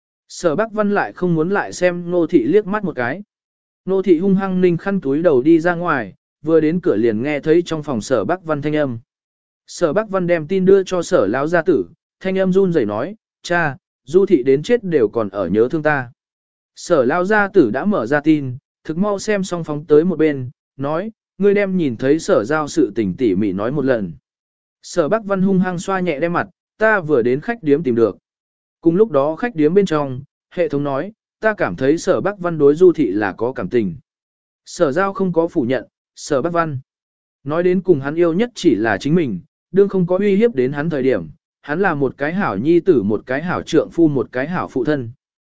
Sở Bắc Văn lại không muốn lại xem Ngô thị liếc mắt một cái. Ngô thị hung hăng ninh khăn túi đầu đi ra ngoài, vừa đến cửa liền nghe thấy trong phòng sở Bắc Văn thanh âm. Sở Bắc Văn đem tin đưa cho sở lão gia tử, thanh âm run rẩy nói, cha, du thị đến chết đều còn ở nhớ thương ta. Sở lão gia tử đã mở ra tin, thực mau xem xong phóng tới một bên, nói, ngươi đem nhìn thấy sở giao sự tình tỉ mỉ nói một lần. Sở Bắc Văn hung hăng xoa nhẹ đem mặt, ta vừa đến khách điếm tìm được. Cùng lúc đó khách điếm bên trong, hệ thống nói, ta cảm thấy sở Bắc Văn đối du thị là có cảm tình. Sở giao không có phủ nhận, sở Bắc Văn. Nói đến cùng hắn yêu nhất chỉ là chính mình, đương không có uy hiếp đến hắn thời điểm, hắn là một cái hảo nhi tử, một cái hảo trượng phu, một cái hảo phụ thân.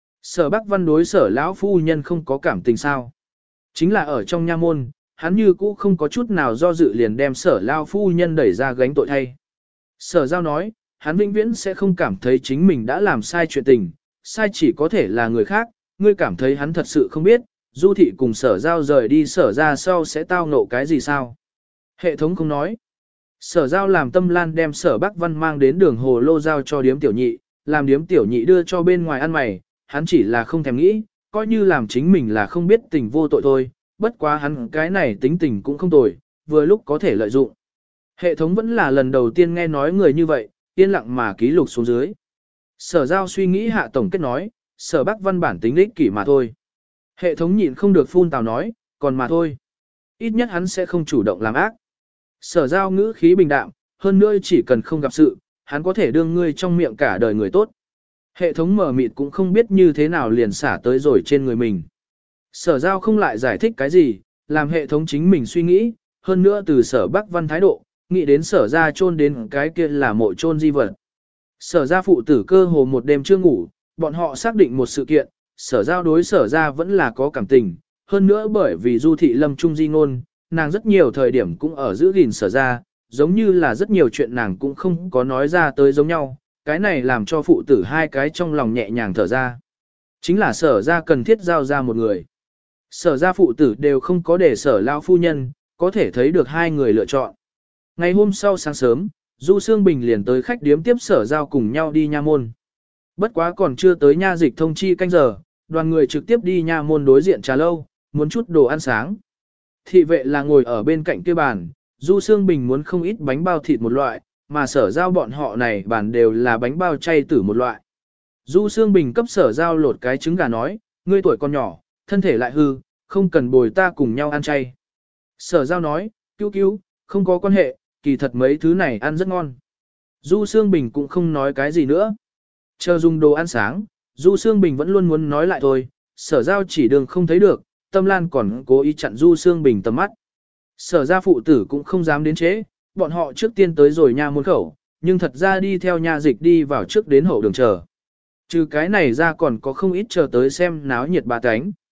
Sở Bắc Văn đối sở lão phu nhân không có cảm tình sao. Chính là ở trong nha môn, hắn như cũ không có chút nào do dự liền đem sở lao phu nhân đẩy ra gánh tội thay. Sở giao nói, hắn vĩnh viễn sẽ không cảm thấy chính mình đã làm sai chuyện tình, sai chỉ có thể là người khác, ngươi cảm thấy hắn thật sự không biết, du thị cùng sở giao rời đi sở ra sau sẽ tao ngộ cái gì sao. Hệ thống không nói. Sở giao làm tâm lan đem sở Bắc Văn mang đến đường hồ lô giao cho điếm tiểu nhị, làm điếm tiểu nhị đưa cho bên ngoài ăn mày, hắn chỉ là không thèm nghĩ, coi như làm chính mình là không biết tình vô tội thôi, bất quá hắn cái này tính tình cũng không tồi, vừa lúc có thể lợi dụng. Hệ thống vẫn là lần đầu tiên nghe nói người như vậy, yên lặng mà ký lục xuống dưới. Sở giao suy nghĩ hạ tổng kết nói, sở Bắc Văn bản tính ích kỷ mà thôi. Hệ thống nhịn không được phun tào nói, còn mà thôi. Ít nhất hắn sẽ không chủ động làm ác. Sở giao ngữ khí bình đạm, hơn nữa chỉ cần không gặp sự, hắn có thể đương ngươi trong miệng cả đời người tốt. Hệ thống mở mịt cũng không biết như thế nào liền xả tới rồi trên người mình. Sở giao không lại giải thích cái gì, làm hệ thống chính mình suy nghĩ, hơn nữa từ sở Bắc Văn thái độ, nghĩ đến sở ra chôn đến cái kia là mộ chôn di vật. Sở ra phụ tử cơ hồ một đêm chưa ngủ, bọn họ xác định một sự kiện, sở giao đối sở ra vẫn là có cảm tình, hơn nữa bởi vì du thị lâm trung di ngôn, nàng rất nhiều thời điểm cũng ở giữ gìn sở ra, giống như là rất nhiều chuyện nàng cũng không có nói ra tới giống nhau, cái này làm cho phụ tử hai cái trong lòng nhẹ nhàng thở ra. Chính là sở ra cần thiết giao ra một người. Sở ra phụ tử đều không có để sở lao phu nhân, có thể thấy được hai người lựa chọn. Ngày hôm sau sáng sớm, Du Sương Bình liền tới khách điếm tiếp sở giao cùng nhau đi nha môn. Bất quá còn chưa tới nha dịch thông chi canh giờ, đoàn người trực tiếp đi nha môn đối diện trà lâu, muốn chút đồ ăn sáng. Thị vệ là ngồi ở bên cạnh kia bàn, Du Sương Bình muốn không ít bánh bao thịt một loại, mà sở giao bọn họ này bàn đều là bánh bao chay tử một loại. Du Sương Bình cấp sở giao lột cái trứng gà nói, ngươi tuổi còn nhỏ, thân thể lại hư, không cần bồi ta cùng nhau ăn chay. Sở giao nói, cứu cứu, không có quan hệ, kỳ thật mấy thứ này ăn rất ngon. Du Sương Bình cũng không nói cái gì nữa. Chờ dùng đồ ăn sáng, Du Sương Bình vẫn luôn muốn nói lại thôi, sở giao chỉ đường không thấy được, Tâm Lan còn cố ý chặn Du Sương Bình tầm mắt. Sở gia phụ tử cũng không dám đến chế, bọn họ trước tiên tới rồi nha môn khẩu, nhưng thật ra đi theo nha dịch đi vào trước đến hậu đường chờ. Trừ cái này ra còn có không ít chờ tới xem náo nhiệt bà tánh.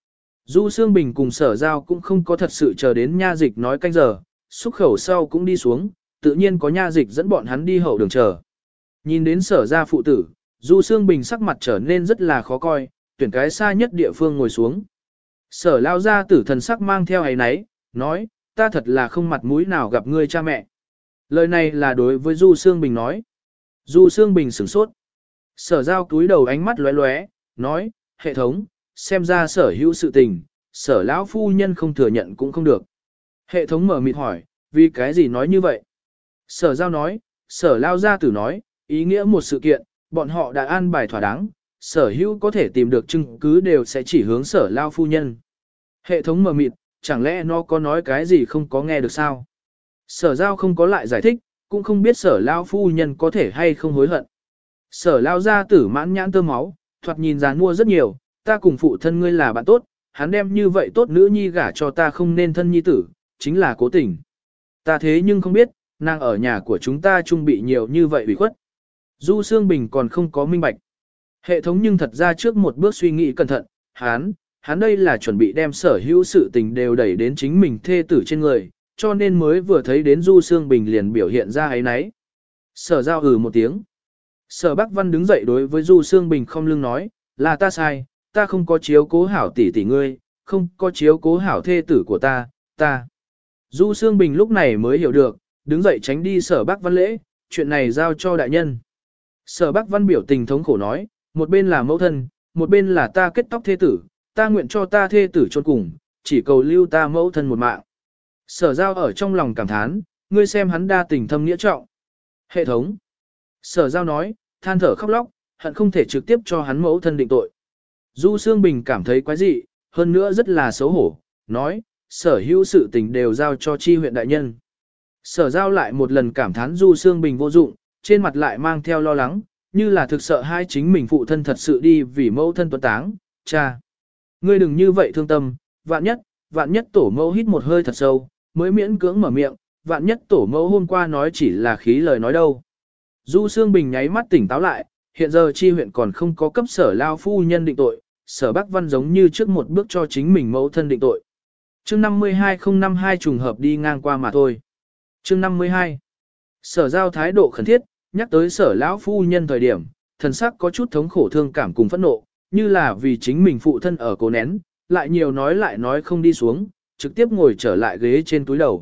Du Sương Bình cùng sở giao cũng không có thật sự chờ đến nha dịch nói canh giờ, xúc khẩu sau cũng đi xuống, tự nhiên có nha dịch dẫn bọn hắn đi hậu đường chờ. Nhìn đến sở gia phụ tử, Du Sương Bình sắc mặt trở nên rất là khó coi, tuyển cái xa nhất địa phương ngồi xuống. Sở lao gia tử thần sắc mang theo ấy nấy, nói, ta thật là không mặt mũi nào gặp ngươi cha mẹ. Lời này là đối với Du Sương Bình nói. Du Sương Bình sửng sốt. Sở giao cúi đầu ánh mắt lóe lóe, nói, hệ thống, xem ra sở hữu sự tình, sở lão phu nhân không thừa nhận cũng không được. Hệ thống mở mịt hỏi, vì cái gì nói như vậy? Sở giao nói, sở lao gia tử nói, ý nghĩa một sự kiện, bọn họ đã an bài thỏa đáng, sở hữu có thể tìm được chứng cứ đều sẽ chỉ hướng sở lao phu nhân. Hệ thống mở mịt, chẳng lẽ nó có nói cái gì không có nghe được sao? Sở giao không có lại giải thích, cũng không biết sở lao phu nhân có thể hay không hối hận. Sở lao gia tử mãn nhãn tơ máu, thoạt nhìn giàn mua rất nhiều, ta cùng phụ thân ngươi là bạn tốt, hắn đem như vậy tốt nữ nhi gả cho ta không nên thân nhi tử, chính là cố tình. Ta thế nhưng không biết, nàng ở nhà của chúng ta trung bị nhiều như vậy ủy khuất. Du Sương Bình còn không có minh bạch. Hệ thống nhưng thật ra trước một bước suy nghĩ cẩn thận, hắn, hắn đây là chuẩn bị đem sở hữu sự tình đều đẩy đến chính mình thê tử trên người, cho nên mới vừa thấy đến Du Sương Bình liền biểu hiện ra ấy nấy. Sở giao ừ một tiếng. Sở Bắc Văn đứng dậy đối với Du Sương Bình không lưng nói, là ta sai, ta không có chiếu cố hảo tỷ tỷ ngươi, không có chiếu cố hảo thê tử của ta, ta. Du Sương Bình lúc này mới hiểu được, đứng dậy tránh đi Sở Bắc Văn lễ, chuyện này giao cho đại nhân. Sở Bắc Văn biểu tình thống khổ nói, một bên là mẫu thân, một bên là ta kết tóc thê tử, ta nguyện cho ta thê tử chôn cùng, chỉ cầu lưu ta mẫu thân một mạng. Sở giao ở trong lòng cảm thán, ngươi xem hắn đa tình thâm nghĩa trọng. Hệ thống. Sở giao nói, than thở khóc lóc, hận không thể trực tiếp cho hắn mẫu thân định tội. Du Sương Bình cảm thấy quái dị, hơn nữa rất là xấu hổ, nói, sở hữu sự tình đều giao cho chi huyện đại nhân. Sở giao lại một lần cảm thán Du Sương Bình vô dụng, trên mặt lại mang theo lo lắng, như là thực sợ hai chính mình phụ thân thật sự đi vì mẫu thân tuấn táng, cha. Ngươi đừng như vậy thương tâm, vạn nhất, vạn nhất tổ mẫu hít một hơi thật sâu, mới miễn cưỡng mở miệng, vạn nhất tổ mẫu hôm qua nói chỉ là khí lời nói đâu. Du Sương Bình nháy mắt tỉnh táo lại, hiện giờ chi huyện còn không có cấp sở lao phu nhân định tội, sở Bắc Văn giống như trước một bước cho chính mình mẫu thân định tội. Chương năm mươi hai không năm hai trùng hợp đi ngang qua mà thôi. Chương năm mươi hai. Sở giao thái độ khẩn thiết, nhắc tới sở lão phu nhân thời điểm, thần sắc có chút thống khổ thương cảm cùng phẫn nộ, như là vì chính mình phụ thân ở cố nén, lại nhiều nói lại nói không đi xuống, trực tiếp ngồi trở lại ghế trên túi đầu.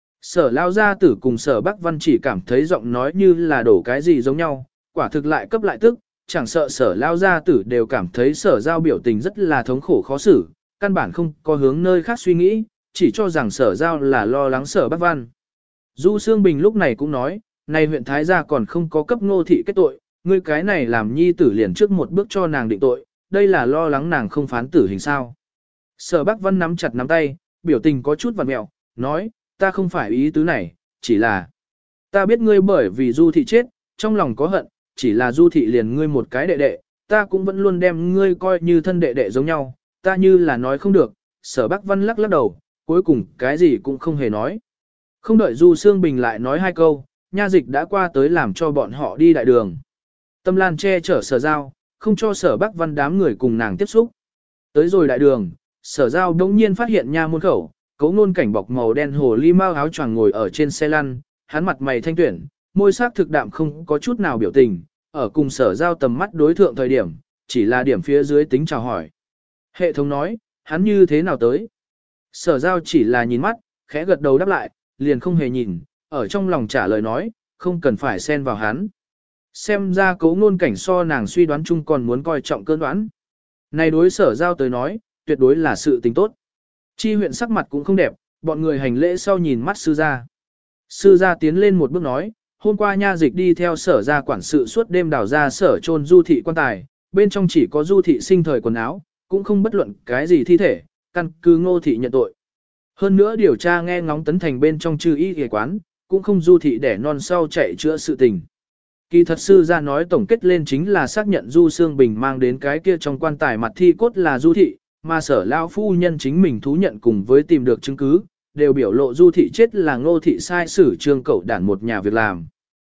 Sở lao gia tử cùng sở Bắc Văn chỉ cảm thấy giọng nói như là đổ cái gì giống nhau, quả thực lại cấp lại tức, chẳng sợ sở lao gia tử đều cảm thấy sở giao biểu tình rất là thống khổ khó xử, căn bản không có hướng nơi khác suy nghĩ, chỉ cho rằng sở giao là lo lắng sở Bắc Văn. Du Sương Bình lúc này cũng nói, này huyện Thái gia còn không có cấp ngô thị kết tội, ngươi cái này làm nhi tử liền trước một bước cho nàng định tội, đây là lo lắng nàng không phán tử hình sao. Sở Bắc Văn nắm chặt nắm tay, biểu tình có chút vặn mẹo, nói, ta không phải ý tứ này, chỉ là, ta biết ngươi bởi vì Du thị chết, trong lòng có hận, chỉ là Du thị liền ngươi một cái đệ đệ, ta cũng vẫn luôn đem ngươi coi như thân đệ đệ giống nhau, ta như là nói không được, sở Bắc Văn lắc lắc đầu, cuối cùng cái gì cũng không hề nói. Không đợi Du Sương Bình lại nói hai câu, nha dịch đã qua tới làm cho bọn họ đi đại đường. Tâm Lan che chở sở giao, không cho sở Bắc Văn đám người cùng nàng tiếp xúc. Tới rồi đại đường, sở giao đống nhiên phát hiện nha môn khẩu, Cố Nôn Cảnh bọc màu đen hồ ly mau áo choàng ngồi ở trên xe lăn, hắn mặt mày thanh tuyển, môi sắc thực đạm không có chút nào biểu tình, ở cùng sở giao tầm mắt đối thượng thời điểm, chỉ là điểm phía dưới tính chào hỏi. Hệ thống nói, hắn như thế nào tới? Sở giao chỉ là nhìn mắt, khẽ gật đầu đáp lại, liền không hề nhìn, ở trong lòng trả lời nói, không cần phải xen vào hắn. Xem ra Cố Nôn Cảnh so nàng suy đoán chung còn muốn coi trọng cơn đoán. Này đối sở giao tới nói, tuyệt đối là sự tình tốt. Chi huyện sắc mặt cũng không đẹp, bọn người hành lễ sau nhìn mắt sư gia. Sư gia tiến lên một bước nói, hôm qua nha dịch đi theo sở gia quản sự suốt đêm đào ra sở trôn Du thị quan tài, bên trong chỉ có Du thị sinh thời quần áo, cũng không bất luận cái gì thi thể, căn cứ Ngô thị nhận tội. Hơn nữa điều tra nghe ngóng Tấn Thành bên trong trừ y y quán, cũng không Du thị đẻ non sau chạy chữa sự tình. Kỳ thật sư gia nói tổng kết lên chính là xác nhận Du Sương Bình mang đến cái kia trong quan tài mặt thi cốt là Du thị, mà sở lão phu nhân chính mình thú nhận cùng với tìm được chứng cứ, đều biểu lộ Du thị chết là Ngô thị sai sử trương cẩu đản một nhà việc làm.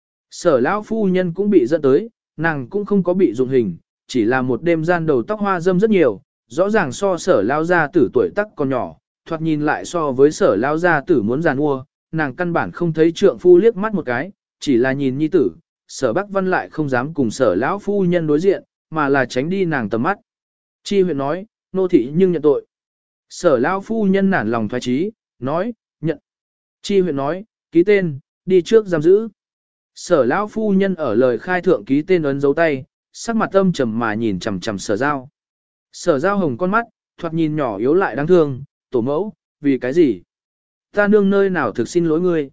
Sở lão phu nhân cũng bị dẫn tới, nàng cũng không có bị dụng hình, chỉ là một đêm gian đầu tóc hoa dâm rất nhiều, rõ ràng so sở lao gia tử tuổi tác còn nhỏ, thoạt nhìn lại so với sở lao gia tử muốn giàn mua, nàng căn bản không thấy trượng phu liếc mắt một cái, chỉ là nhìn nhi tử, sở Bắc Văn lại không dám cùng sở lão phu nhân đối diện, mà là tránh đi nàng tầm mắt. Chi huyện nói, nô thị nhưng nhận tội. Sở lão phu nhân nản lòng thoái trí, nói, nhận. Chi huyện nói, ký tên, đi trước giam giữ. Sở lão phu nhân ở lời khai thượng ký tên ấn dấu tay, sắc mặt âm trầm mà nhìn chằm chằm sở giao. Sở giao hồng con mắt, thoạt nhìn nhỏ yếu lại đáng thương, tổ mẫu, vì cái gì? Ta nương nơi nào thực xin lỗi ngươi?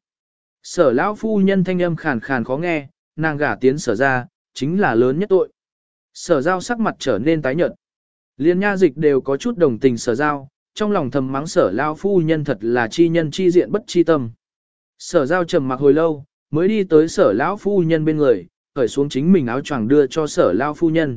Sở lão phu nhân thanh âm khàn khàn khó nghe, nàng gả tiến sở ra, chính là lớn nhất tội. Sở giao sắc mặt trở nên tái nhợt. Liên nha dịch đều có chút đồng tình sở giao, trong lòng thầm mắng sở lão phu nhân thật là chi nhân chi diện bất chi tâm. Sở giao trầm mặc hồi lâu, mới đi tới sở lão phu nhân bên người, cởi xuống chính mình áo choàng đưa cho sở lão phu nhân.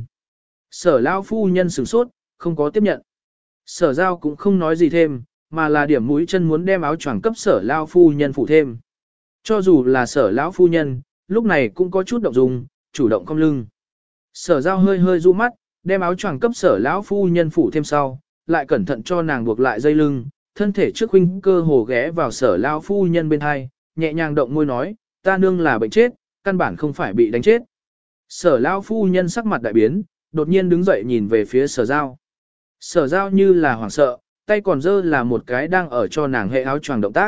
Sở lão phu nhân sửng sốt, không có tiếp nhận. Sở giao cũng không nói gì thêm, mà là điểm mũi chân muốn đem áo choàng cấp sở lão phu nhân phụ thêm. Cho dù là sở lão phu nhân, lúc này cũng có chút động dung, chủ động cong lưng. Sở giao hơi hơi du mắt, đem áo choàng cấp sở lão phu nhân phủ thêm sau, lại cẩn thận cho nàng buộc lại dây lưng, thân thể trước huynh cơ hồ ghé vào sở lão phu nhân bên hai, nhẹ nhàng động môi nói, ta nương là bệnh chết, căn bản không phải bị đánh chết. Sở lão phu nhân sắc mặt đại biến, đột nhiên đứng dậy nhìn về phía sở giao. Sở giao như là hoảng sợ, tay còn dơ là một cái đang ở cho nàng hệ áo choàng động tác.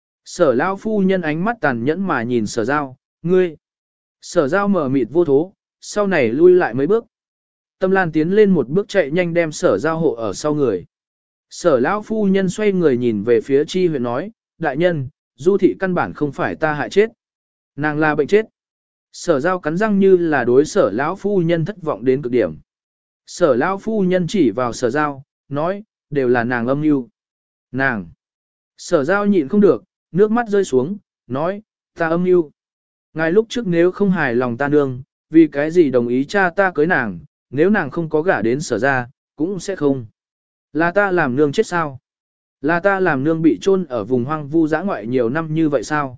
Sở lão phu nhân ánh mắt tàn nhẫn mà nhìn sở giao, ngươi. Sở giao mở mịt vô thố, sau này lui lại mấy bước. Tâm Lan tiến lên một bước chạy nhanh đem sở giao hộ ở sau người. Sở lão phu nhân xoay người nhìn về phía Chi huyện nói, đại nhân, Du thị căn bản không phải ta hại chết. Nàng là bệnh chết. Sở giao cắn răng như là đối sở lão phu nhân thất vọng đến cực điểm. Sở lão phu nhân chỉ vào sở giao, nói, đều là nàng âm mưu. Nàng. Sở giao nhịn không được, nước mắt rơi xuống, nói, ta âm mưu. Ngài lúc trước nếu không hài lòng ta nương, vì cái gì đồng ý cha ta cưới nàng, nếu nàng không có gả đến sở ra, cũng sẽ không. Là ta làm nương chết sao? Là ta làm nương bị chôn ở vùng hoang vu dã ngoại nhiều năm như vậy sao?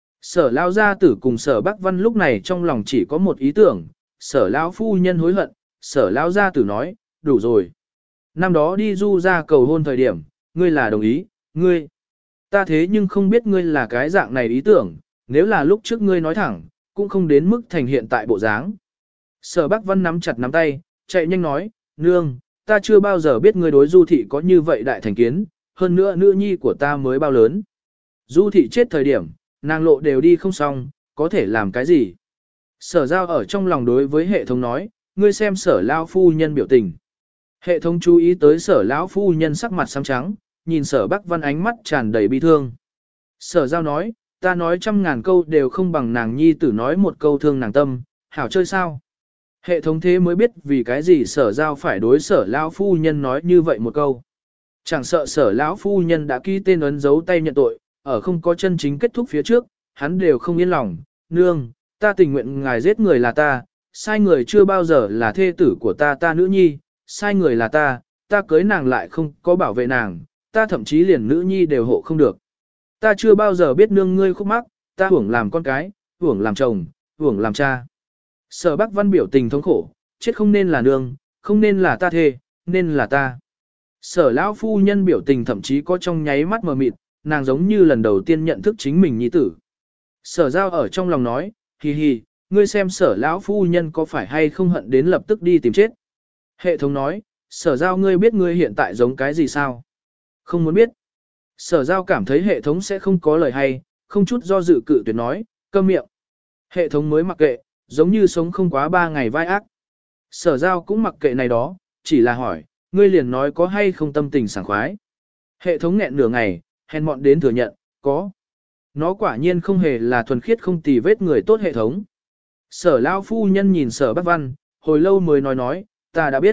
Sở lao gia tử cùng sở Bắc Văn lúc này trong lòng chỉ có một ý tưởng, sở lão phu nhân hối hận, sở lao gia tử nói, đủ rồi. Năm đó đi du ra cầu hôn thời điểm, ngươi là đồng ý, ngươi. Ta thế nhưng không biết ngươi là cái dạng này ý tưởng, nếu là lúc trước ngươi nói thẳng, cũng không đến mức thành hiện tại bộ dáng. Sở Bắc Văn nắm chặt nắm tay, chạy nhanh nói, nương, ta chưa bao giờ biết ngươi đối Du thị có như vậy đại thành kiến, hơn nữa nữ nhi của ta mới bao lớn. Du thị chết thời điểm, nàng lộ đều đi không xong, có thể làm cái gì? Sở giao ở trong lòng đối với hệ thống nói, ngươi xem sở lao phu nhân biểu tình. Hệ thống chú ý tới sở lão phu nhân sắc mặt xám trắng, nhìn sở Bắc Văn ánh mắt tràn đầy bi thương. Sở giao nói, ta nói trăm ngàn câu đều không bằng nàng nhi tử nói một câu thương nàng tâm, hảo chơi sao? Hệ thống thế mới biết vì cái gì sở giao phải đối sở lão phu nhân nói như vậy một câu. Chẳng sợ sở lão phu nhân đã ký tên ấn dấu tay nhận tội, ở không có chân chính kết thúc phía trước, hắn đều không yên lòng, nương, ta tình nguyện ngài giết người là ta, sai người chưa bao giờ là thê tử của ta ta nữ nhi, sai người là ta, ta cưới nàng lại không có bảo vệ nàng, ta thậm chí liền nữ nhi đều hộ không được. Ta chưa bao giờ biết nương ngươi khúc mắc, ta hưởng làm con cái, hưởng làm chồng, hưởng làm cha. Sở Bắc Văn biểu tình thống khổ, chết không nên là nương, không nên là ta thê, nên là ta. Sở lão phu nhân biểu tình thậm chí có trong nháy mắt mờ mịt, nàng giống như lần đầu tiên nhận thức chính mình nhi tử. Sở giao ở trong lòng nói, hì hì, ngươi xem sở lão phu nhân có phải hay không hận đến lập tức đi tìm chết. Hệ thống nói, sở giao ngươi biết ngươi hiện tại giống cái gì sao? Không muốn biết. Sở giao cảm thấy hệ thống sẽ không có lời hay, không chút do dự cự tuyệt nói, câm miệng. Hệ thống mới mặc kệ, giống như sống không quá ba ngày vai ác. Sở giao cũng mặc kệ này đó, chỉ là hỏi, ngươi liền nói có hay không tâm tình sảng khoái. Hệ thống nghẹn nửa ngày, hèn mọn đến thừa nhận, có. Nó quả nhiên không hề là thuần khiết không tì vết người tốt hệ thống. Sở lao phu nhân nhìn sở Bắc Văn, hồi lâu mới nói nói, ta đã biết.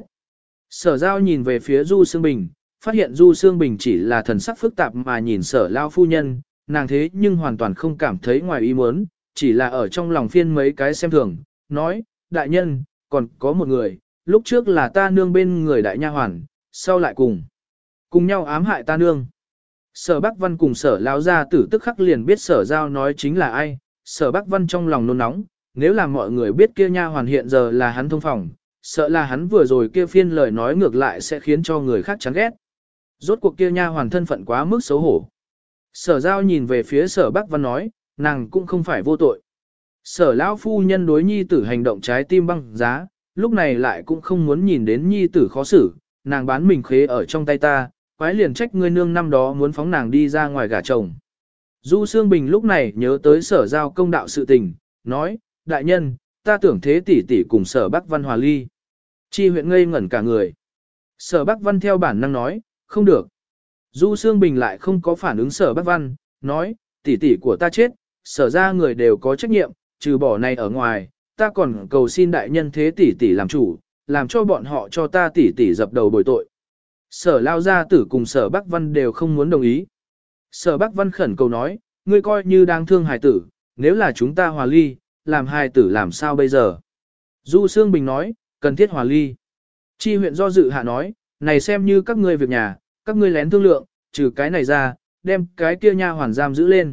Sở giao nhìn về phía Du Sương Bình, phát hiện Du Sương Bình chỉ là thần sắc phức tạp mà nhìn sở lao phu nhân, nàng thế nhưng hoàn toàn không cảm thấy ngoài ý muốn, chỉ là ở trong lòng phiên mấy cái xem thường, nói, đại nhân, còn có một người, lúc trước là ta nương bên người đại nha hoàn, sau lại cùng, cùng nhau ám hại ta nương. Sở Bắc Văn cùng sở lao gia tử tức khắc liền biết sở giao nói chính là ai, sở Bắc Văn trong lòng nôn nóng, nếu là mọi người biết kia nha hoàn hiện giờ là hắn thông phòng, sợ là hắn vừa rồi kia phiên lời nói ngược lại sẽ khiến cho người khác chán ghét. Rốt cuộc kia nha hoàn thân phận quá mức xấu hổ. Sở giao nhìn về phía sở Bắc Văn nói, nàng cũng không phải vô tội. Sở lão phu nhân đối nhi tử hành động trái tim băng giá, lúc này lại cũng không muốn nhìn đến nhi tử khó xử, nàng bán mình khế ở trong tay ta, quái liền trách ngươi nương năm đó muốn phóng nàng đi ra ngoài gả chồng. Du Sương Bình lúc này nhớ tới sở giao công đạo sự tình, nói, đại nhân, ta tưởng thế tỷ tỷ cùng sở Bắc Văn hòa ly. Chi huyện ngây ngẩn cả người. Sở Bắc Văn theo bản năng nói, không được. Du Sương Bình lại không có phản ứng sở Bắc Văn, nói, tỷ tỷ của ta chết, sở ra người đều có trách nhiệm, trừ bỏ này ở ngoài, ta còn cầu xin đại nhân thế tỷ tỷ làm chủ, làm cho bọn họ cho ta tỷ tỷ dập đầu bồi tội. Sở lao gia tử cùng sở Bắc Văn đều không muốn đồng ý. Sở Bắc Văn khẩn cầu nói, ngươi coi như đang thương hài tử, nếu là chúng ta hòa ly, làm hài tử làm sao bây giờ? Du Sương Bình nói, cần thiết hòa ly. Chi huyện do dự hạ nói, này xem như các ngươi việc nhà, các ngươi lén thương lượng, trừ cái này ra, đem cái kia nha hoàn giam giữ lên.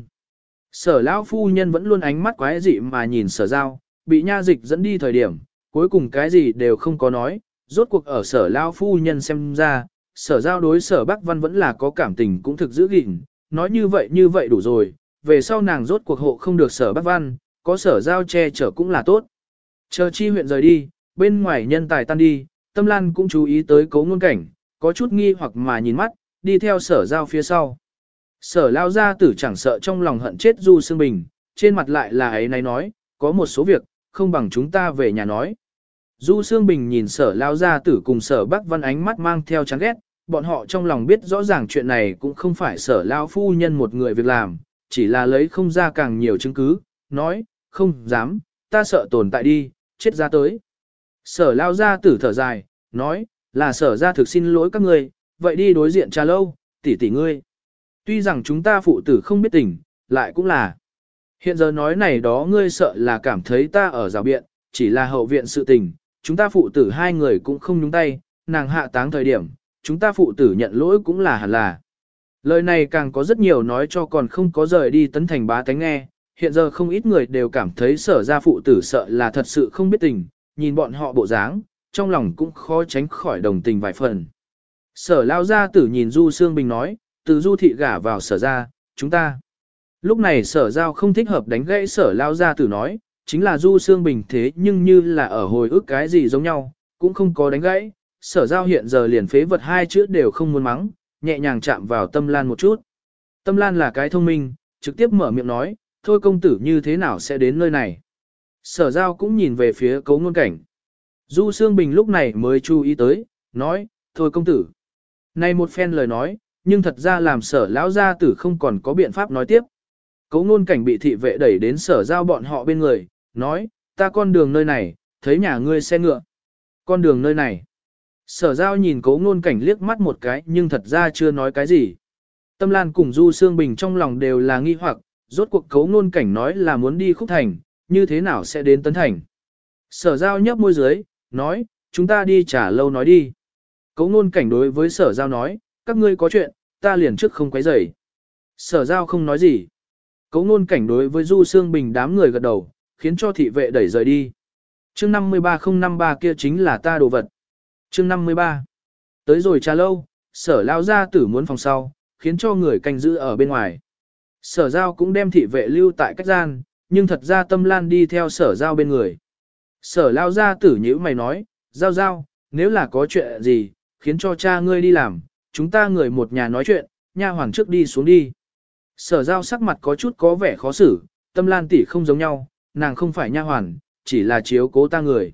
Sở lão phu nhân vẫn luôn ánh mắt quái dị mà nhìn sở giao, bị nha dịch dẫn đi thời điểm, cuối cùng cái gì đều không có nói, rốt cuộc ở sở lão phu nhân xem ra, sở giao đối sở Bắc Văn vẫn là có cảm tình cũng thực giữ gìn, nói như vậy như vậy đủ rồi, về sau nàng rốt cuộc hộ không được sở Bắc Văn, có sở giao che chở cũng là tốt. Chờ chi huyện rời đi, bên ngoài nhân tài tan đi, Tâm Lan cũng chú ý tới Cố Ngôn Cảnh, có chút nghi hoặc mà nhìn mắt, đi theo sở giao phía sau. Sở lao gia tử chẳng sợ trong lòng hận chết Du Sương Bình, trên mặt lại là ấy này nói, có một số việc, không bằng chúng ta về nhà nói. Du Sương Bình nhìn sở lao gia tử cùng sở Bắc Văn ánh mắt mang theo chán ghét, bọn họ trong lòng biết rõ ràng chuyện này cũng không phải sở lao phu nhân một người việc làm, chỉ là lấy không ra càng nhiều chứng cứ, nói, không dám, ta sợ tồn tại đi, chết ra tới. Sở lao gia tử thở dài, nói, là sở ra thực xin lỗi các ngươi, vậy đi đối diện trà lâu, tỷ tỷ ngươi. Tuy rằng chúng ta phụ tử không biết tình, lại cũng là. Hiện giờ nói này đó ngươi sợ là cảm thấy ta ở rào biện, chỉ là hậu viện sự tình, chúng ta phụ tử hai người cũng không nhúng tay, nàng hạ táng thời điểm, chúng ta phụ tử nhận lỗi cũng là hẳn là. Lời này càng có rất nhiều nói cho còn không có rời đi tấn thành bá tánh nghe, hiện giờ không ít người đều cảm thấy sở ra phụ tử sợ là thật sự không biết tình, nhìn bọn họ bộ dáng, trong lòng cũng khó tránh khỏi đồng tình vài phần. Sở lao gia tử nhìn Du Sương Bình nói, từ Du thị gả vào sở ra, chúng ta. Lúc này sở giao không thích hợp đánh gãy sở lao gia tử nói, chính là Du Sương Bình thế nhưng như là ở hồi ức cái gì giống nhau, cũng không có đánh gãy. Sở giao hiện giờ liền phế vật hai chữ đều không muốn mắng, nhẹ nhàng chạm vào Tâm Lan một chút. Tâm Lan là cái thông minh, trực tiếp mở miệng nói, thôi công tử như thế nào sẽ đến nơi này. Sở giao cũng nhìn về phía Cố Ngôn Cảnh. Du Sương Bình lúc này mới chú ý tới, nói, thôi công tử. Này một phen lời nói, nhưng thật ra làm sở lão gia tử không còn có biện pháp nói tiếp. Cố Ngôn Cảnh bị thị vệ đẩy đến sở giao bọn họ bên người, nói, ta con đường nơi này, thấy nhà ngươi xe ngựa. Con đường nơi này. Sở giao nhìn Cố Ngôn Cảnh liếc mắt một cái nhưng thật ra chưa nói cái gì. Tâm Lan cùng Du Sương Bình trong lòng đều là nghi hoặc, rốt cuộc Cố Ngôn Cảnh nói là muốn đi Khúc Thành, như thế nào sẽ đến Tấn Thành. Sở giao nhấp môi dưới, nói, chúng ta đi trả lâu nói đi. Cố Ngôn Cảnh đối với sở giao nói, các ngươi có chuyện, ta liền trước không quấy rầy. Sở giao không nói gì. Cố Ngôn Cảnh đối với Du Sương Bình đám người gật đầu, khiến cho thị vệ đẩy rời đi. Chương năm mươi ba không năm ba kia chính là ta đồ vật. Chương năm mươi ba. Tới rồi trà lâu, sở lao gia tử muốn phòng sau, khiến cho người canh giữ ở bên ngoài. Sở giao cũng đem thị vệ lưu tại cách gian, nhưng thật ra Tâm Lan đi theo sở giao bên người. Sở lao gia tử nhíu mày nói, giao giao, nếu là có chuyện gì, khiến cho cha ngươi đi làm, chúng ta người một nhà nói chuyện, nha hoàn trước đi xuống đi. Sở giao sắc mặt có chút có vẻ khó xử, Tâm Lan tỷ không giống nhau, nàng không phải nha hoàn, chỉ là chiếu cố ta người.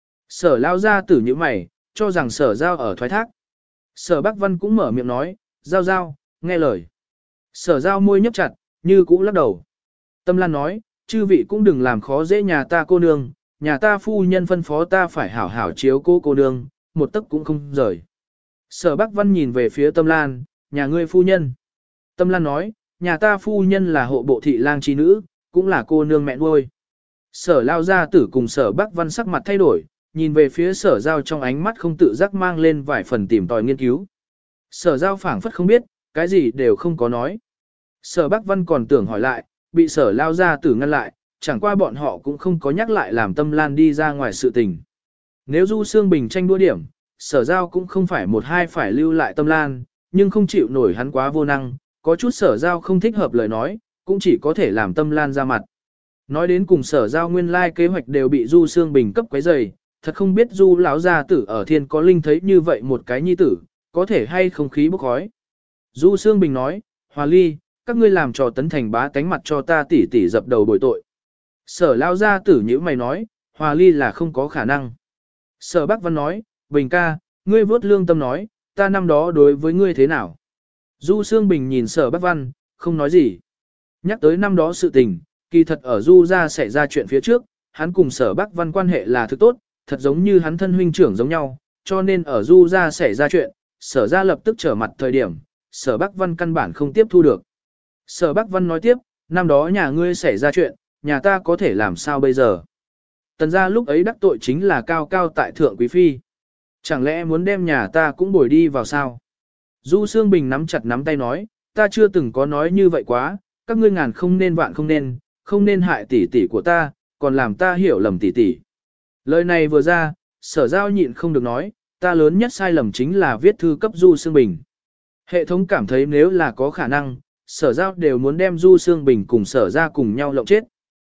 Sở lao gia tử nhíu mày, cho rằng sở giao ở thoái thác. Sở Bắc Văn cũng mở miệng nói, giao giao, nghe lời. Sở giao môi nhấp chặt, như cũ lắc đầu. Tâm Lan nói, chư vị cũng đừng làm khó dễ nhà ta cô nương, nhà ta phu nhân phân phó ta phải hảo hảo chiếu cố cô nương, một tấc cũng không rời. Sở Bắc Văn nhìn về phía Tâm Lan, nhà ngươi phu nhân. Tâm Lan nói, nhà ta phu nhân là hộ bộ thị lang chi nữ, cũng là cô nương mẹ nuôi. Sở lao gia tử cùng sở Bắc Văn sắc mặt thay đổi, nhìn về phía sở giao trong ánh mắt không tự giác mang lên vài phần tìm tòi nghiên cứu. Sở giao phảng phất không biết, cái gì đều không có nói. Sở Bắc Văn còn tưởng hỏi lại, bị sở lao gia tử ngăn lại, chẳng qua bọn họ cũng không có nhắc lại làm Tâm Lan đi ra ngoài sự tình. Nếu Du Sương Bình tranh đua điểm, sở giao cũng không phải một hai phải lưu lại Tâm Lan, nhưng không chịu nổi hắn quá vô năng, có chút sở giao không thích hợp lời nói, cũng chỉ có thể làm Tâm Lan ra mặt. Nói đến cùng sở giao nguyên lai kế hoạch đều bị Du Sương Bình cấp quấy rầy, thật không biết Du lão gia tử ở thiên có linh thấy như vậy một cái nhi tử, có thể hay không khí bốc khói. Du Sương Bình nói, Hòa Ly, các ngươi làm trò Tấn Thành bá tánh mặt cho ta tỉ tỉ dập đầu bồi tội. Sở lao gia tử như mày nói, Hòa Ly là không có khả năng. Sở Bắc Văn nói, Bình ca, ngươi vớt lương tâm nói, ta năm đó đối với ngươi thế nào? Du Sương Bình nhìn Sở Bắc Văn, không nói gì. Nhắc tới năm đó sự tình, kỳ thật ở Du gia xảy ra chuyện phía trước, hắn cùng Sở Bắc Văn quan hệ là thứ tốt, thật giống như hắn thân huynh trưởng giống nhau, cho nên ở Du gia xảy ra chuyện, Sở gia lập tức trở mặt thời điểm, Sở Bắc Văn căn bản không tiếp thu được. Sở Bắc Văn nói tiếp, năm đó nhà ngươi xảy ra chuyện, nhà ta có thể làm sao bây giờ? Tần gia lúc ấy đắc tội chính là cao cao tại thượng quý phi. Chẳng lẽ muốn đem nhà ta cũng bồi đi vào sao? Du Sương Bình nắm chặt nắm tay nói, ta chưa từng có nói như vậy quá, các ngươi ngàn không nên vạn không nên, không nên hại tỷ tỷ của ta, còn làm ta hiểu lầm tỷ tỷ. Lời này vừa ra, sở giao nhịn không được nói, ta lớn nhất sai lầm chính là viết thư cấp Du Sương Bình. Hệ thống cảm thấy nếu là có khả năng, sở giao đều muốn đem Du Sương Bình cùng sở ra cùng nhau lộng chết.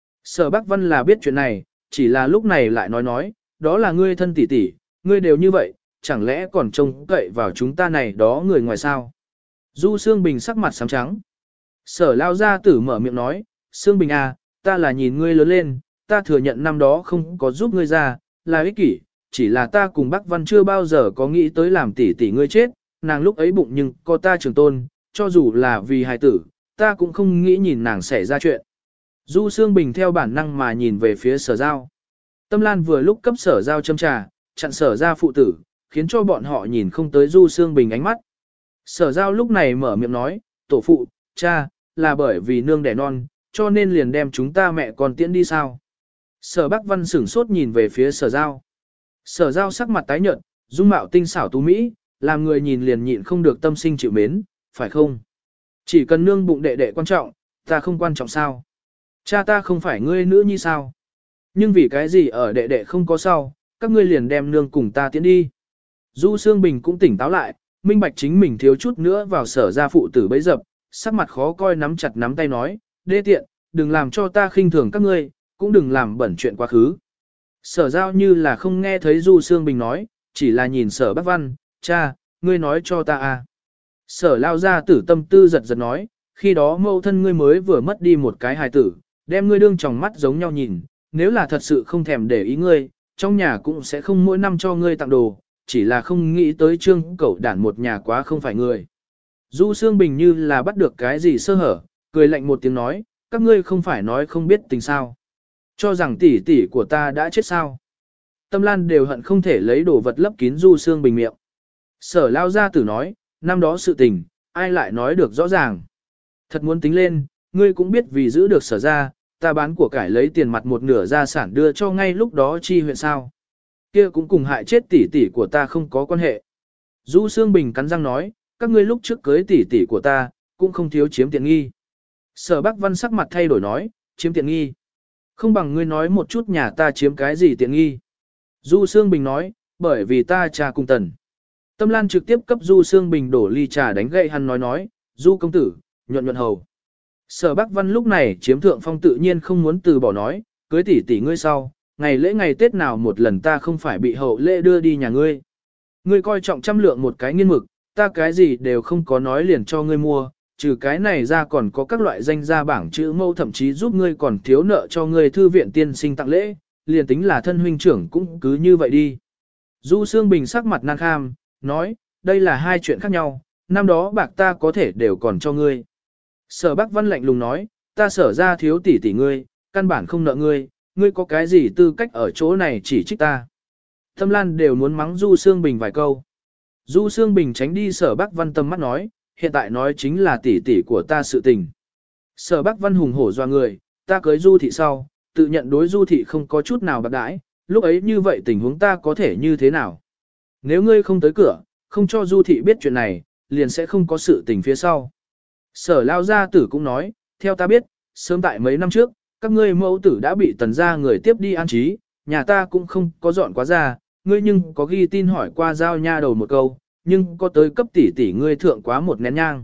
Sở Bắc Văn là biết chuyện này, chỉ là lúc này lại nói nói, đó là ngươi thân tỷ tỷ, ngươi đều như vậy, chẳng lẽ còn trông cậy vào chúng ta này đó người ngoài sao? Du Sương Bình sắc mặt xám trắng. Sở lao gia tử mở miệng nói, Sương Bình à, ta là nhìn ngươi lớn lên, ta thừa nhận năm đó không có giúp ngươi ra, là ích kỷ, chỉ là ta cùng Bắc Văn chưa bao giờ có nghĩ tới làm tỷ tỷ ngươi chết, nàng lúc ấy bụng nhưng có ta trường tôn, cho dù là vì hài tử, ta cũng không nghĩ nhìn nàng xảy ra chuyện. Du Sương Bình theo bản năng mà nhìn về phía sở giao. Tâm Lan vừa lúc cấp sở giao châm trà, chặn sở ra phụ tử, khiến cho bọn họ nhìn không tới Du Sương Bình ánh mắt. Sở giao lúc này mở miệng nói, tổ phụ, cha, là bởi vì nương đẻ non, cho nên liền đem chúng ta mẹ con tiễn đi sao. Sở Bắc Văn sửng sốt nhìn về phía sở giao. Sở giao sắc mặt tái nhợt, dung mạo tinh xảo tú mỹ, làm người nhìn liền nhịn không được tâm sinh chịu mến, phải không? Chỉ cần nương bụng đệ đệ quan trọng, ta không quan trọng sao? Cha ta không phải ngươi nữ nhi sao? Nhưng vì cái gì ở đệ đệ không có sau, các ngươi liền đem nương cùng ta tiến đi. Du Sương Bình cũng tỉnh táo lại, minh bạch chính mình thiếu chút nữa vào sở gia phụ tử bấy dập, sắc mặt khó coi nắm chặt nắm tay nói, đê tiện, đừng làm cho ta khinh thường các ngươi, cũng đừng làm bẩn chuyện quá khứ. Sở giao như là không nghe thấy Du Sương Bình nói, chỉ là nhìn sở Bắc Văn, cha, ngươi nói cho ta à. Sở lao ra tử tâm tư giật giật nói, khi đó mâu thân ngươi mới vừa mất đi một cái hài tử, đem ngươi đương tròng mắt giống nhau nhìn, nếu là thật sự không thèm để ý ngươi, trong nhà cũng sẽ không mỗi năm cho ngươi tặng đồ, chỉ là không nghĩ tới trương cẩu đản một nhà quá không phải người. Du Sương Bình như là bắt được cái gì sơ hở, cười lạnh một tiếng nói, các ngươi không phải nói không biết tình sao. Cho rằng tỷ tỷ của ta đã chết sao. Tâm Lan đều hận không thể lấy đồ vật lấp kín Du Sương Bình miệng. Sở lao gia tử nói, năm đó sự tình, ai lại nói được rõ ràng. Thật muốn tính lên, ngươi cũng biết vì giữ được sở ra, ta bán của cải lấy tiền mặt một nửa gia sản đưa cho ngay lúc đó chi huyện sao. Kia cũng cùng hại chết tỷ tỷ của ta không có quan hệ. Du Sương Bình cắn răng nói, các ngươi lúc trước cưới tỷ tỷ của ta, cũng không thiếu chiếm tiện nghi. Sở Bắc Văn sắc mặt thay đổi nói, chiếm tiện nghi. Không bằng ngươi nói một chút nhà ta chiếm cái gì tiện nghi. Du Sương Bình nói, bởi vì ta cha cùng tần. Tâm Lan trực tiếp cấp Du Sương Bình đổ ly trà đánh gậy hắn nói nói, Du công tử, nhuận nhuận hầu. Sở Bắc Văn lúc này chiếm thượng phong tự nhiên không muốn từ bỏ nói, cưới tỷ tỷ ngươi sau, ngày lễ ngày Tết nào một lần ta không phải bị hậu lễ đưa đi nhà ngươi. Ngươi coi trọng trăm lượng một cái nghiên mực, ta cái gì đều không có nói liền cho ngươi mua, trừ cái này ra còn có các loại danh gia bảng chữ mâu thậm chí giúp ngươi còn thiếu nợ cho ngươi thư viện tiên sinh tặng lễ, liền tính là thân huynh trưởng cũng cứ như vậy đi. Du Sương Bình sắc mặt nan kham, nói, đây là hai chuyện khác nhau, năm đó bạc ta có thể đều còn cho ngươi. Sở Bắc Văn lạnh lùng nói, ta sở ra thiếu tỷ tỷ ngươi, căn bản không nợ ngươi, ngươi có cái gì tư cách ở chỗ này chỉ trích ta. Tâm Lan đều muốn mắng Du Sương Bình vài câu. Du Sương Bình tránh đi Sở Bắc Văn tâm mắt nói, hiện tại nói chính là tỷ tỷ của ta sự tình. Sở Bắc Văn hùng hổ doa người, ta cưới Du thị sau, tự nhận đối Du thị không có chút nào bạc đãi, lúc ấy như vậy tình huống ta có thể như thế nào. Nếu ngươi không tới cửa, không cho Du thị biết chuyện này, liền sẽ không có sự tình phía sau. Sở lao gia tử cũng nói, theo ta biết, sớm tại mấy năm trước, các ngươi mẫu tử đã bị tần gia người tiếp đi an trí, nhà ta cũng không có dọn quá ra, ngươi nhưng có ghi tin hỏi qua giao nha đầu một câu, nhưng có tới cấp tỷ tỷ ngươi thượng quá một nén nhang.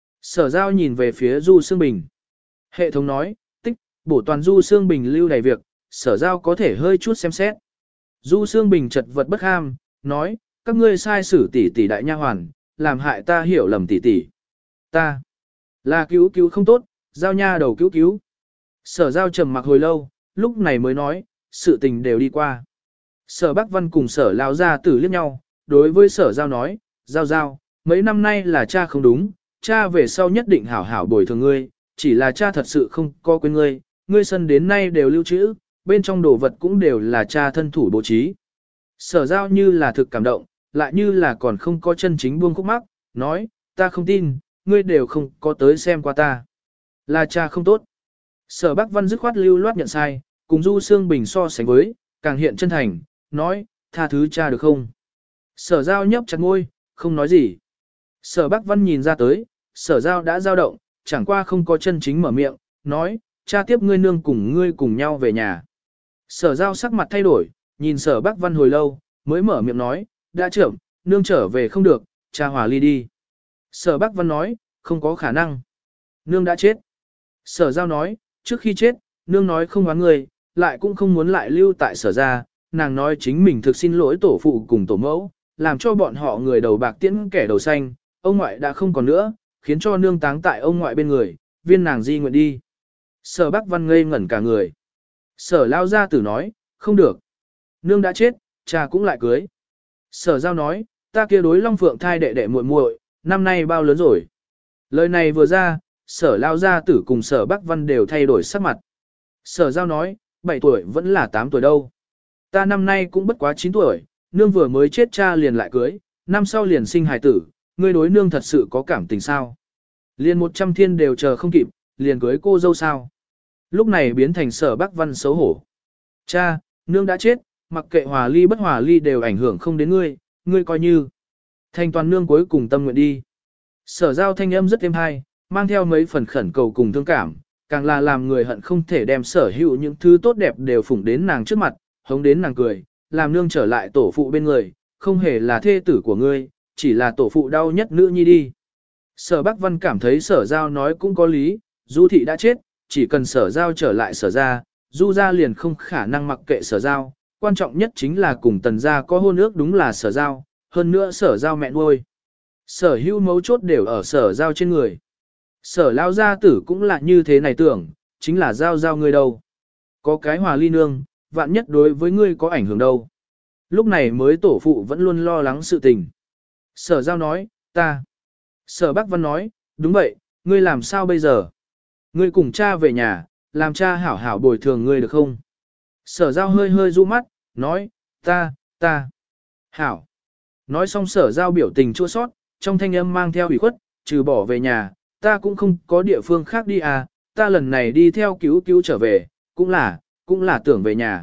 Sở giao nhìn về phía Du Sương Bình. Hệ thống nói, tích, bổ toàn Du Sương Bình lưu đầy việc, sở giao có thể hơi chút xem xét. Du Sương Bình chật vật bất ham, nói, các ngươi sai xử tỷ tỷ đại nha hoàn, làm hại ta hiểu lầm tỷ tỷ. Ta là cứu cứu không tốt, giao nha đầu cứu cứu. Sở giao trầm mặc hồi lâu, lúc này mới nói, sự tình đều đi qua. Sở Bắc Văn cùng sở lao ra tử liếc nhau, đối với sở giao nói, giao giao, mấy năm nay là cha không đúng, cha về sau nhất định hảo hảo bồi thường ngươi, chỉ là cha thật sự không có quên ngươi, ngươi sân đến nay đều lưu trữ, bên trong đồ vật cũng đều là cha thân thủ bố trí. Sở giao như là thực cảm động, lại như là còn không có chân chính buông khúc mắc, nói, ta không tin, ngươi đều không có tới xem qua ta. Là cha không tốt. Sở Bắc Văn dứt khoát lưu loát nhận sai, cùng Du Sương Bình so sánh với, càng hiện chân thành, nói, tha thứ cha được không? Sở giao nhấp chặt môi, không nói gì. Sở Bắc Văn nhìn ra tới, sở giao đã dao động, chẳng qua không có chân chính mở miệng, nói, cha tiếp ngươi nương cùng ngươi cùng nhau về nhà. Sở giao sắc mặt thay đổi, nhìn sở Bắc Văn hồi lâu, mới mở miệng nói, đã trưởng, nương trở về không được, cha hòa ly đi. Sở Bắc Văn nói, không có khả năng. Nương đã chết. Sở giao nói, trước khi chết, nương nói không oán người, lại cũng không muốn lại lưu tại sở gia, nàng nói chính mình thực xin lỗi tổ phụ cùng tổ mẫu, làm cho bọn họ người đầu bạc tiễn kẻ đầu xanh, ông ngoại đã không còn nữa, khiến cho nương táng tại ông ngoại bên người, viên nàng di nguyện đi. Sở Bắc Văn ngây ngẩn cả người. Sở lao gia tử nói, không được. Nương đã chết, cha cũng lại cưới. Sở giao nói, ta kia đối Long Phượng thai đệ đệ muội muội, năm nay bao lớn rồi. Lời này vừa ra, sở lao gia tử cùng sở Bắc Văn đều thay đổi sắc mặt. Sở giao nói, bảy tuổi vẫn là tám tuổi đâu. Ta năm nay cũng bất quá chín tuổi, nương vừa mới chết cha liền lại cưới, năm sau liền sinh hài tử, ngươi đối nương thật sự có cảm tình sao? Liền một trăm thiên đều chờ không kịp, liền cưới cô dâu sao? Lúc này biến thành sở Bắc Văn xấu hổ. Cha, nương đã chết, mặc kệ hòa ly bất hòa ly đều ảnh hưởng không đến ngươi, ngươi coi như. Thành toàn nương cuối cùng tâm nguyện đi. Sở giao thanh âm rất êm hay, mang theo mấy phần khẩn cầu cùng thương cảm, càng là làm người hận không thể đem sở hữu những thứ tốt đẹp đều phủng đến nàng trước mặt, hống đến nàng cười, làm nương trở lại tổ phụ bên người, không hề là thê tử của ngươi, chỉ là tổ phụ đau nhất nữ nhi đi. Sở Bắc Văn cảm thấy sở giao nói cũng có lý, Du thị đã chết, chỉ cần sở giao trở lại sở gia, Du gia liền không khả năng mặc kệ sở giao, quan trọng nhất chính là cùng tần gia có hôn ước đúng là sở giao, hơn nữa sở giao mẹ nuôi. Sở hữu mấu chốt đều ở sở giao trên người. Sở lao gia tử cũng là như thế này tưởng, chính là giao giao ngươi đâu. Có cái hòa ly nương, vạn nhất đối với ngươi có ảnh hưởng đâu. Lúc này mới tổ phụ vẫn luôn lo lắng sự tình. Sở giao nói, ta. Sở Bắc Văn nói, đúng vậy, ngươi làm sao bây giờ? Ngươi cùng cha về nhà, làm cha hảo hảo bồi thường ngươi được không? Sở giao hơi hơi du mắt, nói, ta, ta. Hảo. Nói xong sở giao biểu tình chua sót, trong thanh âm mang theo ủy khuất, trừ bỏ về nhà, ta cũng không có địa phương khác đi à, ta lần này đi theo cứu cứu trở về, cũng là, cũng là tưởng về nhà.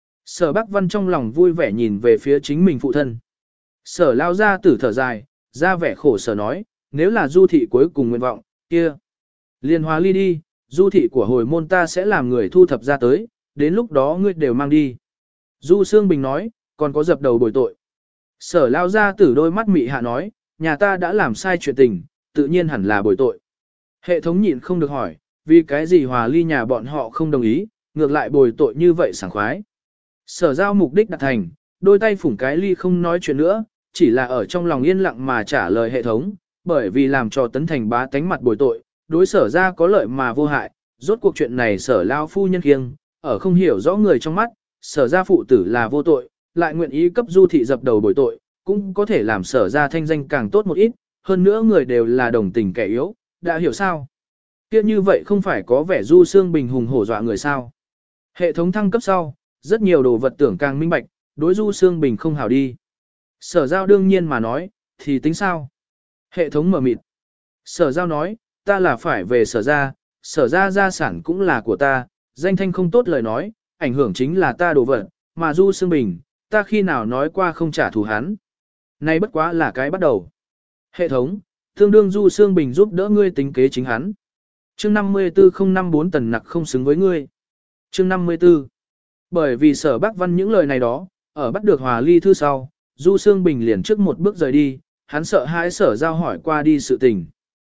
Sở Bắc Văn trong lòng vui vẻ nhìn về phía chính mình phụ thân. Sở lao ra tử thở dài, ra vẻ khổ sở nói, nếu là Du thị cuối cùng nguyện vọng, kia. Liên hòa ly đi, Du thị của hồi môn ta sẽ làm người thu thập ra tới, đến lúc đó ngươi đều mang đi. Du Sương Bình nói, còn có dập đầu bồi tội. Sở lao ra tử đôi mắt mị hạ nói, nhà ta đã làm sai chuyện tình, tự nhiên hẳn là bồi tội. Hệ thống nhịn không được hỏi, vì cái gì hòa ly nhà bọn họ không đồng ý, ngược lại bồi tội như vậy sảng khoái. Sở giao mục đích đạt thành, đôi tay phủng cái ly không nói chuyện nữa, chỉ là ở trong lòng yên lặng mà trả lời hệ thống, bởi vì làm cho tấn thành bá tánh mặt bồi tội, đối sở ra có lợi mà vô hại, rốt cuộc chuyện này sở lao phu nhân kiêng, ở không hiểu rõ người trong mắt, sở ra phụ tử là vô tội, lại nguyện ý cấp Du thị dập đầu bồi tội, cũng có thể làm sở ra thanh danh càng tốt một ít, hơn nữa người đều là đồng tình kẻ yếu, đã hiểu sao? Kia như vậy không phải có vẻ Du Sương Bình hùng hổ dọa người sao? Hệ thống thăng cấp sau, rất nhiều đồ vật tưởng càng minh bạch, đối Du Sương Bình không hảo đi. Sở giao đương nhiên mà nói, thì tính sao? Hệ thống mở mịt. Sở giao nói, ta là phải về sở ra, sở ra gia sản cũng là của ta, danh thanh không tốt lời nói, ảnh hưởng chính là ta đồ vật, mà Du Sương Bình, ta khi nào nói qua không trả thù hắn. Này bất quá là cái bắt đầu. Hệ thống, tương đương Du Sương Bình giúp đỡ ngươi tính kế chính hắn. Chương năm mươi tư không năm bốn tần nặc không xứng với ngươi. Chương năm mươi tư. Bởi vì sở Bắc Văn những lời này đó, ở bắt được hòa ly thư sau, Du Sương Bình liền trước một bước rời đi, hắn sợ hãi sở giao hỏi qua đi sự tình.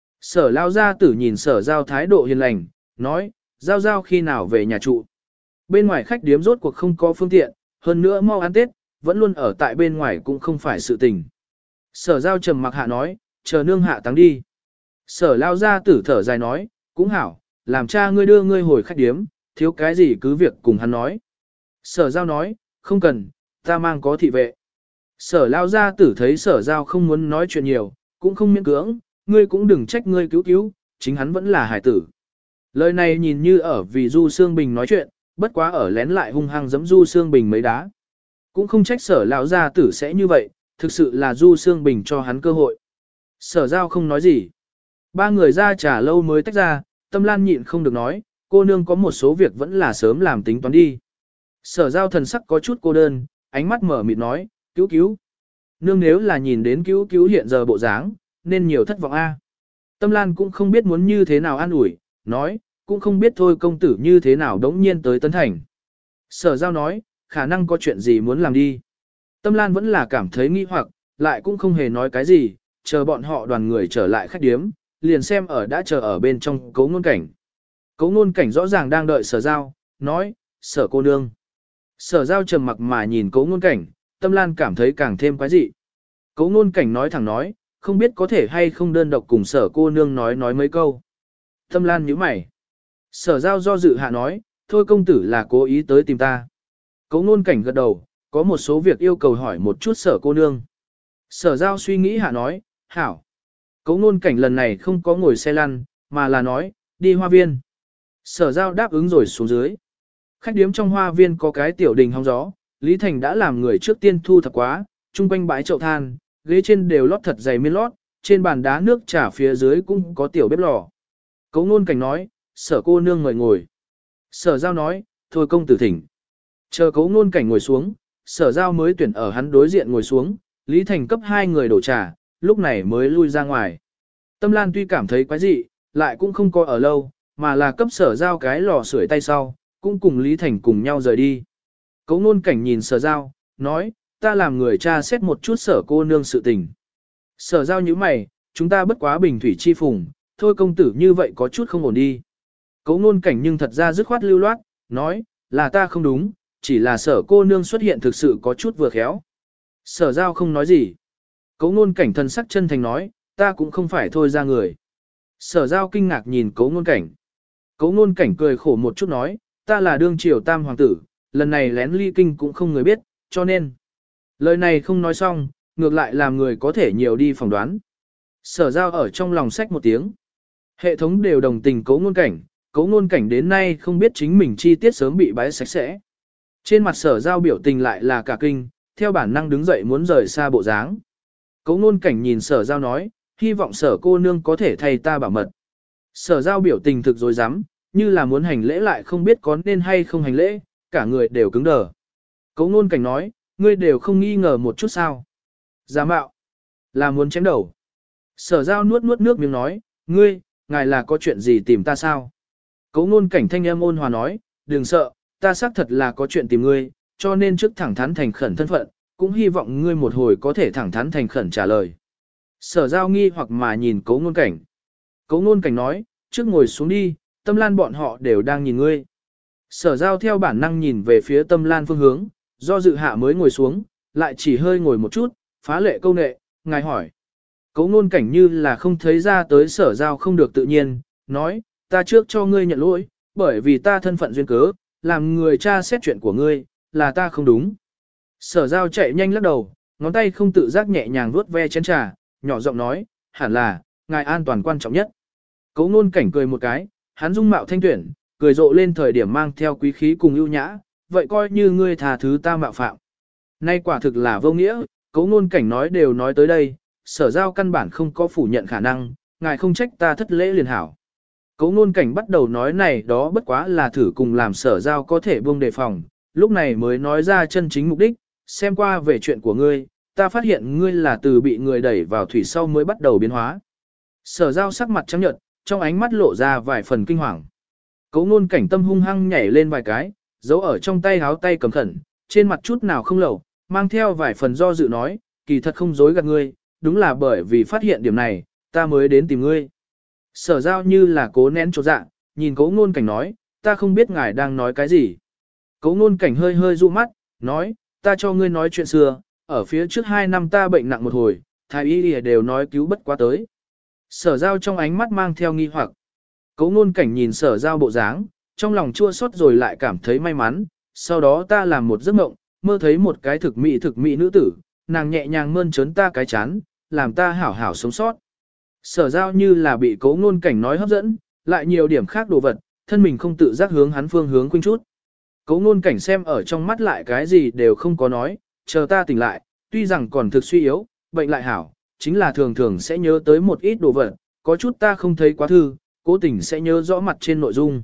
Sở lao gia tử nhìn sở giao thái độ hiền lành, nói, giao giao khi nào về nhà trụ. Bên ngoài khách điếm rốt cuộc không có phương tiện, hơn nữa mau ăn Tết, vẫn luôn ở tại bên ngoài cũng không phải sự tình. Sở giao trầm mặc hạ nói, chờ nương hạ táng đi. Sở lao gia tử thở dài nói, cũng hảo, làm cha ngươi đưa ngươi hồi khách điếm, thiếu cái gì cứ việc cùng hắn nói. Sở giao nói, không cần, ta mang có thị vệ. Sở lao gia tử thấy sở giao không muốn nói chuyện nhiều, cũng không miễn cưỡng, ngươi cũng đừng trách ngươi cứu cứu, chính hắn vẫn là hải tử. Lời này nhìn như ở vì Du Sương Bình nói chuyện, bất quá ở lén lại hung hăng giẫm Du Sương Bình mấy đá. Cũng không trách sở lão gia tử sẽ như vậy, thực sự là Du Sương Bình cho hắn cơ hội. Sở giao không nói gì. Ba người ra trà lâu mới tách ra, Tâm Lan nhịn không được nói, cô nương có một số việc vẫn là sớm làm tính toán đi. Sở giao thần sắc có chút cô đơn, ánh mắt mở mịt nói, cứu cứu. Nương nếu là nhìn đến cứu cứu hiện giờ bộ dáng, nên nhiều thất vọng a. Tâm Lan cũng không biết muốn như thế nào an ủi, nói, cũng không biết thôi công tử như thế nào đống nhiên tới Tấn Thành. Sở giao nói, khả năng có chuyện gì muốn làm đi. Tâm Lan vẫn là cảm thấy nghi hoặc, lại cũng không hề nói cái gì, chờ bọn họ đoàn người trở lại khách điếm, liền xem ở đã chờ ở bên trong Cố Ngôn Cảnh. Cố Ngôn Cảnh rõ ràng đang đợi sở giao, nói, sở cô nương. Sở giao trầm mặc mà nhìn Cố Ngôn Cảnh, Tâm Lan cảm thấy càng thêm quái dị. Cố Ngôn Cảnh nói thẳng nói, không biết có thể hay không đơn độc cùng sở cô nương nói nói mấy câu. Tâm Lan nhíu mày. Sở giao do dự hạ nói, thôi công tử là cố ý tới tìm ta. Cố Ngôn Cảnh gật đầu, có một số việc yêu cầu hỏi một chút sở cô nương. Sở giao suy nghĩ hạ nói, hảo. Cố Ngôn Cảnh lần này không có ngồi xe lăn, mà là nói, đi hoa viên. Sở giao đáp ứng rồi xuống dưới. Khách điếm trong hoa viên có cái tiểu đình hóng gió, Lý Thành đã làm người trước tiên thu thập quá, chung quanh bãi chậu than, ghế trên đều lót thật dày miên lót, trên bàn đá nước trà phía dưới cũng có tiểu bếp lò. Cố Ngôn Cảnh nói, sở cô nương mời ngồi. Sở giao nói, thôi công tử thỉnh. Chờ Cố Ngôn Cảnh ngồi xuống, sở giao mới tuyển ở hắn đối diện ngồi xuống, Lý Thành cấp hai người đổ trà, lúc này mới lui ra ngoài. Tâm Lan tuy cảm thấy quái dị, lại cũng không có ở lâu, mà là cấp sở giao cái lò sưởi tay sau, cũng cùng Lý Thành cùng nhau rời đi. Cố Ngôn Cảnh nhìn sở giao, nói, ta làm người cha xét một chút sở cô nương sự tình. Sở giao như mày, chúng ta bất quá bình thủy chi phùng, thôi công tử như vậy có chút không ổn đi. Cố Ngôn Cảnh nhưng thật ra dứt khoát lưu loát, nói, là ta không đúng, chỉ là sở cô nương xuất hiện thực sự có chút vừa khéo. Sở giao không nói gì. Cố Ngôn Cảnh thần sắc chân thành nói, ta cũng không phải thôi ra người. Sở giao kinh ngạc nhìn Cố Ngôn Cảnh. Cố Ngôn Cảnh cười khổ một chút nói, ta là đương triều tam hoàng tử, lần này lén ly kinh cũng không người biết, cho nên. Lời này không nói xong, ngược lại làm người có thể nhiều đi phỏng đoán. Sở giao ở trong lòng sách một tiếng. Hệ thống đều đồng tình Cố Ngôn Cảnh, Cố Ngôn Cảnh đến nay không biết chính mình chi tiết sớm bị bái sạch sẽ. Trên mặt sở giao biểu tình lại là cả kinh, theo bản năng đứng dậy muốn rời xa bộ dáng. Cố Ngôn Cảnh nhìn sở giao nói, hy vọng sở cô nương có thể thay ta bảo mật. Sở giao biểu tình thực dối rắm như là muốn hành lễ lại không biết có nên hay không hành lễ, cả người đều cứng đờ. Cố Ngôn Cảnh nói, ngươi đều không nghi ngờ một chút sao. Giả mạo, là muốn chém đầu. Sở giao nuốt nuốt nước miếng nói, ngươi, ngài là có chuyện gì tìm ta sao? Cố Ngôn Cảnh thanh âm ôn hòa nói, đừng sợ, ta xác thật là có chuyện tìm ngươi, cho nên trước thẳng thắn thành khẩn thân phận, cũng hy vọng ngươi một hồi có thể thẳng thắn thành khẩn trả lời. Sở giao nghi hoặc mà nhìn Cố Ngôn Cảnh. Cố Ngôn Cảnh nói, trước ngồi xuống đi, Tâm Lan bọn họ đều đang nhìn ngươi. Sở giao theo bản năng nhìn về phía Tâm Lan phương hướng, do dự hạ mới ngồi xuống, lại chỉ hơi ngồi một chút, phá lệ câu nệ, ngài hỏi. Cố Ngôn Cảnh như là không thấy ra tới sở giao không được tự nhiên, nói, ta trước cho ngươi nhận lỗi, bởi vì ta thân phận duyên cớ, làm người cha xét chuyện của ngươi, là ta không đúng. Sở giao chạy nhanh lắc đầu, ngón tay không tự giác nhẹ nhàng vuốt ve chén trà, nhỏ giọng nói, hẳn là, ngài an toàn quan trọng nhất. Cố Ngôn Cảnh cười một cái, hắn dung mạo thanh tuyển, cười rộ lên thời điểm mang theo quý khí cùng ưu nhã, vậy coi như ngươi tha thứ ta mạo phạm. Nay quả thực là vô nghĩa, Cố Ngôn Cảnh nói đều nói tới đây, sở giao căn bản không có phủ nhận khả năng, ngài không trách ta thất lễ liền hảo. Cố Ngôn Cảnh bắt đầu nói này đó bất quá là thử cùng làm sở giao có thể buông đề phòng, lúc này mới nói ra chân chính mục đích, xem qua về chuyện của ngươi, ta phát hiện ngươi là từ bị người đẩy vào thủy sau mới bắt đầu biến hóa. Sở giao sắc mặt trắng nhợt, trong ánh mắt lộ ra vài phần kinh hoàng. Cố Ngôn Cảnh tâm hung hăng nhảy lên vài cái, giấu ở trong tay háo tay cầm khẩn, trên mặt chút nào không lẩu, mang theo vài phần do dự nói, kỳ thật không dối gạt ngươi, đúng là bởi vì phát hiện điểm này, ta mới đến tìm ngươi. Sở giao như là cố nén chỗ dạ, nhìn cố ngôn cảnh nói, ta không biết ngài đang nói cái gì. Cố ngôn cảnh hơi hơi dụ mắt, nói, ta cho ngươi nói chuyện xưa, ở phía trước hai năm ta bệnh nặng một hồi, thái y đều nói cứu bất quá tới. Sở giao trong ánh mắt mang theo nghi hoặc. Cố ngôn cảnh nhìn sở giao bộ dáng, trong lòng chua xót rồi lại cảm thấy may mắn, sau đó ta làm một giấc mộng, mơ thấy một cái thực mỹ thực mỹ nữ tử, nàng nhẹ nhàng mơn trớn ta cái chán, làm ta hảo hảo sống sót. Sở giao như là bị cố ngôn cảnh nói hấp dẫn, lại nhiều điểm khác đồ vật, thân mình không tự giác hướng hắn phương hướng khuynh chút. Cố ngôn cảnh xem ở trong mắt lại cái gì đều không có nói, chờ ta tỉnh lại, tuy rằng còn thực suy yếu, bệnh lại hảo, chính là thường thường sẽ nhớ tới một ít đồ vật, có chút ta không thấy quá thư, cố tình sẽ nhớ rõ mặt trên nội dung.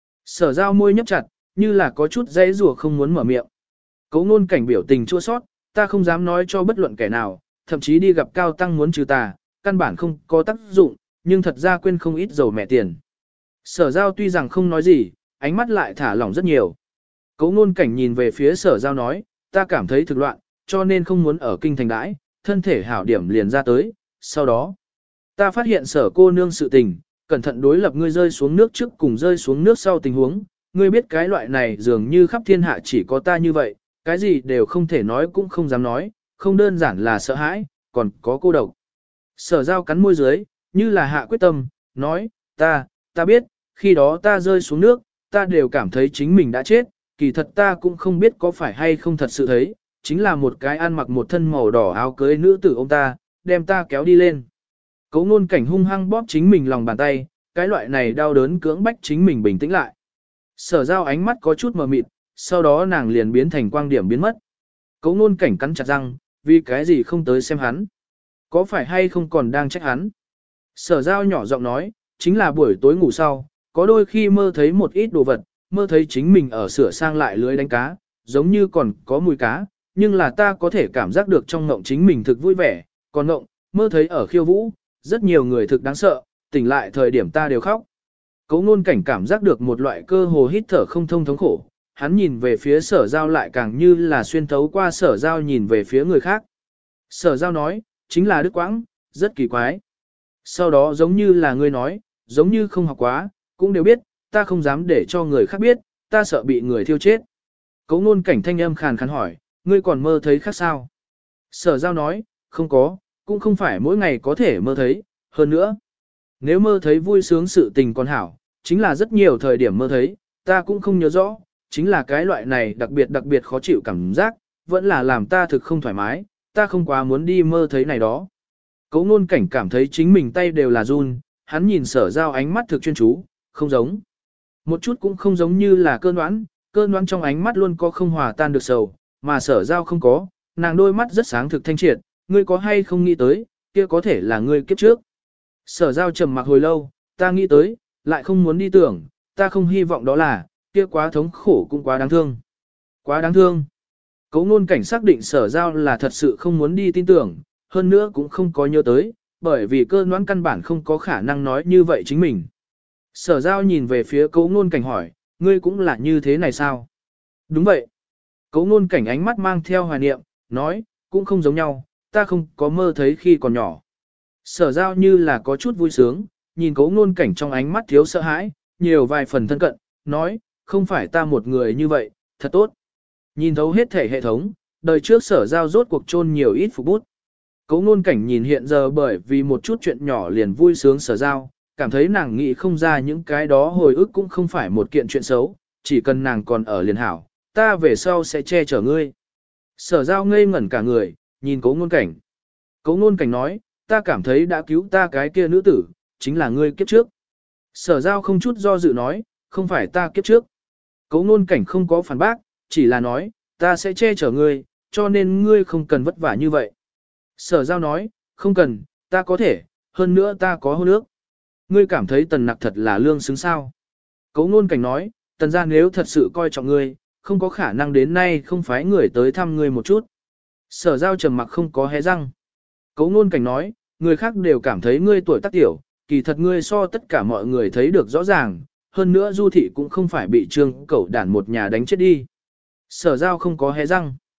Sở giao môi nhấp chặt, như là có chút dãy rùa không muốn mở miệng. Cố ngôn cảnh biểu tình chua sót, ta không dám nói cho bất luận kẻ nào, thậm chí đi gặp cao tăng muốn trừ tà, căn bản không có tác dụng, nhưng thật ra quên không ít dầu mẹ tiền. Sở giao tuy rằng không nói gì, ánh mắt lại thả lỏng rất nhiều. Cố ngôn cảnh nhìn về phía sở giao nói, ta cảm thấy thực loạn, cho nên không muốn ở kinh thành đãi, thân thể hảo điểm liền ra tới, sau đó. Ta phát hiện sở cô nương sự tình, cẩn thận đối lập ngươi rơi xuống nước trước cùng rơi xuống nước sau tình huống, ngươi biết cái loại này dường như khắp thiên hạ chỉ có ta như vậy, cái gì đều không thể nói cũng không dám nói, không đơn giản là sợ hãi, còn có cô độc. Sở giao cắn môi dưới, như là hạ quyết tâm, nói, ta, ta biết, khi đó ta rơi xuống nước, ta đều cảm thấy chính mình đã chết, kỳ thật ta cũng không biết có phải hay không thật sự thấy, chính là một cái ăn mặc một thân màu đỏ áo cưới nữ tử ông ta, đem ta kéo đi lên. Cố ngôn cảnh hung hăng bóp chính mình lòng bàn tay, cái loại này đau đớn cưỡng bách chính mình bình tĩnh lại. Sở giao ánh mắt có chút mờ mịt, sau đó nàng liền biến thành quang điểm biến mất. Cố ngôn cảnh cắn chặt răng, vì cái gì không tới xem hắn. Có phải hay không còn đang trách hắn. Sở giao nhỏ giọng nói, chính là buổi tối ngủ sau, có đôi khi mơ thấy một ít đồ vật, mơ thấy chính mình ở sửa sang lại lưới đánh cá, giống như còn có mùi cá, nhưng là ta có thể cảm giác được trong ngộng chính mình thực vui vẻ, còn ngộng, mơ thấy ở khiêu vũ, rất nhiều người thực đáng sợ, tỉnh lại thời điểm ta đều khóc. Cố ngôn cảnh cảm giác được một loại cơ hồ hít thở không thông thống khổ, hắn nhìn về phía sở giao lại càng như là xuyên thấu qua sở giao nhìn về phía người khác. Sở giao nói, chính là Đức Quãng, rất kỳ quái. Sau đó giống như là ngươi nói, giống như không học quá, cũng đều biết, ta không dám để cho người khác biết, ta sợ bị người thiêu chết. Cố ngôn cảnh thanh âm khàn khàn hỏi, ngươi còn mơ thấy khác sao? Sở giao nói, không có, cũng không phải mỗi ngày có thể mơ thấy, hơn nữa. Nếu mơ thấy vui sướng sự tình còn hảo, chính là rất nhiều thời điểm mơ thấy, ta cũng không nhớ rõ, chính là cái loại này đặc biệt đặc biệt khó chịu cảm giác, vẫn là làm ta thực không thoải mái, ta không quá muốn đi mơ thấy này đó. Cố ngôn cảnh cảm thấy chính mình tay đều là run, hắn nhìn sở giao ánh mắt thực chuyên chú, không giống. Một chút cũng không giống như là cơn đoán, cơn đoán trong ánh mắt luôn có không hòa tan được sầu, mà sở giao không có, nàng đôi mắt rất sáng thực thanh triệt, ngươi có hay không nghĩ tới, kia có thể là ngươi kiếp trước. Sở giao trầm mặc hồi lâu, ta nghĩ tới, lại không muốn đi tưởng, ta không hy vọng đó là, kia quá thống khổ cũng quá đáng thương. Quá đáng thương. Cố ngôn cảnh xác định sở giao là thật sự không muốn đi tin tưởng, hơn nữa cũng không có nhớ tới, bởi vì cơ noãn căn bản không có khả năng nói như vậy chính mình. Sở giao nhìn về phía cố ngôn cảnh hỏi, ngươi cũng là như thế này sao? Đúng vậy. Cố ngôn cảnh ánh mắt mang theo hoài niệm, nói, cũng không giống nhau, ta không có mơ thấy khi còn nhỏ. Sở giao như là có chút vui sướng, nhìn cố ngôn cảnh trong ánh mắt thiếu sợ hãi, nhiều vài phần thân cận, nói, không phải ta một người như vậy, thật tốt. Nhìn thấu hết thể hệ thống, đời trước sở giao rốt cuộc chôn nhiều ít phục bút. Cố ngôn cảnh nhìn hiện giờ bởi vì một chút chuyện nhỏ liền vui sướng sở giao, cảm thấy nàng nghĩ không ra những cái đó hồi ức cũng không phải một kiện chuyện xấu, chỉ cần nàng còn ở liền hảo, ta về sau sẽ che chở ngươi. Sở giao ngây ngẩn cả người, nhìn cố ngôn cảnh. Cố ngôn cảnh nói, ta cảm thấy đã cứu ta cái kia nữ tử, chính là ngươi kiếp trước. Sở giao không chút do dự nói, không phải ta kiếp trước. Cố ngôn cảnh không có phản bác, chỉ là nói, ta sẽ che chở ngươi, cho nên ngươi không cần vất vả như vậy. Sở giao nói, không cần, ta có thể, hơn nữa ta có hôn ước. Ngươi cảm thấy tần nặc thật là lương xứng sao. Cố ngôn cảnh nói, tần gia nếu thật sự coi trọng ngươi, không có khả năng đến nay không phái người tới thăm ngươi một chút. Sở giao trầm mặc không có hé răng. Cố ngôn cảnh nói, người khác đều cảm thấy ngươi tuổi tác tiểu, kỳ thật ngươi so tất cả mọi người thấy được rõ ràng, hơn nữa du thị cũng không phải bị trương cẩu đản một nhà đánh chết đi. Sở giao không có hé răng.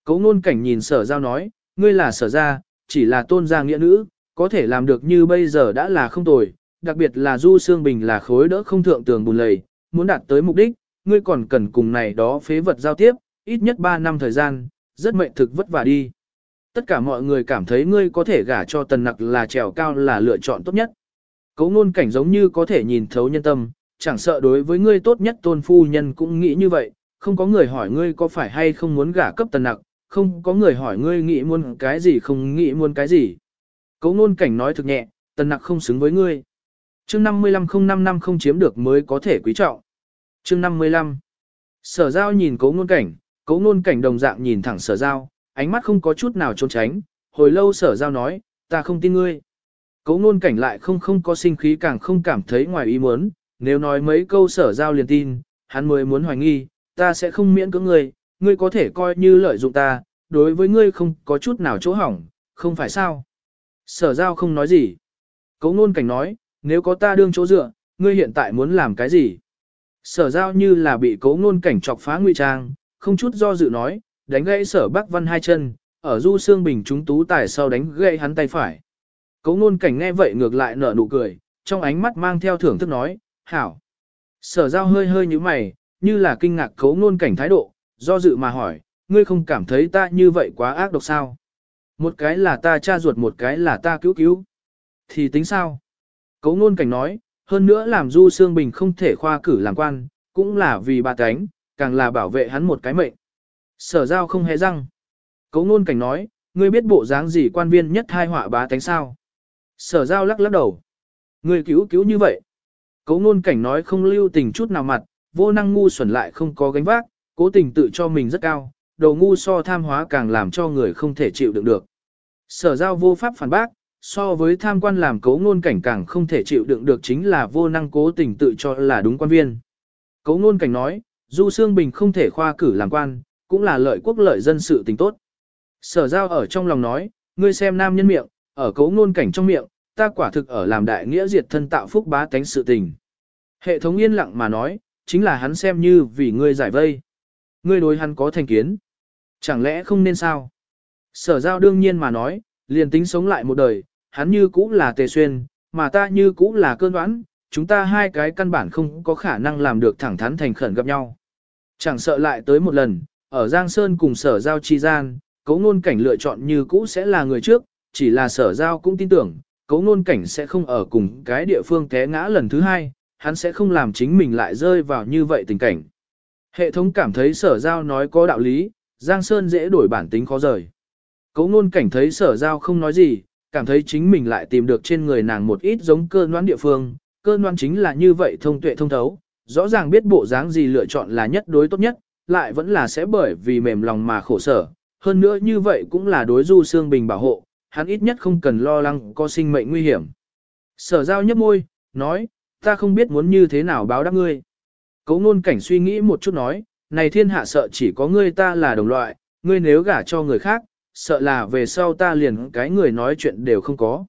Cố ngôn cảnh nhìn sở giao nói, ngươi là sở gia, chỉ là tôn gia nghĩa nữ, có thể làm được như bây giờ đã là không tồi, đặc biệt là Du Sương Bình là khối đỡ không thượng tường bùn lầy, muốn đạt tới mục đích, ngươi còn cần cùng này đó phế vật giao tiếp, ít nhất ba năm thời gian, rất mệnh thực vất vả đi. Tất cả mọi người cảm thấy ngươi có thể gả cho Tần Nặc là trèo cao là lựa chọn tốt nhất. Cố ngôn cảnh giống như có thể nhìn thấu nhân tâm, chẳng sợ đối với ngươi tốt nhất tôn phu nhân cũng nghĩ như vậy, không có người hỏi ngươi có phải hay không muốn gả cấp Tần Nặc, không có người hỏi ngươi nghĩ muốn cái gì không nghĩ muốn cái gì. Cố ngôn cảnh nói thực nhẹ, Tần Nặc không xứng với ngươi. Chương năm mươi lăm không năm năm không chiếm được mới có thể quý trọng. Chương năm mươi lăm. Sở Giao nhìn Cố ngôn cảnh, Cố ngôn cảnh đồng dạng nhìn thẳng Sở Giao, ánh mắt không có chút nào trốn tránh, hồi lâu Sở Giao nói, ta không tin ngươi. Cố ngôn cảnh lại không không có sinh khí càng không cảm thấy ngoài ý muốn, nếu nói mấy câu Sở Giao liền tin, hắn mới muốn hoài nghi, ta sẽ không miễn cưỡng ngươi, ngươi có thể coi như lợi dụng ta, đối với ngươi không có chút nào chỗ hỏng, không phải sao. Sở Giao không nói gì. Cố ngôn cảnh nói, nếu có ta đương chỗ dựa, ngươi hiện tại muốn làm cái gì? Sở Giao như là bị Cố ngôn cảnh chọc phá ngụy trang, không chút do dự nói, đánh gãy Sở Bắc Văn hai chân, ở Du Sương Bình chúng tú tài sau đánh gãy hắn tay phải. Cố ngôn cảnh nghe vậy ngược lại nở nụ cười, trong ánh mắt mang theo thưởng thức nói, hảo. Sở Giao hơi hơi như mày, như là kinh ngạc Cố ngôn cảnh thái độ, do dự mà hỏi, ngươi không cảm thấy ta như vậy quá ác độc sao? Một cái là ta cha ruột một cái là ta cứu cứu. Thì tính sao? Cố ngôn cảnh nói, hơn nữa làm Du Sương Bình không thể khoa cử làm quan, cũng là vì bà tánh, càng là bảo vệ hắn một cái mệnh. Sở Giao không hề răng. Cố ngôn cảnh nói, ngươi biết bộ dáng gì quan viên nhất hai họa bá tánh sao? Sở Giao lắc lắc đầu. Ngươi cứu cứu như vậy. Cố ngôn cảnh nói không lưu tình chút nào mặt, vô năng ngu xuẩn lại không có gánh vác, cố tình tự cho mình rất cao, đầu ngu so tham hóa càng làm cho người không thể chịu đựng được. Sở Giao vô pháp phản bác, so với tham quan làm Cố ngôn cảnh càng không thể chịu đựng được chính là vô năng cố tình tự cho là đúng quan viên. Cố ngôn cảnh nói, Du Sương Bình không thể khoa cử làm quan, cũng là lợi quốc lợi dân sự tình tốt. Sở Giao ở trong lòng nói, ngươi xem nam nhân miệng, ở Cố ngôn cảnh trong miệng, ta quả thực ở làm đại nghĩa diệt thân tạo phúc bá tánh sự tình. Hệ thống yên lặng mà nói, chính là hắn xem như vì ngươi giải vây. Ngươi đối hắn có thành kiến. Chẳng lẽ không nên sao? Sở Giao đương nhiên mà nói, liền tính sống lại một đời, hắn như cũ là Tề Xuyên, mà ta như cũ là Cơn Đoán, chúng ta hai cái căn bản không có khả năng làm được thẳng thắn thành khẩn gặp nhau. Chẳng sợ lại tới một lần, ở Giang Sơn cùng Sở Giao chi gian, Cố ngôn cảnh lựa chọn như cũ sẽ là người trước, chỉ là Sở Giao cũng tin tưởng, Cố ngôn cảnh sẽ không ở cùng cái địa phương té ngã lần thứ hai, hắn sẽ không làm chính mình lại rơi vào như vậy tình cảnh. Hệ thống cảm thấy Sở Giao nói có đạo lý, Giang Sơn dễ đổi bản tính khó rời. Cố ngôn cảnh thấy Sở Giao không nói gì, cảm thấy chính mình lại tìm được trên người nàng một ít giống Cơn Đoán địa phương, Cơn Đoán chính là như vậy thông tuệ thông thấu, rõ ràng biết bộ dáng gì lựa chọn là nhất đối tốt nhất, lại vẫn là sẽ bởi vì mềm lòng mà khổ sở, hơn nữa như vậy cũng là đối Du Sương Bình bảo hộ, hắn ít nhất không cần lo lắng có sinh mệnh nguy hiểm. Sở Giao nhấp môi, nói, ta không biết muốn như thế nào báo đáp ngươi. Cố ngôn cảnh suy nghĩ một chút nói, này thiên hạ sợ chỉ có ngươi ta là đồng loại, ngươi nếu gả cho người khác, sợ là về sau ta liền cái người nói chuyện đều không có.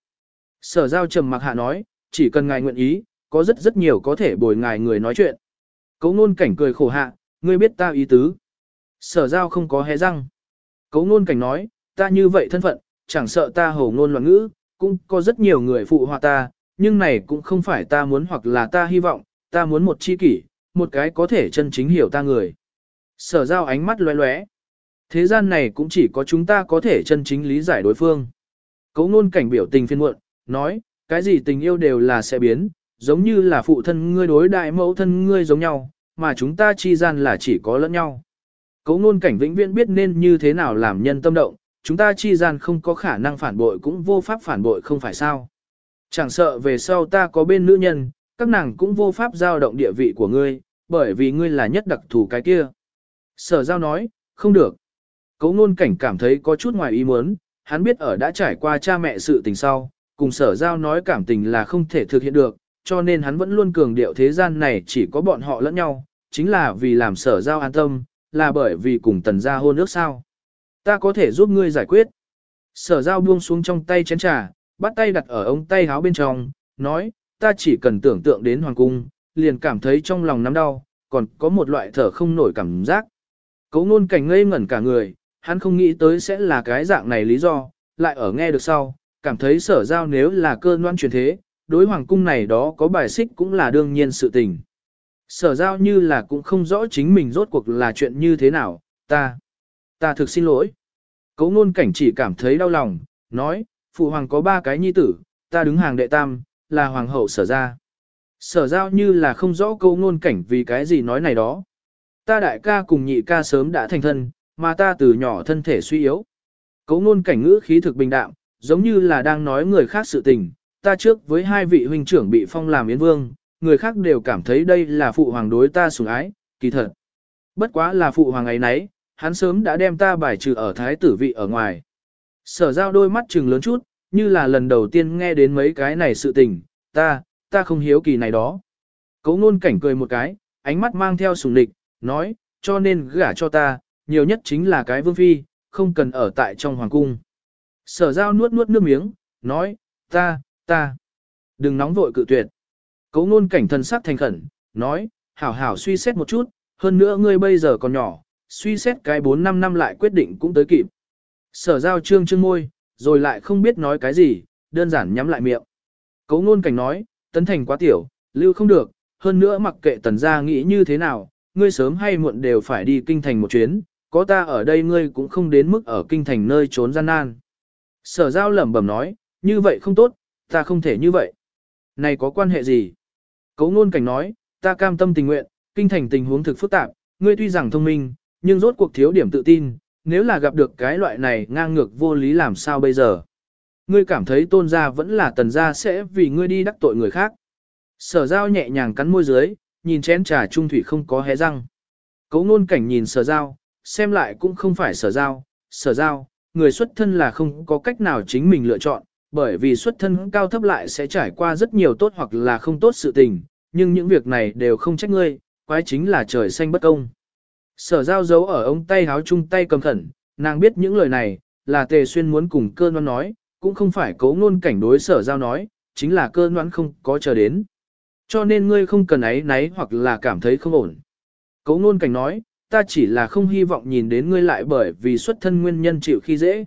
Sở Giao trầm mặc hạ nói, chỉ cần ngài nguyện ý, có rất rất nhiều có thể bồi ngài người nói chuyện. Cố ngôn cảnh cười khổ hạ, ngươi biết ta ý tứ. Sở Giao không có hé răng. Cố ngôn cảnh nói, ta như vậy thân phận, chẳng sợ ta hồ ngôn loạn ngữ, cũng có rất nhiều người phụ họa ta, nhưng này cũng không phải ta muốn hoặc là ta hy vọng, ta muốn một chi kỷ, một cái có thể chân chính hiểu ta người. Sở Giao ánh mắt lóe lóe. Thế gian này cũng chỉ có chúng ta có thể chân chính lý giải đối phương. Cố ngôn cảnh biểu tình phiên muộn, nói, cái gì tình yêu đều là sẽ biến, giống như là phụ thân ngươi đối đại mẫu thân ngươi giống nhau, mà chúng ta chi gian là chỉ có lẫn nhau. Cố ngôn cảnh vĩnh viễn biết nên như thế nào làm nhân tâm động, chúng ta chi gian không có khả năng phản bội cũng vô pháp phản bội không phải sao. Chẳng sợ về sau ta có bên nữ nhân, các nàng cũng vô pháp giao động địa vị của ngươi, bởi vì ngươi là nhất đặc thù cái kia. Sở Giao nói, không được. Cố ngôn cảnh cảm thấy có chút ngoài ý muốn, hắn biết ở đã trải qua cha mẹ sự tình sau, cùng Sở Giao nói cảm tình là không thể thực hiện được, cho nên hắn vẫn luôn cường điệu thế gian này chỉ có bọn họ lẫn nhau, chính là vì làm Sở Giao an tâm, là bởi vì cùng Tần gia hôn ước sao. Ta có thể giúp ngươi giải quyết. Sở Giao buông xuống trong tay chén trà, bắt tay đặt ở ống tay áo bên trong, nói, ta chỉ cần tưởng tượng đến hoàng cung, liền cảm thấy trong lòng nắm đau, còn có một loại thở không nổi cảm giác. Cố ngôn cảnh ngây ngẩn cả người, hắn không nghĩ tới sẽ là cái dạng này lý do, lại ở nghe được sau, cảm thấy sở giao nếu là cơ noan truyền thế, đối hoàng cung này đó có bài xích cũng là đương nhiên sự tình. Sở giao như là cũng không rõ chính mình rốt cuộc là chuyện như thế nào, ta, ta thực xin lỗi. Cấu ngôn cảnh chỉ cảm thấy đau lòng, nói, phụ hoàng có ba cái nhi tử, ta đứng hàng đệ tam, là hoàng hậu sở ra. Sở giao như là không rõ cấu ngôn cảnh vì cái gì nói này đó. Ta đại ca cùng nhị ca sớm đã thành thân, mà ta từ nhỏ thân thể suy yếu. Cấu ngôn cảnh ngữ khí thực bình đạm, giống như là đang nói người khác sự tình, ta trước với hai vị huynh trưởng bị phong làm yến vương, người khác đều cảm thấy đây là phụ hoàng đối ta sủng ái, kỳ thật. Bất quá là phụ hoàng ấy nấy, hắn sớm đã đem ta bài trừ ở thái tử vị ở ngoài. Sở giao đôi mắt trừng lớn chút, như là lần đầu tiên nghe đến mấy cái này sự tình, ta, ta không hiếu kỳ này đó. Cấu ngôn cảnh cười một cái, ánh mắt mang theo sủng địch, nói, cho nên gả cho ta, nhiều nhất chính là cái vương phi, không cần ở tại trong hoàng cung. Sở giao nuốt nuốt nước miếng, nói, ta, ta, đừng nóng vội cự tuyệt. Cấu ngôn cảnh thần sắc thành khẩn, nói, hảo hảo suy xét một chút, hơn nữa ngươi bây giờ còn nhỏ, suy xét cái bốn năm năm lại quyết định cũng tới kịp. Sở giao trương trương môi, rồi lại không biết nói cái gì, đơn giản nhắm lại miệng. Cấu ngôn cảnh nói, tấn thành quá tiểu, lưu không được, hơn nữa mặc kệ tần gia nghĩ như thế nào, ngươi sớm hay muộn đều phải đi kinh thành một chuyến, có ta ở đây ngươi cũng không đến mức ở kinh thành nơi trốn gian nan. Sở giao lẩm bẩm nói, như vậy không tốt, ta không thể như vậy. Này có quan hệ gì? Cấu ngôn cảnh nói, ta cam tâm tình nguyện, kinh thành tình huống thực phức tạp, ngươi tuy rằng thông minh, nhưng rốt cuộc thiếu điểm tự tin, nếu là gặp được cái loại này ngang ngược vô lý làm sao bây giờ? Ngươi cảm thấy tôn gia vẫn là tần gia sẽ vì ngươi đi đắc tội người khác. Sở giao nhẹ nhàng cắn môi dưới, nhìn chén trà trung thủy không có hé răng. Cấu ngôn cảnh nhìn sở giao, xem lại cũng không phải sở giao, sở giao, người xuất thân là không có cách nào chính mình lựa chọn, bởi vì xuất thân cao thấp lại sẽ trải qua rất nhiều tốt hoặc là không tốt sự tình, nhưng những việc này đều không trách ngươi, quái chính là trời xanh bất công. Sở giao giấu ở ống tay háo chung tay cầm khẩn, nàng biết những lời này, là tề xuyên muốn cùng cơ noan nói, cũng không phải cấu ngôn cảnh đối sở giao nói, chính là cơ noan không có chờ đến. Cho nên ngươi không cần ấy náy hoặc là cảm thấy không ổn. Cấu ngôn cảnh nói, ta chỉ là không hy vọng nhìn đến ngươi lại bởi vì xuất thân nguyên nhân chịu khi dễ.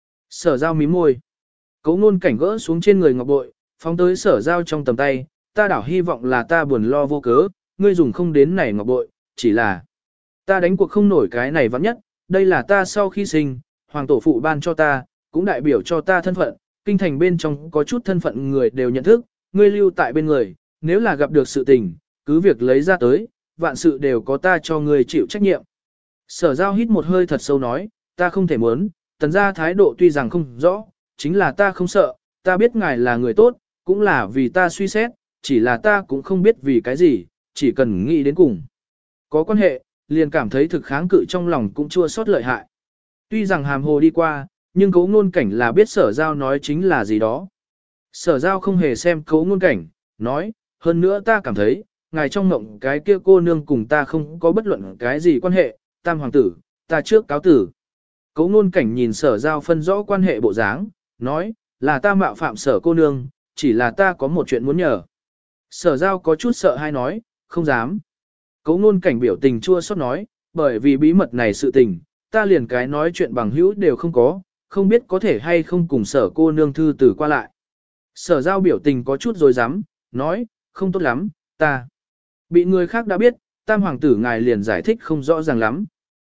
Sở giao mím môi. Cấu ngôn cảnh gỡ xuống trên người ngọc bội, phóng tới sở giao trong tầm tay, ta đảo hy vọng là ta buồn lo vô cớ, ngươi dùng không đến này ngọc bội, chỉ là ta đánh cuộc không nổi cái này vắng nhất, đây là ta sau khi sinh, hoàng tổ phụ ban cho ta, cũng đại biểu cho ta thân phận, kinh thành bên trong có chút thân phận người đều nhận thức, ngươi lưu tại bên người, nếu là gặp được sự tình, cứ việc lấy ra tới, vạn sự đều có ta cho ngươi chịu trách nhiệm. Sở giao hít một hơi thật sâu nói, ta không thể muốn, tần gia thái độ tuy rằng không rõ, chính là ta không sợ, ta biết ngài là người tốt, cũng là vì ta suy xét, chỉ là ta cũng không biết vì cái gì, chỉ cần nghĩ đến cùng. Có quan hệ, liền cảm thấy thực kháng cự trong lòng cũng chua xót lợi hại. Tuy rằng hàm hồ đi qua, nhưng cấu ngôn cảnh là biết sở giao nói chính là gì đó. Sở giao không hề xem cấu ngôn cảnh, nói, hơn nữa ta cảm thấy, ngài trong mộng cái kia cô nương cùng ta không có bất luận cái gì quan hệ, tam hoàng tử, ta trước cáo tử. Cấu ngôn cảnh nhìn sở giao phân rõ quan hệ bộ dáng, nói, là ta mạo phạm sở cô nương, chỉ là ta có một chuyện muốn nhờ. Sở giao có chút sợ hay nói, không dám. Cấu ngôn cảnh biểu tình chua xót nói, bởi vì bí mật này sự tình, ta liền cái nói chuyện bằng hữu đều không có, không biết có thể hay không cùng sở cô nương thư từ qua lại. Sở giao biểu tình có chút rồi dám, nói, không tốt lắm, ta bị người khác đã biết, tam hoàng tử ngài liền giải thích không rõ ràng lắm.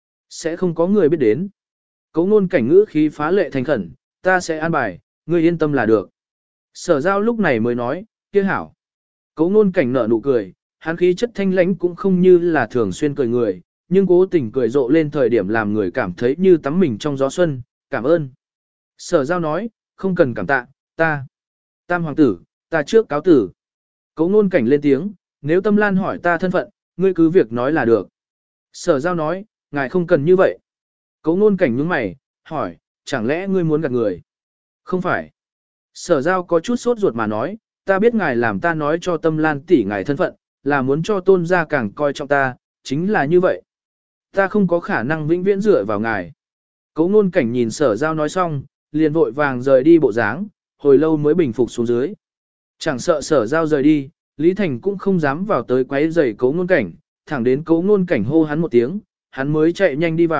Sẽ không có người biết đến. Cấu ngôn cảnh ngữ khí phá lệ thành khẩn, ta sẽ an bài, ngươi yên tâm là được. Sở giao lúc này mới nói, kia hảo. Cấu ngôn cảnh nở nụ cười, hắn khí chất thanh lãnh cũng không như là thường xuyên cười người, nhưng cố tình cười rộ lên thời điểm làm người cảm thấy như tắm mình trong gió xuân, cảm ơn. Sở giao nói, không cần cảm tạ, ta. Tam hoàng tử, ta trước cáo tử. Cấu ngôn cảnh lên tiếng, nếu Tâm Lan hỏi ta thân phận, ngươi cứ việc nói là được. Sở giao nói, ngài không cần như vậy. Cấu ngôn cảnh nhướng mày, hỏi, chẳng lẽ ngươi muốn gạt người? Không phải. Sở giao có chút sốt ruột mà nói, ta biết ngài làm ta nói cho Tâm Lan tỷ ngài thân phận, là muốn cho tôn gia càng coi trọng ta, chính là như vậy. Ta không có khả năng vĩnh viễn dựa vào ngài. Cấu ngôn cảnh nhìn sở giao nói xong, liền vội vàng rời đi bộ dáng, hồi lâu mới bình phục xuống dưới. Chẳng sợ sở giao rời đi, Lý Thành cũng không dám vào tới quấy rầy cấu ngôn cảnh, thẳng đến cấu ngôn cảnh hô hắn một tiếng, hắn mới chạy nhanh đi vào,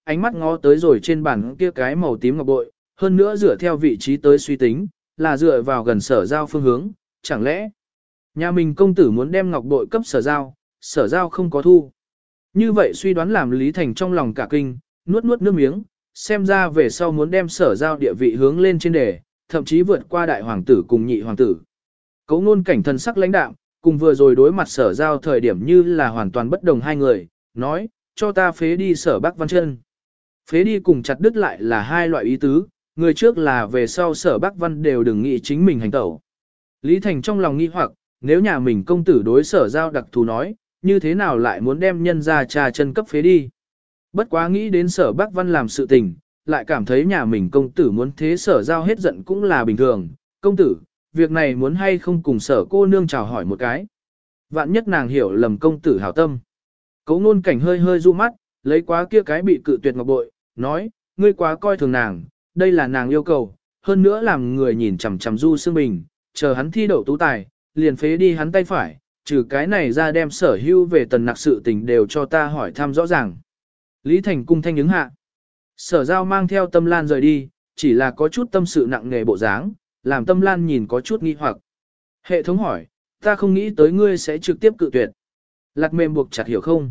ánh mắt ngó tới rồi trên bàn kia cái màu tím ngọc bội, hơn nữa dựa theo vị trí tới suy tính, là dựa vào gần sở giao phương hướng, chẳng lẽ nhà mình công tử muốn đem ngọc bội cấp sở giao, sở giao không có thu. Như vậy suy đoán làm Lý Thành trong lòng cả kinh, nuốt nuốt nước miếng, xem ra về sau muốn đem sở giao địa vị hướng lên trên đề, thậm chí vượt qua đại hoàng tử cùng nhị hoàng tử. Cấu ngôn cảnh thần sắc lãnh đạm, cùng vừa rồi đối mặt sở giao thời điểm như là hoàn toàn bất đồng hai người, nói, cho ta phế đi sở Bắc Văn Chân. Phế đi cùng chặt đứt lại là hai loại ý tứ, người trước là về sau sở Bắc Văn đều đừng nghĩ chính mình hành tẩu. Lý Thành trong lòng nghi hoặc, nếu nhà mình công tử đối sở giao đặc thù nói, như thế nào lại muốn đem nhân ra trà chân cấp phế đi. Bất quá nghĩ đến sở Bắc Văn làm sự tình, lại cảm thấy nhà mình công tử muốn thế sở giao hết giận cũng là bình thường. Công tử, việc này muốn hay không cùng sở cô nương chào hỏi một cái. Vạn nhất nàng hiểu lầm công tử hảo tâm. Cấu ngôn cảnh hơi hơi du mắt, lấy quá kia cái bị cự tuyệt ngọc bội, nói, ngươi quá coi thường nàng, đây là nàng yêu cầu, hơn nữa làm người nhìn chằm chằm Du Sương Bình, chờ hắn thi đậu tú tài, liền phế đi hắn tay phải, trừ cái này ra đem sở hữu về tần nặc sự tình đều cho ta hỏi thăm rõ ràng. Lý Thành cung thanh ứng hạ. Sở giao mang theo Tâm Lan rời đi, chỉ là có chút tâm sự nặng nề bộ dáng, làm Tâm Lan nhìn có chút nghi hoặc. Hệ thống hỏi, ta không nghĩ tới ngươi sẽ trực tiếp cự tuyệt. Lạc mềm buộc chặt hiểu không?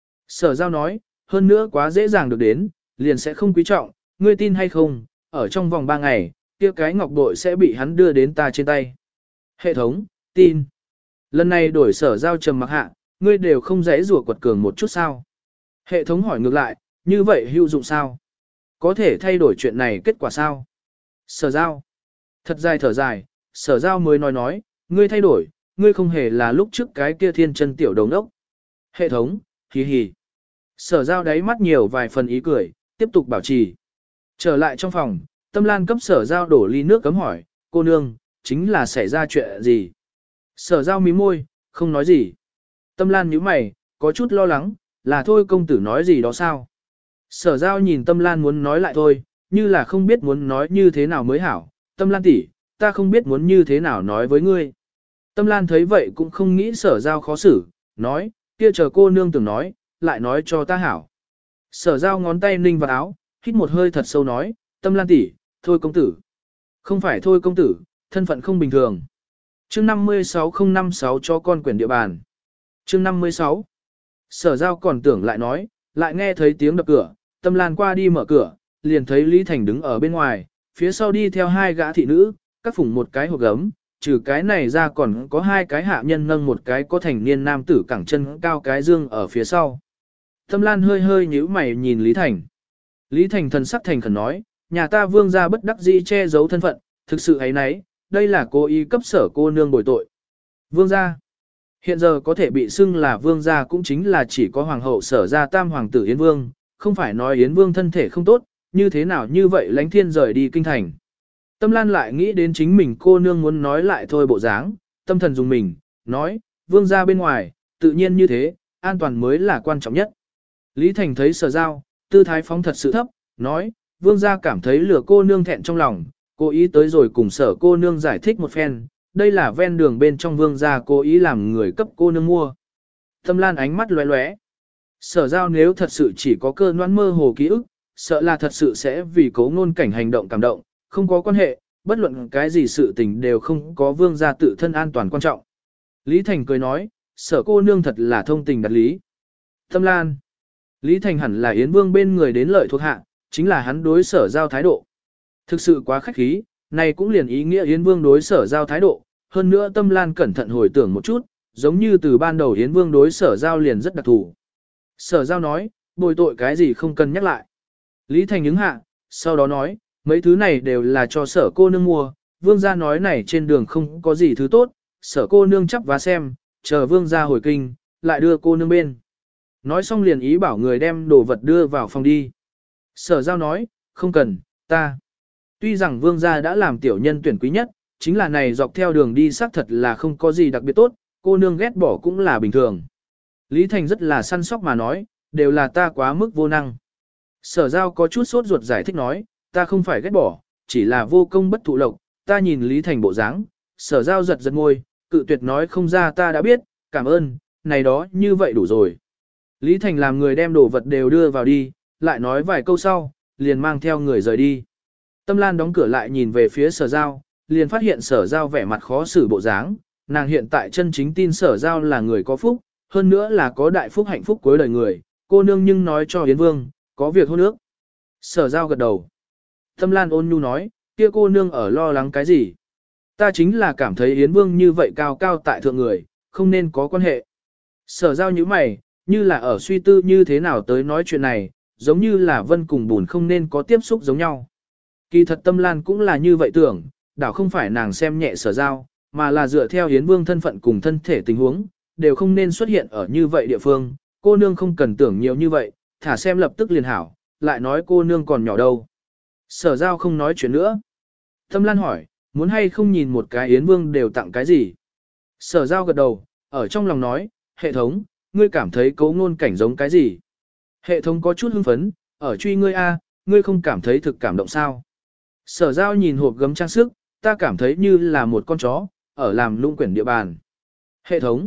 Sở giao nói, hơn nữa quá dễ dàng được đến, liền sẽ không quý trọng, ngươi tin hay không, ở trong vòng ba ngày, kia cái ngọc bội sẽ bị hắn đưa đến ta trên tay. Hệ thống, tin. Lần này đổi sở giao trầm mặc hạ, ngươi đều không dễ rủa quật cường một chút sao? Hệ thống hỏi ngược lại, như vậy hữu dụng sao? Có thể thay đổi chuyện này kết quả sao? Sở giao. Thật dài thở dài, sở giao mới nói nói, ngươi thay đổi, ngươi không hề là lúc trước cái kia thiên chân tiểu đồng đốc. Hệ thống, hì hì. Sở giao đáy mắt nhiều vài phần ý cười, tiếp tục bảo trì. Trở lại trong phòng, Tâm Lan cấp sở giao đổ ly nước cấm hỏi, cô nương, chính là xảy ra chuyện gì? Sở giao mí môi, không nói gì. Tâm Lan nhíu mày, có chút lo lắng, là thôi công tử nói gì đó sao? Sở giao nhìn Tâm Lan muốn nói lại thôi, như là không biết muốn nói như thế nào mới hảo. Tâm Lan tỷ, ta không biết muốn như thế nào nói với ngươi. Tâm Lan thấy vậy cũng không nghĩ sở giao khó xử, nói, kia chờ cô nương tưởng nói, lại nói cho ta hảo. Sở giao ngón tay ninh vào áo, hít một hơi thật sâu nói, Tâm Lan tỷ, thôi công tử. Không phải thôi công tử, thân phận không bình thường. Chương năm mươi sáu không năm sáu cho con quyển địa bàn. Chương năm mươi sáu. Sở giao còn tưởng lại nói, lại nghe thấy tiếng đập cửa, Tâm Lan qua đi mở cửa, liền thấy Lý Thành đứng ở bên ngoài, phía sau đi theo hai gã thị nữ, các phủng một cái hộp gấm, trừ cái này ra còn có hai cái hạ nhân nâng một cái có thành niên nam tử cẳng chân cao cái dương ở phía sau. Tâm Lan hơi hơi nhíu mày nhìn Lý Thành. Lý Thành thần sắc thành khẩn nói, nhà ta vương gia bất đắc dĩ che giấu thân phận, thực sự ấy nấy, đây là cố ý cấp sở cô nương bồi tội. Vương gia. Hiện giờ có thể bị xưng là vương gia cũng chính là chỉ có hoàng hậu sở gia tam hoàng tử Yến Vương, không phải nói Yến Vương thân thể không tốt, như thế nào như vậy lánh thiên rời đi kinh thành. Tâm Lan lại nghĩ đến chính mình cô nương muốn nói lại thôi bộ dáng, tâm thần dùng mình, nói, vương gia bên ngoài, tự nhiên như thế, an toàn mới là quan trọng nhất. Lý Thành thấy sở giao, tư thái phóng thật sự thấp, nói, vương gia cảm thấy lửa cô nương thẹn trong lòng, cố ý tới rồi cùng sở cô nương giải thích một phen, đây là ven đường bên trong vương gia cố ý làm người cấp cô nương mua. Tâm Lan ánh mắt lóe lóe. Sở giao nếu thật sự chỉ có cơ noãn mơ hồ ký ức, sợ là thật sự sẽ vì cố ngôn cảnh hành động cảm động, không có quan hệ, bất luận cái gì sự tình đều không có vương gia tự thân an toàn quan trọng. Lý Thành cười nói, sở cô nương thật là thông tình đặt lý. Tâm Lan. Lý Thành hẳn là Yến Vương bên người đến lợi thuộc hạ, chính là hắn đối sở giao thái độ. Thực sự quá khách khí, này cũng liền ý nghĩa Yến Vương đối sở giao thái độ, hơn nữa Tâm Lan cẩn thận hồi tưởng một chút, giống như từ ban đầu Yến Vương đối sở giao liền rất đặc thù. Sở giao nói, bồi tội cái gì không cần nhắc lại. Lý Thành ứng hạ, sau đó nói, mấy thứ này đều là cho sở cô nương mua, vương gia nói này trên đường không có gì thứ tốt, sở cô nương chấp vá xem, chờ vương gia hồi kinh, lại đưa cô nương bên. Nói xong liền ý bảo người đem đồ vật đưa vào phòng đi. Sở giao nói, không cần, ta. Tuy rằng vương gia đã làm tiểu nhân tuyển quý nhất, chính là này dọc theo đường đi xác thật là không có gì đặc biệt tốt, cô nương ghét bỏ cũng là bình thường. Lý Thành rất là săn sóc mà nói, đều là ta quá mức vô năng. Sở giao có chút sốt ruột giải thích nói, ta không phải ghét bỏ, chỉ là vô công bất thụ lộc, ta nhìn Lý Thành bộ dáng, sở giao giật giật môi, cự tuyệt nói không ra ta đã biết, cảm ơn, này đó như vậy đủ rồi. Lý Thành làm người đem đồ vật đều đưa vào đi, lại nói vài câu sau, liền mang theo người rời đi. Tâm Lan đóng cửa lại nhìn về phía sở giao, liền phát hiện sở giao vẻ mặt khó xử bộ dáng, nàng hiện tại chân chính tin sở giao là người có phúc, hơn nữa là có đại phúc hạnh phúc cuối đời người, cô nương nhưng nói cho Yến Vương, có việc hôn ước. Sở giao gật đầu. Tâm Lan ôn nhu nói, kia cô nương ở lo lắng cái gì? Ta chính là cảm thấy Yến Vương như vậy cao cao tại thượng người, không nên có quan hệ. Sở giao như mày, như là ở suy tư như thế nào tới nói chuyện này, giống như là vân cùng bùn không nên có tiếp xúc giống nhau. Kỳ thật Tâm Lan cũng là như vậy tưởng, đảo không phải nàng xem nhẹ sở giao, mà là dựa theo Yến Vương thân phận cùng thân thể tình huống, đều không nên xuất hiện ở như vậy địa phương, cô nương không cần tưởng nhiều như vậy, thả xem lập tức liền hảo, lại nói cô nương còn nhỏ đâu. Sở giao không nói chuyện nữa. Tâm Lan hỏi, muốn hay không nhìn một cái Yến Vương đều tặng cái gì? Sở giao gật đầu, ở trong lòng nói, hệ thống, ngươi cảm thấy cấu ngôn cảnh giống cái gì? Hệ thống có chút hưng phấn, ở truy ngươi a, ngươi không cảm thấy thực cảm động sao? Sở giao nhìn hộp gấm trang sức, ta cảm thấy như là một con chó, ở làm lung quyển địa bàn. Hệ thống.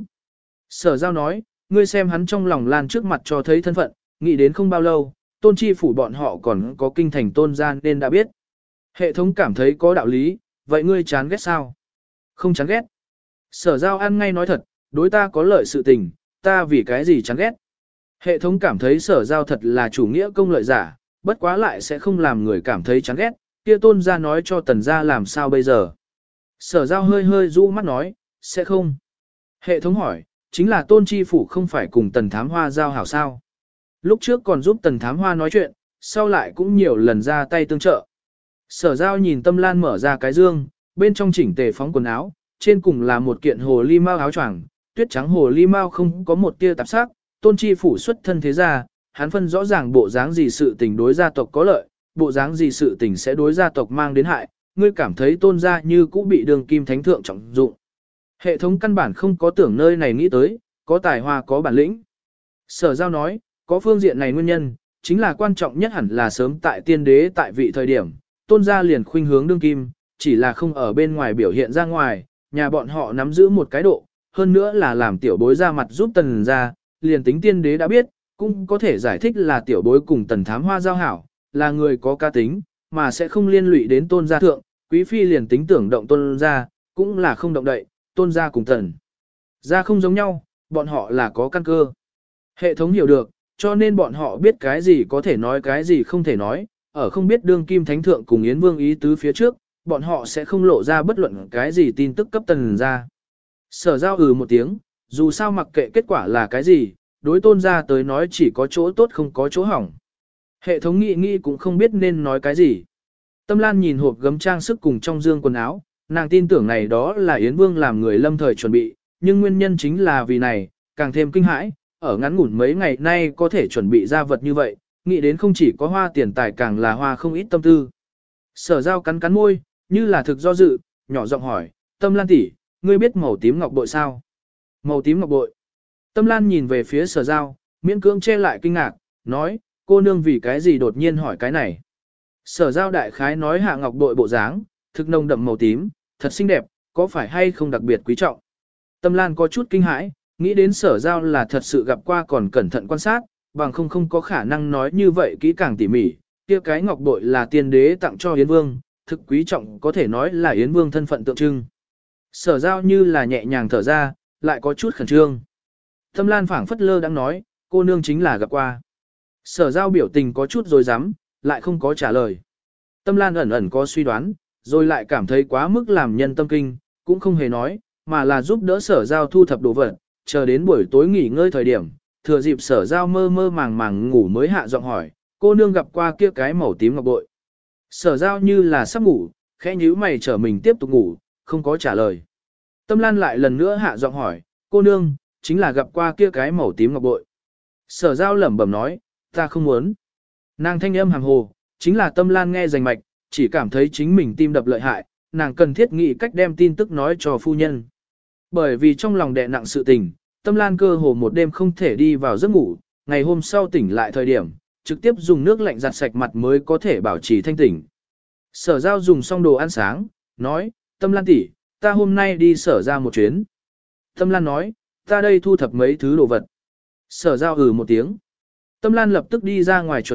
Sở giao nói, ngươi xem hắn trong lòng Lan trước mặt cho thấy thân phận, nghĩ đến không bao lâu, tôn chi phủ bọn họ còn có kinh thành tôn gian nên đã biết. Hệ thống cảm thấy có đạo lý, vậy ngươi chán ghét sao? Không chán ghét. Sở giao ăn ngay nói thật, đối ta có lợi sự tình, ta vì cái gì chán ghét. Hệ thống cảm thấy sở giao thật là chủ nghĩa công lợi giả, bất quá lại sẽ không làm người cảm thấy chán ghét, kia tôn ra nói cho tần ra làm sao bây giờ. Sở giao hơi hơi rũ mắt nói, sẽ không. Hệ thống hỏi, chính là tôn chi phủ không phải cùng tần thám hoa giao hảo sao. Lúc trước còn giúp tần thám hoa nói chuyện, sau lại cũng nhiều lần ra tay tương trợ. Sở giao nhìn Tâm Lan mở ra cái dương, bên trong chỉnh tề phóng quần áo, trên cùng là một kiện hồ ly mao áo choàng, tuyết trắng hồ ly mao không có một tia tạp sắc, tôn chi phủ xuất thân thế gia, hắn phân rõ ràng bộ dáng gì sự tình đối gia tộc có lợi, bộ dáng gì sự tình sẽ đối gia tộc mang đến hại, ngươi cảm thấy tôn gia như cũ bị đường kim thánh thượng trọng dụng. Hệ thống căn bản không có tưởng nơi này nghĩ tới, có tài hoa có bản lĩnh. Sở giao nói, có phương diện này nguyên nhân, chính là quan trọng nhất hẳn là sớm tại tiên đế tại vị thời điểm, tôn gia liền khuynh hướng đương kim, chỉ là không ở bên ngoài biểu hiện ra ngoài, nhà bọn họ nắm giữ một cái độ, hơn nữa là làm tiểu bối ra mặt giúp tần gia, liền tính tiên đế đã biết, cũng có thể giải thích là tiểu bối cùng tần thám hoa giao hảo, là người có ca tính, mà sẽ không liên lụy đến tôn gia thượng, quý phi liền tính tưởng động tôn gia, cũng là không động đậy, tôn gia cùng tần gia không giống nhau, bọn họ là có căn cơ. Hệ thống hiểu được, cho nên bọn họ biết cái gì có thể nói cái gì không thể nói, ở không biết đương kim thánh thượng cùng Yến Vương ý tứ phía trước, bọn họ sẽ không lộ ra bất luận cái gì tin tức cấp tần gia. Sở giao ừ một tiếng, dù sao mặc kệ kết quả là cái gì, đối tôn gia tới nói chỉ có chỗ tốt không có chỗ hỏng. Hệ thống nghĩ nghĩ cũng không biết nên nói cái gì. Tâm Lan nhìn hộp gấm trang sức cùng trong dương quần áo, nàng tin tưởng này đó là Yến Vương làm người lâm thời chuẩn bị, nhưng nguyên nhân chính là vì này, càng thêm kinh hãi, ở ngắn ngủn mấy ngày nay có thể chuẩn bị ra vật như vậy, nghĩ đến không chỉ có hoa tiền tài càng là hoa không ít tâm tư. Sở giao cắn cắn môi, như là thực do dự, nhỏ giọng hỏi, Tâm Lan tỷ, ngươi biết màu tím ngọc bội sao? Màu tím ngọc bội. Tâm Lan nhìn về phía sở giao, miễn cưỡng che lại kinh ngạc, nói, cô nương vì cái gì đột nhiên hỏi cái này. Sở giao đại khái nói hạ ngọc bội bộ dáng, thực nồng đậm màu tím, thật xinh đẹp, có phải hay không đặc biệt quý trọng. Tâm Lan có chút kinh hãi, nghĩ đến sở giao là thật sự gặp qua còn cẩn thận quan sát, bằng không không có khả năng nói như vậy kỹ càng tỉ mỉ, kia cái ngọc bội là tiên đế tặng cho Yến Vương, thực quý trọng có thể nói là Yến Vương thân phận tượng trưng. Sở giao như là nhẹ nhàng thở ra, lại có chút khẩn trương. Tâm Lan phảng phất lơ đang nói, cô nương chính là gặp qua. Sở giao biểu tình có chút rồi dám, lại không có trả lời. Tâm Lan ẩn ẩn có suy đoán, rồi lại cảm thấy quá mức làm nhân tâm kinh, cũng không hề nói, mà là giúp đỡ sở giao thu thập đồ vật, chờ đến buổi tối nghỉ ngơi thời điểm, thừa dịp sở giao mơ mơ màng màng ngủ mới hạ giọng hỏi, cô nương gặp qua kia cái màu tím ngọc bội. Sở giao như là sắp ngủ, khẽ nhíu mày trở mình tiếp tục ngủ, không có trả lời. Tâm Lan lại lần nữa hạ giọng hỏi, cô nương, chính là gặp qua kia cái màu tím ngọc bội. Sở giao lẩm bẩm nói, ta không muốn. Nàng thanh âm hàm hồ, chính là Tâm Lan nghe rành mạch, chỉ cảm thấy chính mình tim đập lợi hại, nàng cần thiết nghĩ cách đem tin tức nói cho phu nhân. Bởi vì trong lòng đè nặng sự tình, Tâm Lan cơ hồ một đêm không thể đi vào giấc ngủ, ngày hôm sau tỉnh lại thời điểm, trực tiếp dùng nước lạnh giặt sạch mặt mới có thể bảo trì thanh tỉnh. Sở giao dùng xong đồ ăn sáng, nói, Tâm Lan tỷ, ta hôm nay đi sở ra một chuyến. Tâm Lan nói, ta đây thu thập mấy thứ đồ vật. Sở giao ừ một tiếng. Tâm Lan lập tức đi ra ngoài chuẩn bị,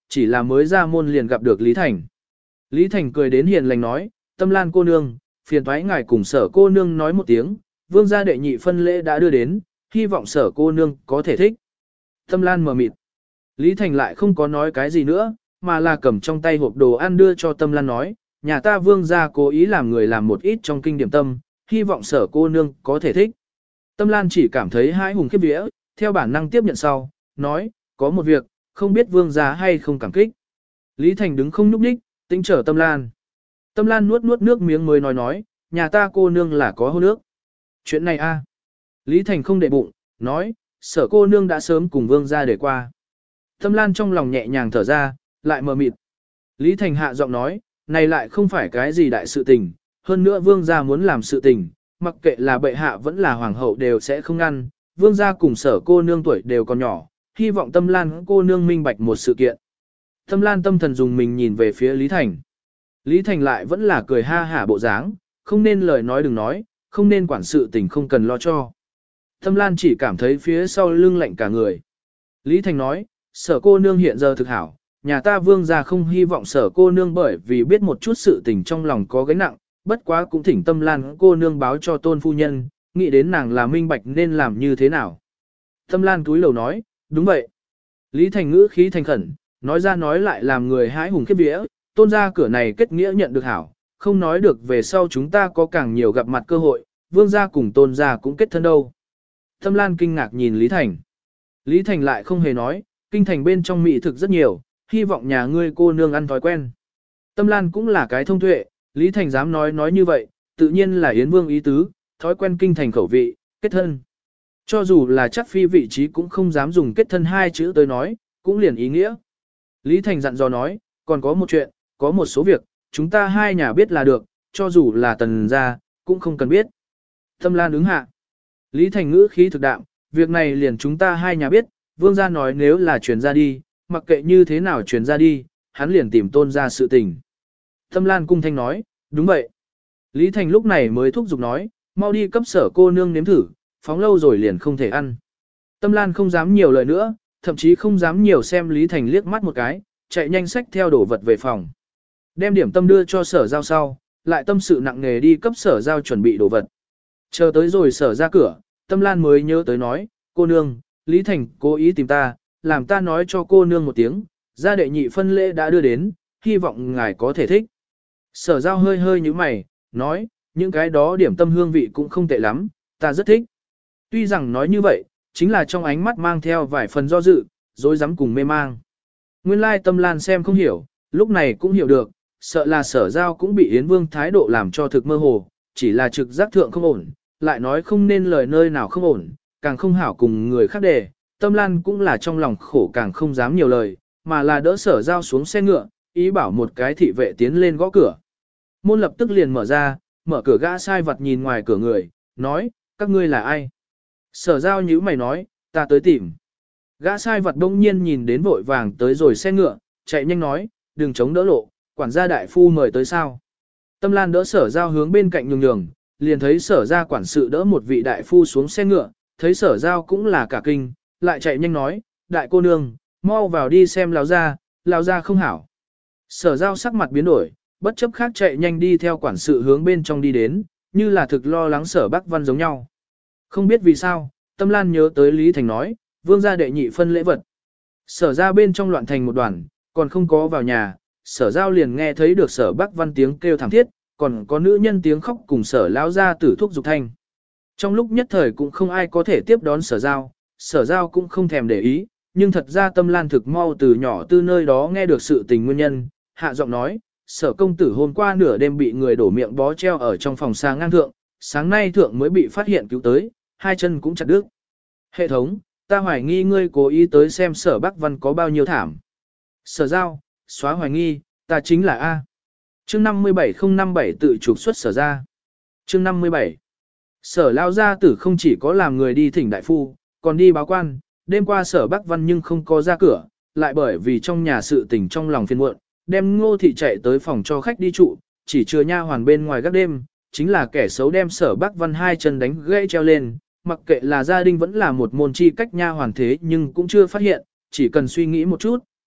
chỉ là mới ra môn liền gặp được Lý Thành. Lý Thành cười đến hiền lành nói, Tâm Lan cô nương, phiền thoái ngài cùng sở cô nương nói một tiếng, vương gia đệ nhị phân lễ đã đưa đến, hy vọng sở cô nương có thể thích. Tâm Lan mờ mịt. Lý Thành lại không có nói cái gì nữa, mà là cầm trong tay hộp đồ ăn đưa cho Tâm Lan nói, nhà ta vương gia cố ý làm người làm một ít trong kinh điểm tâm, hy vọng sở cô nương có thể thích. Tâm Lan chỉ cảm thấy hãi hùng khiếp vía, theo bản năng tiếp nhận sau, nói, có một việc, không biết vương gia hay không cảm kích. Lý Thành đứng không nhúc nhích, tính trở Tâm Lan. Tâm Lan nuốt nuốt nước miếng mới nói nói, nhà ta cô nương là có hôn nước. Chuyện này a Lý Thành không để bụng, nói, sở cô nương đã sớm cùng vương gia để qua. Tâm Lan trong lòng nhẹ nhàng thở ra, lại mờ mịt. Lý Thành hạ giọng nói, này lại không phải cái gì đại sự tình, hơn nữa vương gia muốn làm sự tình, mặc kệ là bệ hạ vẫn là hoàng hậu đều sẽ không ngăn, vương gia cùng sở cô nương tuổi đều còn nhỏ, hy vọng Tâm Lan cô nương minh bạch một sự kiện. Tâm Lan tâm thần dùng mình nhìn về phía Lý Thành. Lý Thành lại vẫn là cười ha hả bộ dáng, không nên lời nói đừng nói, không nên quản sự tình không cần lo cho. Tâm Lan chỉ cảm thấy phía sau lưng lạnh cả người. Lý Thành nói, sở cô nương hiện giờ thực hảo, nhà ta vương gia không hy vọng sở cô nương bởi vì biết một chút sự tình trong lòng có gánh nặng, bất quá cũng thỉnh Tâm Lan cô nương báo cho tôn phu nhân, nghĩ đến nàng là minh bạch nên làm như thế nào. Tâm Lan túi lầu nói, đúng vậy. Lý Thành ngữ khí thành khẩn, nói ra nói lại làm người hãi hùng khiếp vía, tôn gia cửa này kết nghĩa nhận được hảo, không nói được về sau chúng ta có càng nhiều gặp mặt cơ hội, vương gia cùng tôn gia cũng kết thân đâu. Tâm Lan kinh ngạc nhìn Lý Thành. Lý Thành lại không hề nói, kinh thành bên trong mỹ thực rất nhiều, hy vọng nhà ngươi cô nương ăn thói quen. Tâm Lan cũng là cái thông tuệ, Lý Thành dám nói nói như vậy, tự nhiên là Yến Vương ý tứ, thói quen kinh thành khẩu vị, kết thân. Cho dù là chắc phi vị trí cũng không dám dùng kết thân hai chữ tới nói, cũng liền ý nghĩa. Lý Thành dặn dò nói, còn có một chuyện, có một số việc, chúng ta hai nhà biết là được, cho dù là tần gia, cũng không cần biết. Tâm Lan ứng hạ. Lý Thành ngữ khí thực đạm, việc này liền chúng ta hai nhà biết, vương gia nói nếu là truyền ra đi, mặc kệ như thế nào truyền ra đi, hắn liền tìm tôn ra sự tình. Tâm Lan cung thanh nói, đúng vậy. Lý Thành lúc này mới thúc giục nói, mau đi cấp sở cô nương nếm thử, phóng lâu rồi liền không thể ăn. Tâm Lan không dám nhiều lời nữa, thậm chí không dám nhiều xem Lý Thành liếc mắt một cái, chạy nhanh xách theo đổ vật về phòng. Đem điểm tâm đưa cho sở giao sau, lại tâm sự nặng nề đi cấp sở giao chuẩn bị đồ vật. Chờ tới rồi sở ra cửa, Tâm Lan mới nhớ tới nói, cô nương, Lý Thành cố ý tìm ta, làm ta nói cho cô nương một tiếng, gia đệ nhị phân lễ đã đưa đến, hy vọng ngài có thể thích. Sở giao hơi hơi như mày, nói, những cái đó điểm tâm hương vị cũng không tệ lắm, ta rất thích. Tuy rằng nói như vậy, chính là trong ánh mắt mang theo vài phần do dự, dối rắm cùng mê mang. Nguyên lai Tâm Lan xem không hiểu, lúc này cũng hiểu được, sợ là sở giao cũng bị Yến Vương thái độ làm cho thực mơ hồ, chỉ là trực giác thượng không ổn, lại nói không nên lời nơi nào không ổn, càng không hảo cùng người khác đề. Tâm Lan cũng là trong lòng khổ càng không dám nhiều lời, mà là đỡ sở giao xuống xe ngựa, ý bảo một cái thị vệ tiến lên gõ cửa. Môn lập tức liền mở ra, mở cửa gã sai vật nhìn ngoài cửa người, nói, các ngươi là ai? Sở giao nhíu mày nói, ta tới tìm. Gã sai vật đông nhiên nhìn đến vội vàng tới rồi xe ngựa, chạy nhanh nói, đừng chống đỡ lộ, quản gia đại phu mời tới sao. Tâm Lan đỡ sở giao hướng bên cạnh nhường nhường, liền thấy sở gia quản sự đỡ một vị đại phu xuống xe ngựa, thấy sở giao cũng là cả kinh, lại chạy nhanh nói, đại cô nương, mau vào đi xem lão gia, lão gia không hảo. Sở giao sắc mặt biến đổi, bất chấp khác chạy nhanh đi theo quản sự hướng bên trong đi đến, như là thực lo lắng sở Bắc Văn giống nhau. Không biết vì sao, Tâm Lan nhớ tới Lý Thành nói, vương gia đệ nhị phân lễ vật. Sở ra bên trong loạn thành một đoàn, còn không có vào nhà, sở giao liền nghe thấy được sở Bắc Văn tiếng kêu thảm thiết, còn có nữ nhân tiếng khóc cùng sở lão gia tử thúc dục thanh. Trong lúc nhất thời cũng không ai có thể tiếp đón sở giao, sở giao cũng không thèm để ý, nhưng thật ra Tâm Lan thực mau từ nhỏ từ nơi đó nghe được sự tình nguyên nhân, hạ giọng nói, sở công tử hôm qua nửa đêm bị người đổ miệng bó treo ở trong phòng xa ngang thượng, sáng nay thượng mới bị phát hiện cứu tới, hai chân cũng chặt đứt. Hệ thống, ta hoài nghi ngươi cố ý tới xem sở Bắc Văn có bao nhiêu thảm. Sở giao, xóa hoài nghi, ta chính là A. Chương năm mươi bảy không năm bảy tự trục xuất sở ra. Chương năm mươi bảy. Sở lao gia tử không chỉ có làm người đi thỉnh đại phu, còn đi báo quan, đêm qua sở Bắc Văn nhưng không có ra cửa, lại bởi vì trong nhà sự tình trong lòng phiền muộn, đem Ngô thị chạy tới phòng cho khách đi trụ, chỉ chừa nha hoàn bên ngoài gác đêm, chính là kẻ xấu đem sở Bắc Văn hai chân đánh gãy treo lên, mặc kệ là gia đình vẫn là một môn chi cách nha hoàn thế nhưng cũng chưa phát hiện, chỉ cần suy nghĩ một chút,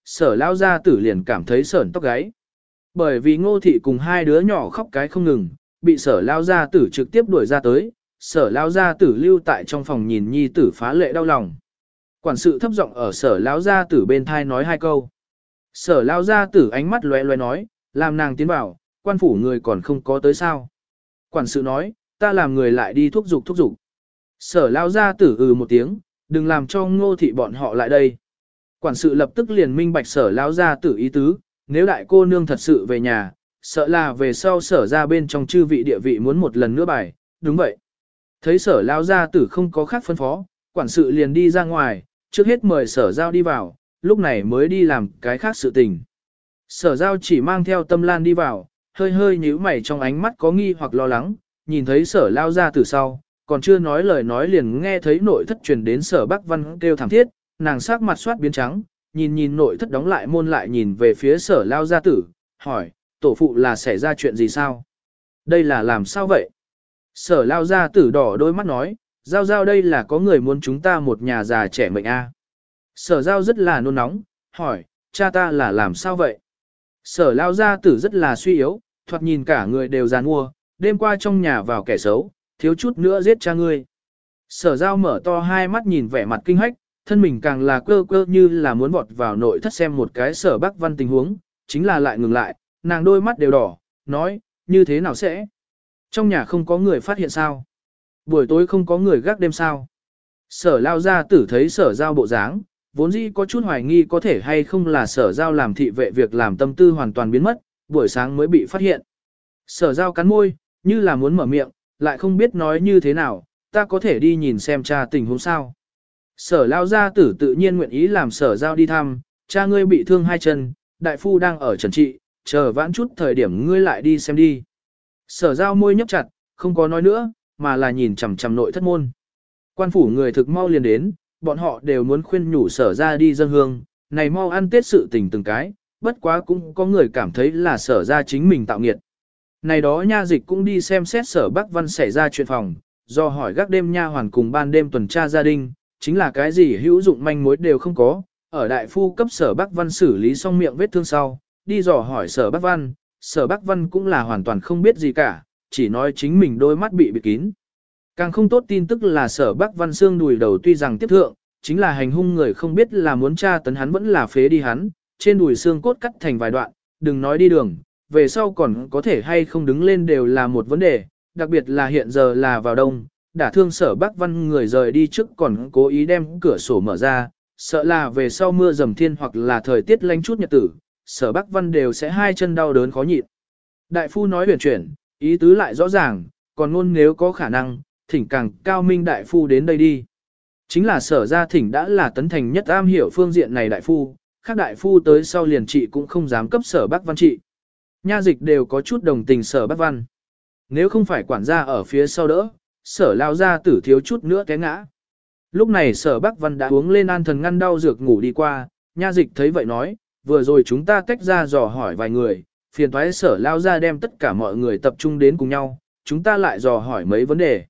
sở lao gia tử liền cảm thấy sởn tóc gáy. Bởi vì ngô thị cùng hai đứa nhỏ khóc cái không ngừng, bị sở lao gia tử trực tiếp đuổi ra tới, sở lao gia tử lưu tại trong phòng nhìn nhi tử phá lệ đau lòng. Quản sự thấp giọng ở sở lao gia tử bên thai nói hai câu. Sở lao gia tử ánh mắt lóe lóe nói, làm nàng tiến vào, quan phủ người còn không có tới sao. Quản sự nói, ta làm người lại đi thúc giục thúc giục. Sở lao gia tử ừ một tiếng, đừng làm cho ngô thị bọn họ lại đây. Quản sự lập tức liền minh bạch sở lao gia tử ý tứ, nếu đại cô nương thật sự về nhà, sợ là về sau sở ra bên trong chư vị địa vị muốn một lần nữa bài, đúng vậy. Thấy sở lao gia tử không có khác phân phó, quản sự liền đi ra ngoài, trước hết mời sở giao đi vào, lúc này mới đi làm cái khác sự tình. Sở giao chỉ mang theo Tâm Lan đi vào, hơi hơi nhíu mày trong ánh mắt có nghi hoặc lo lắng, nhìn thấy sở lao gia tử sau, còn chưa nói lời nói liền nghe thấy nội thất truyền đến sở Bắc Văn kêu thảm thiết, nàng sắc mặt soát biến trắng, nhìn nhìn nội thất đóng lại môn lại nhìn về phía sở lao gia tử, hỏi, tổ phụ là xảy ra chuyện gì sao? Đây là làm sao vậy? Sở lao gia tử đỏ đôi mắt nói, giao giao đây là có người muốn chúng ta một nhà già trẻ mệnh a. Sở giao rất là nôn nóng, hỏi, cha ta là làm sao vậy? Sở lao gia tử rất là suy yếu, thoạt nhìn cả người đều giàn mua, đêm qua trong nhà vào kẻ xấu, thiếu chút nữa giết cha ngươi. Sở giao mở to hai mắt nhìn vẻ mặt kinh hách, thân mình càng là cơ cơ như là muốn vọt vào nội thất xem một cái sở Bắc Văn tình huống, chính là lại ngừng lại, nàng đôi mắt đều đỏ, nói, như thế nào sẽ? Trong nhà không có người phát hiện sao? Buổi tối không có người gác đêm sao? Sở lao gia tử thấy sở giao bộ dáng, vốn dĩ có chút hoài nghi có thể hay không là sở giao làm thị vệ việc làm tâm tư hoàn toàn biến mất, buổi sáng mới bị phát hiện. Sở giao cắn môi, như là muốn mở miệng, lại không biết nói như thế nào, ta có thể đi nhìn xem cha tình huống sao. Sở lao gia tử tự nhiên nguyện ý làm sở giao đi thăm, cha ngươi bị thương hai chân, đại phu đang ở trần trị, chờ vãn chút thời điểm ngươi lại đi xem đi. Sở giao môi nhấp chặt, không có nói nữa, mà là nhìn chằm chằm nội thất môn. Quan phủ người thực mau liền đến, bọn họ đều muốn khuyên nhủ sở ra đi dâng hương, này mau ăn tết sự tình từng cái, bất quá cũng có người cảm thấy là sở ra chính mình tạo nghiệt. Này đó nha dịch cũng đi xem xét sở Bắc Văn xảy ra chuyện phòng, do hỏi gác đêm nha hoàn cùng ban đêm tuần tra gia đình, chính là cái gì hữu dụng manh mối đều không có, ở đại phu cấp sở Bắc Văn xử lý xong miệng vết thương sau, đi dò hỏi sở Bắc Văn, sở Bắc Văn cũng là hoàn toàn không biết gì cả, chỉ nói chính mình đôi mắt bị bịt kín. Càng không tốt tin tức là sở Bắc Văn xương đùi đầu tuy rằng tiếp thượng, chính là hành hung người không biết là muốn tra tấn hắn vẫn là phế đi hắn, trên đùi xương cốt cắt thành vài đoạn, đừng nói đi đường, về sau còn có thể hay không đứng lên đều là một vấn đề, đặc biệt là hiện giờ là vào đông, đả thương sở Bắc Văn người rời đi trước còn cố ý đem cửa sổ mở ra, sợ là về sau mưa dầm thiên hoặc là thời tiết lạnh chút nhật tử, sở Bắc Văn đều sẽ hai chân đau đớn khó nhịn. Đại phu nói huyền chuyển, ý tứ lại rõ ràng, còn luôn nếu có khả năng, thỉnh càng cao minh đại phu đến đây đi. Chính là sở gia thỉnh đã là tấn thành nhất am hiểu phương diện này đại phu, khác đại phu tới sau liền trị cũng không dám cấp sở Bắc Văn trị. Nha dịch đều có chút đồng tình sở Bắc Văn. Nếu không phải quản gia ở phía sau đỡ, sở lao ra tử thiếu chút nữa té ngã. Lúc này sở Bắc Văn đã uống lên an thần ngăn đau dược ngủ đi qua, nha dịch thấy vậy nói, vừa rồi chúng ta tách ra dò hỏi vài người, phiền thoái sở lao ra đem tất cả mọi người tập trung đến cùng nhau, chúng ta lại dò hỏi mấy vấn đề.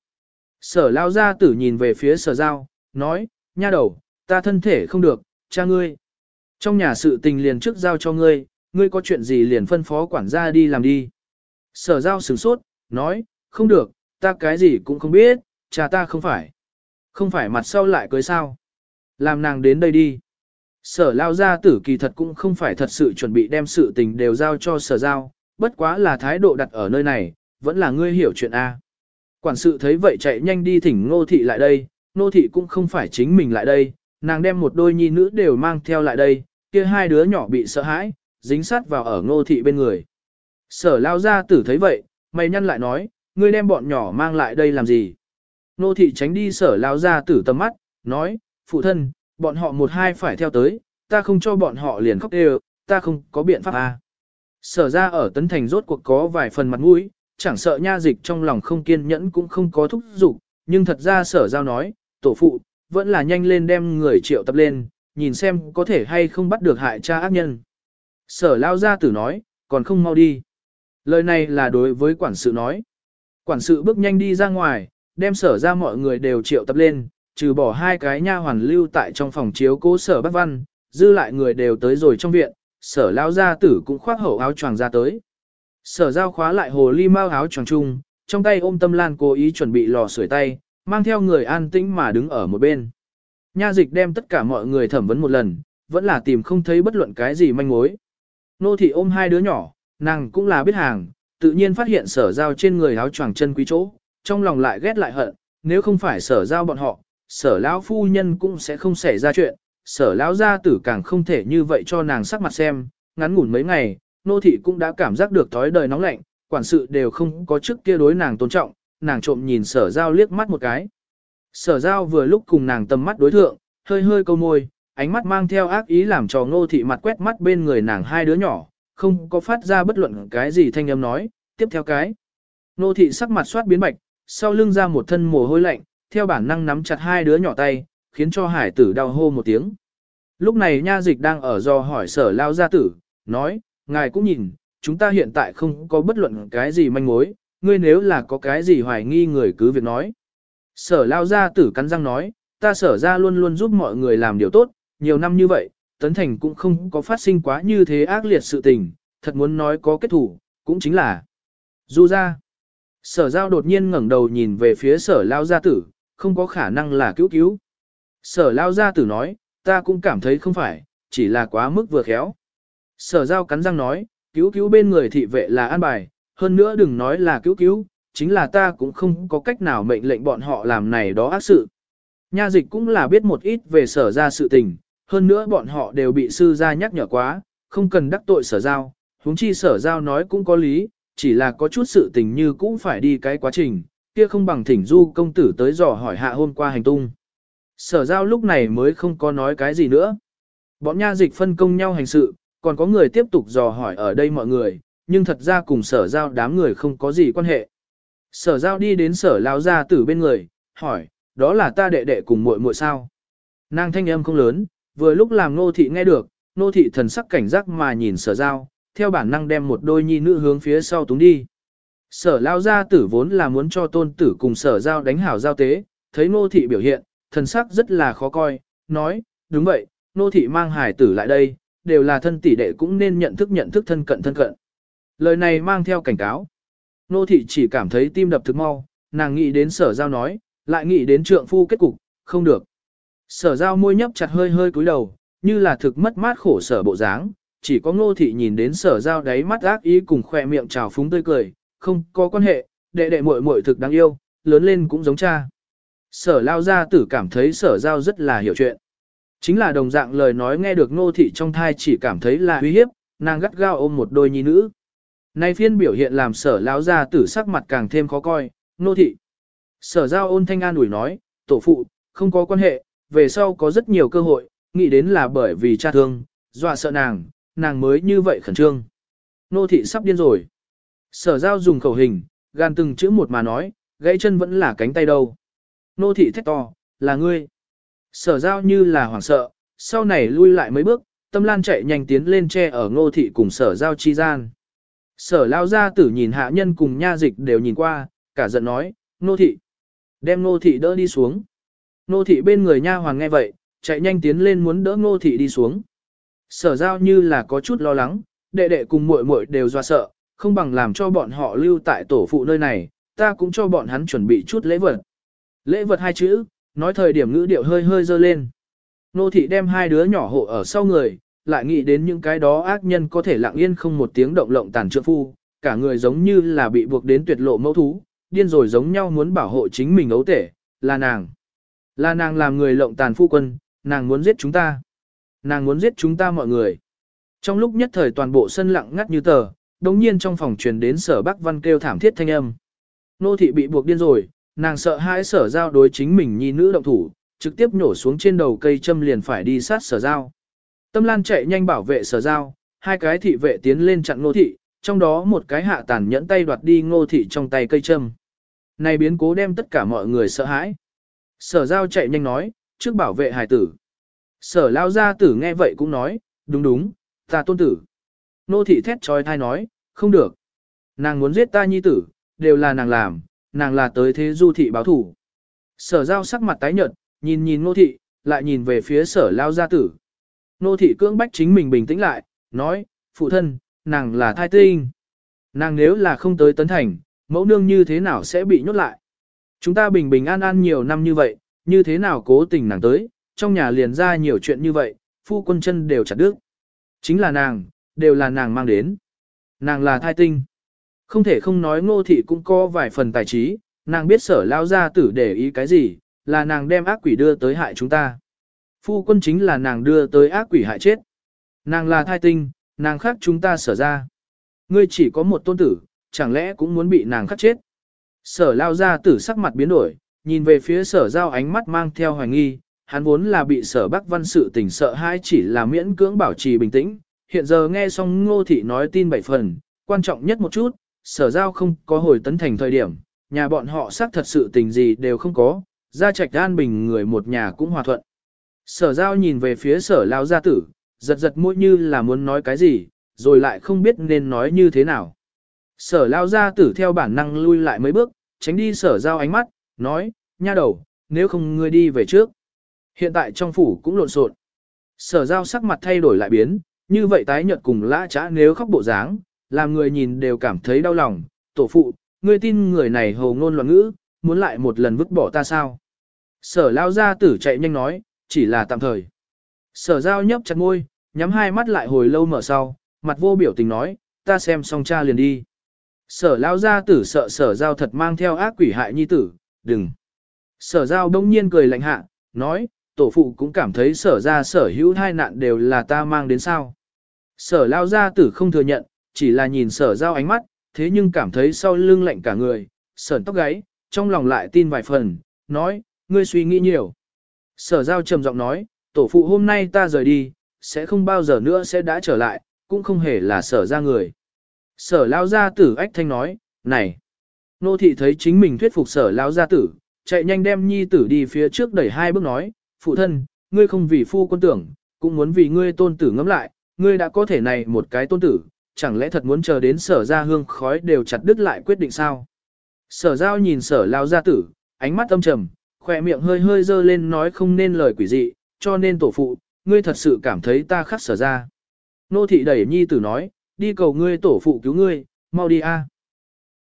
Sở lao ra tử nhìn về phía sở giao, nói, nha đầu, ta thân thể không được, cha ngươi. Trong nhà sự tình liền trước giao cho ngươi, ngươi có chuyện gì liền phân phó quản gia đi làm đi. Sở giao sửng sốt, nói, không được, ta cái gì cũng không biết, cha ta không phải. Không phải mặt sau lại cưới sao. Làm nàng đến đây đi. Sở lao gia tử kỳ thật cũng không phải thật sự chuẩn bị đem sự tình đều giao cho sở giao, bất quá là thái độ đặt ở nơi này, vẫn là ngươi hiểu chuyện A. Quản sự thấy vậy chạy nhanh đi thỉnh Ngô Thị lại đây, Ngô Thị cũng không phải chính mình lại đây, nàng đem một đôi nhi nữ đều mang theo lại đây, kia hai đứa nhỏ bị sợ hãi, dính sát vào ở Ngô Thị bên người. Sở lao gia tử thấy vậy, mày nhăn lại nói, ngươi đem bọn nhỏ mang lại đây làm gì? Ngô Thị tránh đi sở lao gia tử tầm mắt, nói, phụ thân, bọn họ một hai phải theo tới, ta không cho bọn họ liền khóc đều, ta không có biện pháp à. Sở ra ở Tấn Thành rốt cuộc có vài phần mặt mũi, chẳng sợ nha dịch trong lòng không kiên nhẫn cũng không có thúc giục, nhưng thật ra sở giao nói, tổ phụ, vẫn là nhanh lên đem người triệu tập lên, nhìn xem có thể hay không bắt được hại cha ác nhân. Sở lao gia tử nói, còn không mau đi. Lời này là đối với quản sự nói. Quản sự bước nhanh đi ra ngoài, đem sở ra mọi người đều triệu tập lên, trừ bỏ hai cái nha hoàn lưu tại trong phòng chiếu cố sở Bắc Văn, dư lại người đều tới rồi trong viện, sở lao gia tử cũng khoác hậu áo choàng ra tới. Sở giao khóa lại hồ ly mau áo choàng chung, trong tay ôm Tâm Lan cố ý chuẩn bị lò sưởi tay, mang theo người an tĩnh mà đứng ở một bên. Nha dịch đem tất cả mọi người thẩm vấn một lần, vẫn là tìm không thấy bất luận cái gì manh mối. Nô thị ôm hai đứa nhỏ, nàng cũng là biết hàng, tự nhiên phát hiện sở giao trên người áo choàng chân quý chỗ, trong lòng lại ghét lại hận, nếu không phải sở giao bọn họ, sở lão phu nhân cũng sẽ không xảy ra chuyện, sở lão gia tử càng không thể như vậy cho nàng sắc mặt xem, ngắn ngủn mấy ngày, nô thị cũng đã cảm giác được thói đời nóng lạnh, quản sự đều không có trước kia đối nàng tôn trọng, nàng trộm nhìn sở giao liếc mắt một cái. Sở giao vừa lúc cùng nàng tầm mắt đối thượng, hơi hơi câu môi, ánh mắt mang theo ác ý làm cho nô thị mặt quét mắt bên người nàng hai đứa nhỏ, không có phát ra bất luận cái gì thanh âm nói, tiếp theo cái. Nô thị sắc mặt soát biến bạch, sau lưng ra một thân mồ hôi lạnh, theo bản năng nắm chặt hai đứa nhỏ tay, khiến cho hải tử đau hô một tiếng. Lúc này nha dịch đang ở do hỏi sở lao gia tử, nói, ngài cũng nhìn, chúng ta hiện tại không có bất luận cái gì manh mối, ngươi nếu là có cái gì hoài nghi người cứ việc nói. Sở lao gia tử cắn răng nói, ta sở ra luôn luôn giúp mọi người làm điều tốt, nhiều năm như vậy, Tấn Thành cũng không có phát sinh quá như thế ác liệt sự tình, thật muốn nói có kết thủ, cũng chính là Du gia. Sở giao đột nhiên ngẩng đầu nhìn về phía sở lao gia tử, không có khả năng là cứu cứu. Sở lao gia tử nói, ta cũng cảm thấy không phải, chỉ là quá mức vừa khéo. Sở giao cắn răng nói, cứu cứu bên người thị vệ là an bài, hơn nữa đừng nói là cứu cứu, chính là ta cũng không có cách nào mệnh lệnh bọn họ làm này đó ác sự. Nha dịch cũng là biết một ít về sở ra sự tình, hơn nữa bọn họ đều bị sư gia nhắc nhở quá, không cần đắc tội sở giao, huống chi sở giao nói cũng có lý, chỉ là có chút sự tình như cũng phải đi cái quá trình, kia không bằng thỉnh du công tử tới dò hỏi hạ hôm qua hành tung. Sở giao lúc này mới không có nói cái gì nữa. Bọn nha dịch phân công nhau hành sự, còn có người tiếp tục dò hỏi ở đây mọi người, nhưng thật ra cùng sở giao đám người không có gì quan hệ. Sở giao đi đến sở lao gia tử bên người, hỏi, đó là ta đệ đệ cùng muội muội sao? Nàng thanh âm không lớn, vừa lúc làm nô thị nghe được, nô thị thần sắc cảnh giác mà nhìn sở giao, theo bản năng đem một đôi nhi nữ hướng phía sau túng đi. Sở lao gia tử vốn là muốn cho tôn tử cùng sở giao đánh hảo giao tế, thấy nô thị biểu hiện, thần sắc rất là khó coi, nói, đúng vậy, nô thị mang hải tử lại đây, đều là thân tỷ đệ cũng nên nhận thức nhận thức thân cận thân cận. Lời này mang theo cảnh cáo. Nô thị chỉ cảm thấy tim đập thực mau, nàng nghĩ đến sở giao nói, lại nghĩ đến trượng phu kết cục, không được. Sở giao môi nhấp chặt hơi hơi cúi đầu, như là thực mất mát khổ sở bộ dáng, chỉ có nô thị nhìn đến sở giao đáy mắt ác ý cùng khỏe miệng trào phúng tươi cười, không có quan hệ, đệ đệ muội muội thực đáng yêu, lớn lên cũng giống cha. Sở lao gia tử cảm thấy sở giao rất là hiểu chuyện. Chính là đồng dạng lời nói nghe được nô thị trong thai chỉ cảm thấy là uy hiếp, nàng gắt gao ôm một đôi nhi nữ. Nay phiên biểu hiện làm sở lao gia tử sắc mặt càng thêm khó coi, nô thị. Sở giao ôn thanh an ủi nói, tổ phụ, không có quan hệ, về sau có rất nhiều cơ hội, nghĩ đến là bởi vì cha thương, dọa sợ nàng, nàng mới như vậy khẩn trương. Nô thị sắp điên rồi. Sở giao dùng khẩu hình, gan từng chữ một mà nói, gãy chân vẫn là cánh tay đâu. Nô thị thét to, là ngươi. Sở giao như là hoảng sợ, sau này lui lại mấy bước, Tâm Lan chạy nhanh tiến lên che ở nô thị cùng sở giao chi gian. Sở lao gia tử nhìn hạ nhân cùng nha dịch đều nhìn qua, cả giận nói, nô thị. Đem nô thị đỡ đi xuống. Nô thị bên người nha hoàng nghe vậy, chạy nhanh tiến lên muốn đỡ nô thị đi xuống. Sở giao như là có chút lo lắng, đệ đệ cùng muội muội đều do sợ, không bằng làm cho bọn họ lưu tại tổ phụ nơi này, ta cũng cho bọn hắn chuẩn bị chút lễ vật. Lễ vật hai chữ, nói thời điểm ngữ điệu hơi hơi dơ lên. Nô thị đem hai đứa nhỏ hộ ở sau người, lại nghĩ đến những cái đó ác nhân có thể lặng yên không một tiếng động lộng tàn trượng phu, cả người giống như là bị buộc đến tuyệt lộ mẫu thú, điên rồi giống nhau muốn bảo hộ chính mình ấu tể, là nàng. Là nàng làm người lộng tàn phu quân, nàng muốn giết chúng ta. Nàng muốn giết chúng ta mọi người. Trong lúc nhất thời toàn bộ sân lặng ngắt như tờ, đồng nhiên trong phòng truyền đến sở Bắc Văn kêu thảm thiết thanh âm. Nô thị bị buộc điên rồi, nàng sợ hãi sở giao đối chính mình nhi nữ động thủ, trực tiếp nhổ xuống trên đầu cây châm liền phải đi sát sở giao. Tâm Lan chạy nhanh bảo vệ sở giao, hai cái thị vệ tiến lên chặn nô thị, trong đó một cái hạ tàn nhẫn tay đoạt đi nô thị trong tay cây châm. Này biến cố đem tất cả mọi người sợ hãi. Sở giao chạy nhanh nói, trước bảo vệ hài tử. Sở lao gia tử nghe vậy cũng nói, đúng đúng, ta tôn tử. Nô thị thét trói thai nói, không được. Nàng muốn giết ta nhi tử, đều là nàng làm, nàng là tới thế du thị báo thủ. Sở giao sắc mặt tái nhợt, nhìn nhìn nô thị, lại nhìn về phía sở lao gia tử. Nô thị cưỡng bách chính mình bình tĩnh lại, nói, phụ thân, nàng là thai tinh. Nàng nếu là không tới Tấn Thành, mẫu nương như thế nào sẽ bị nhốt lại? Chúng ta bình bình an an nhiều năm như vậy, như thế nào cố tình nàng tới, trong nhà liền ra nhiều chuyện như vậy, phu quân chân đều chặt đứt. Chính là nàng, đều là nàng mang đến. Nàng là thai tinh. Không thể không nói ngô thị cũng có vài phần tài trí, nàng biết sở lao gia tử để ý cái gì, là nàng đem ác quỷ đưa tới hại chúng ta. Phu quân chính là nàng đưa tới ác quỷ hại chết. Nàng là thai tinh, nàng khác chúng ta sở ra. Ngươi chỉ có một tôn tử, chẳng lẽ cũng muốn bị nàng khắc chết. Sở lao gia tử sắc mặt biến đổi, nhìn về phía sở giao ánh mắt mang theo hoài nghi, hắn vốn là bị sở bắc văn sự tình sợ hãi chỉ là miễn cưỡng bảo trì bình tĩnh. Hiện giờ nghe xong ngô thị nói tin bảy phần, quan trọng nhất một chút, sở giao không có hồi Tấn Thành thời điểm, nhà bọn họ xác thật sự tình gì đều không có, gia trạch an bình người một nhà cũng hòa thuận. Sở giao nhìn về phía sở lao gia tử, giật giật môi như là muốn nói cái gì, rồi lại không biết nên nói như thế nào. Sở lao gia tử theo bản năng lui lại mấy bước, tránh đi sở giao ánh mắt, nói, nha đầu, nếu không ngươi đi về trước. Hiện tại trong phủ cũng lộn xộn. Sở giao sắc mặt thay đổi lại biến, như vậy tái nhợt cùng lã trã nếu khóc bộ dáng, làm người nhìn đều cảm thấy đau lòng. Tổ phụ, ngươi tin người này hồ ngôn loạn ngữ, muốn lại một lần vứt bỏ ta sao? Sở lao gia tử chạy nhanh nói, chỉ là tạm thời. Sở giao nhấp chặt môi, nhắm hai mắt lại hồi lâu mở sau, mặt vô biểu tình nói, ta xem xong cha liền đi. Sở lao gia tử sợ sở giao thật mang theo ác quỷ hại nhi tử, đừng. Sở giao đông nhiên cười lạnh hạ, nói, tổ phụ cũng cảm thấy sở ra sở hữu hai nạn đều là ta mang đến sao. Sở lao gia tử không thừa nhận, chỉ là nhìn sở giao ánh mắt, thế nhưng cảm thấy sau lưng lạnh cả người, sởn tóc gáy, trong lòng lại tin vài phần, nói, ngươi suy nghĩ nhiều. Sở giao trầm giọng nói, tổ phụ hôm nay ta rời đi, sẽ không bao giờ nữa sẽ đã trở lại, cũng không hề là sở ra người. Sở lao gia tử ách thanh nói, này. Nô thị thấy chính mình thuyết phục sở lao gia tử, chạy nhanh đem nhi tử đi phía trước đẩy hai bước nói, phụ thân, ngươi không vì phu quân tưởng, cũng muốn vì ngươi tôn tử ngẫm lại, ngươi đã có thể này một cái tôn tử, chẳng lẽ thật muốn chờ đến sở ra hương khói đều chặt đứt lại quyết định sao? Sở giao nhìn sở lao gia tử, ánh mắt âm trầm, khỏe miệng hơi hơi dơ lên nói không nên lời quỷ dị, cho nên tổ phụ, ngươi thật sự cảm thấy ta khắc sở ra. Nô thị đẩy nhi tử nói, đi cầu ngươi tổ phụ cứu ngươi, mau đi a.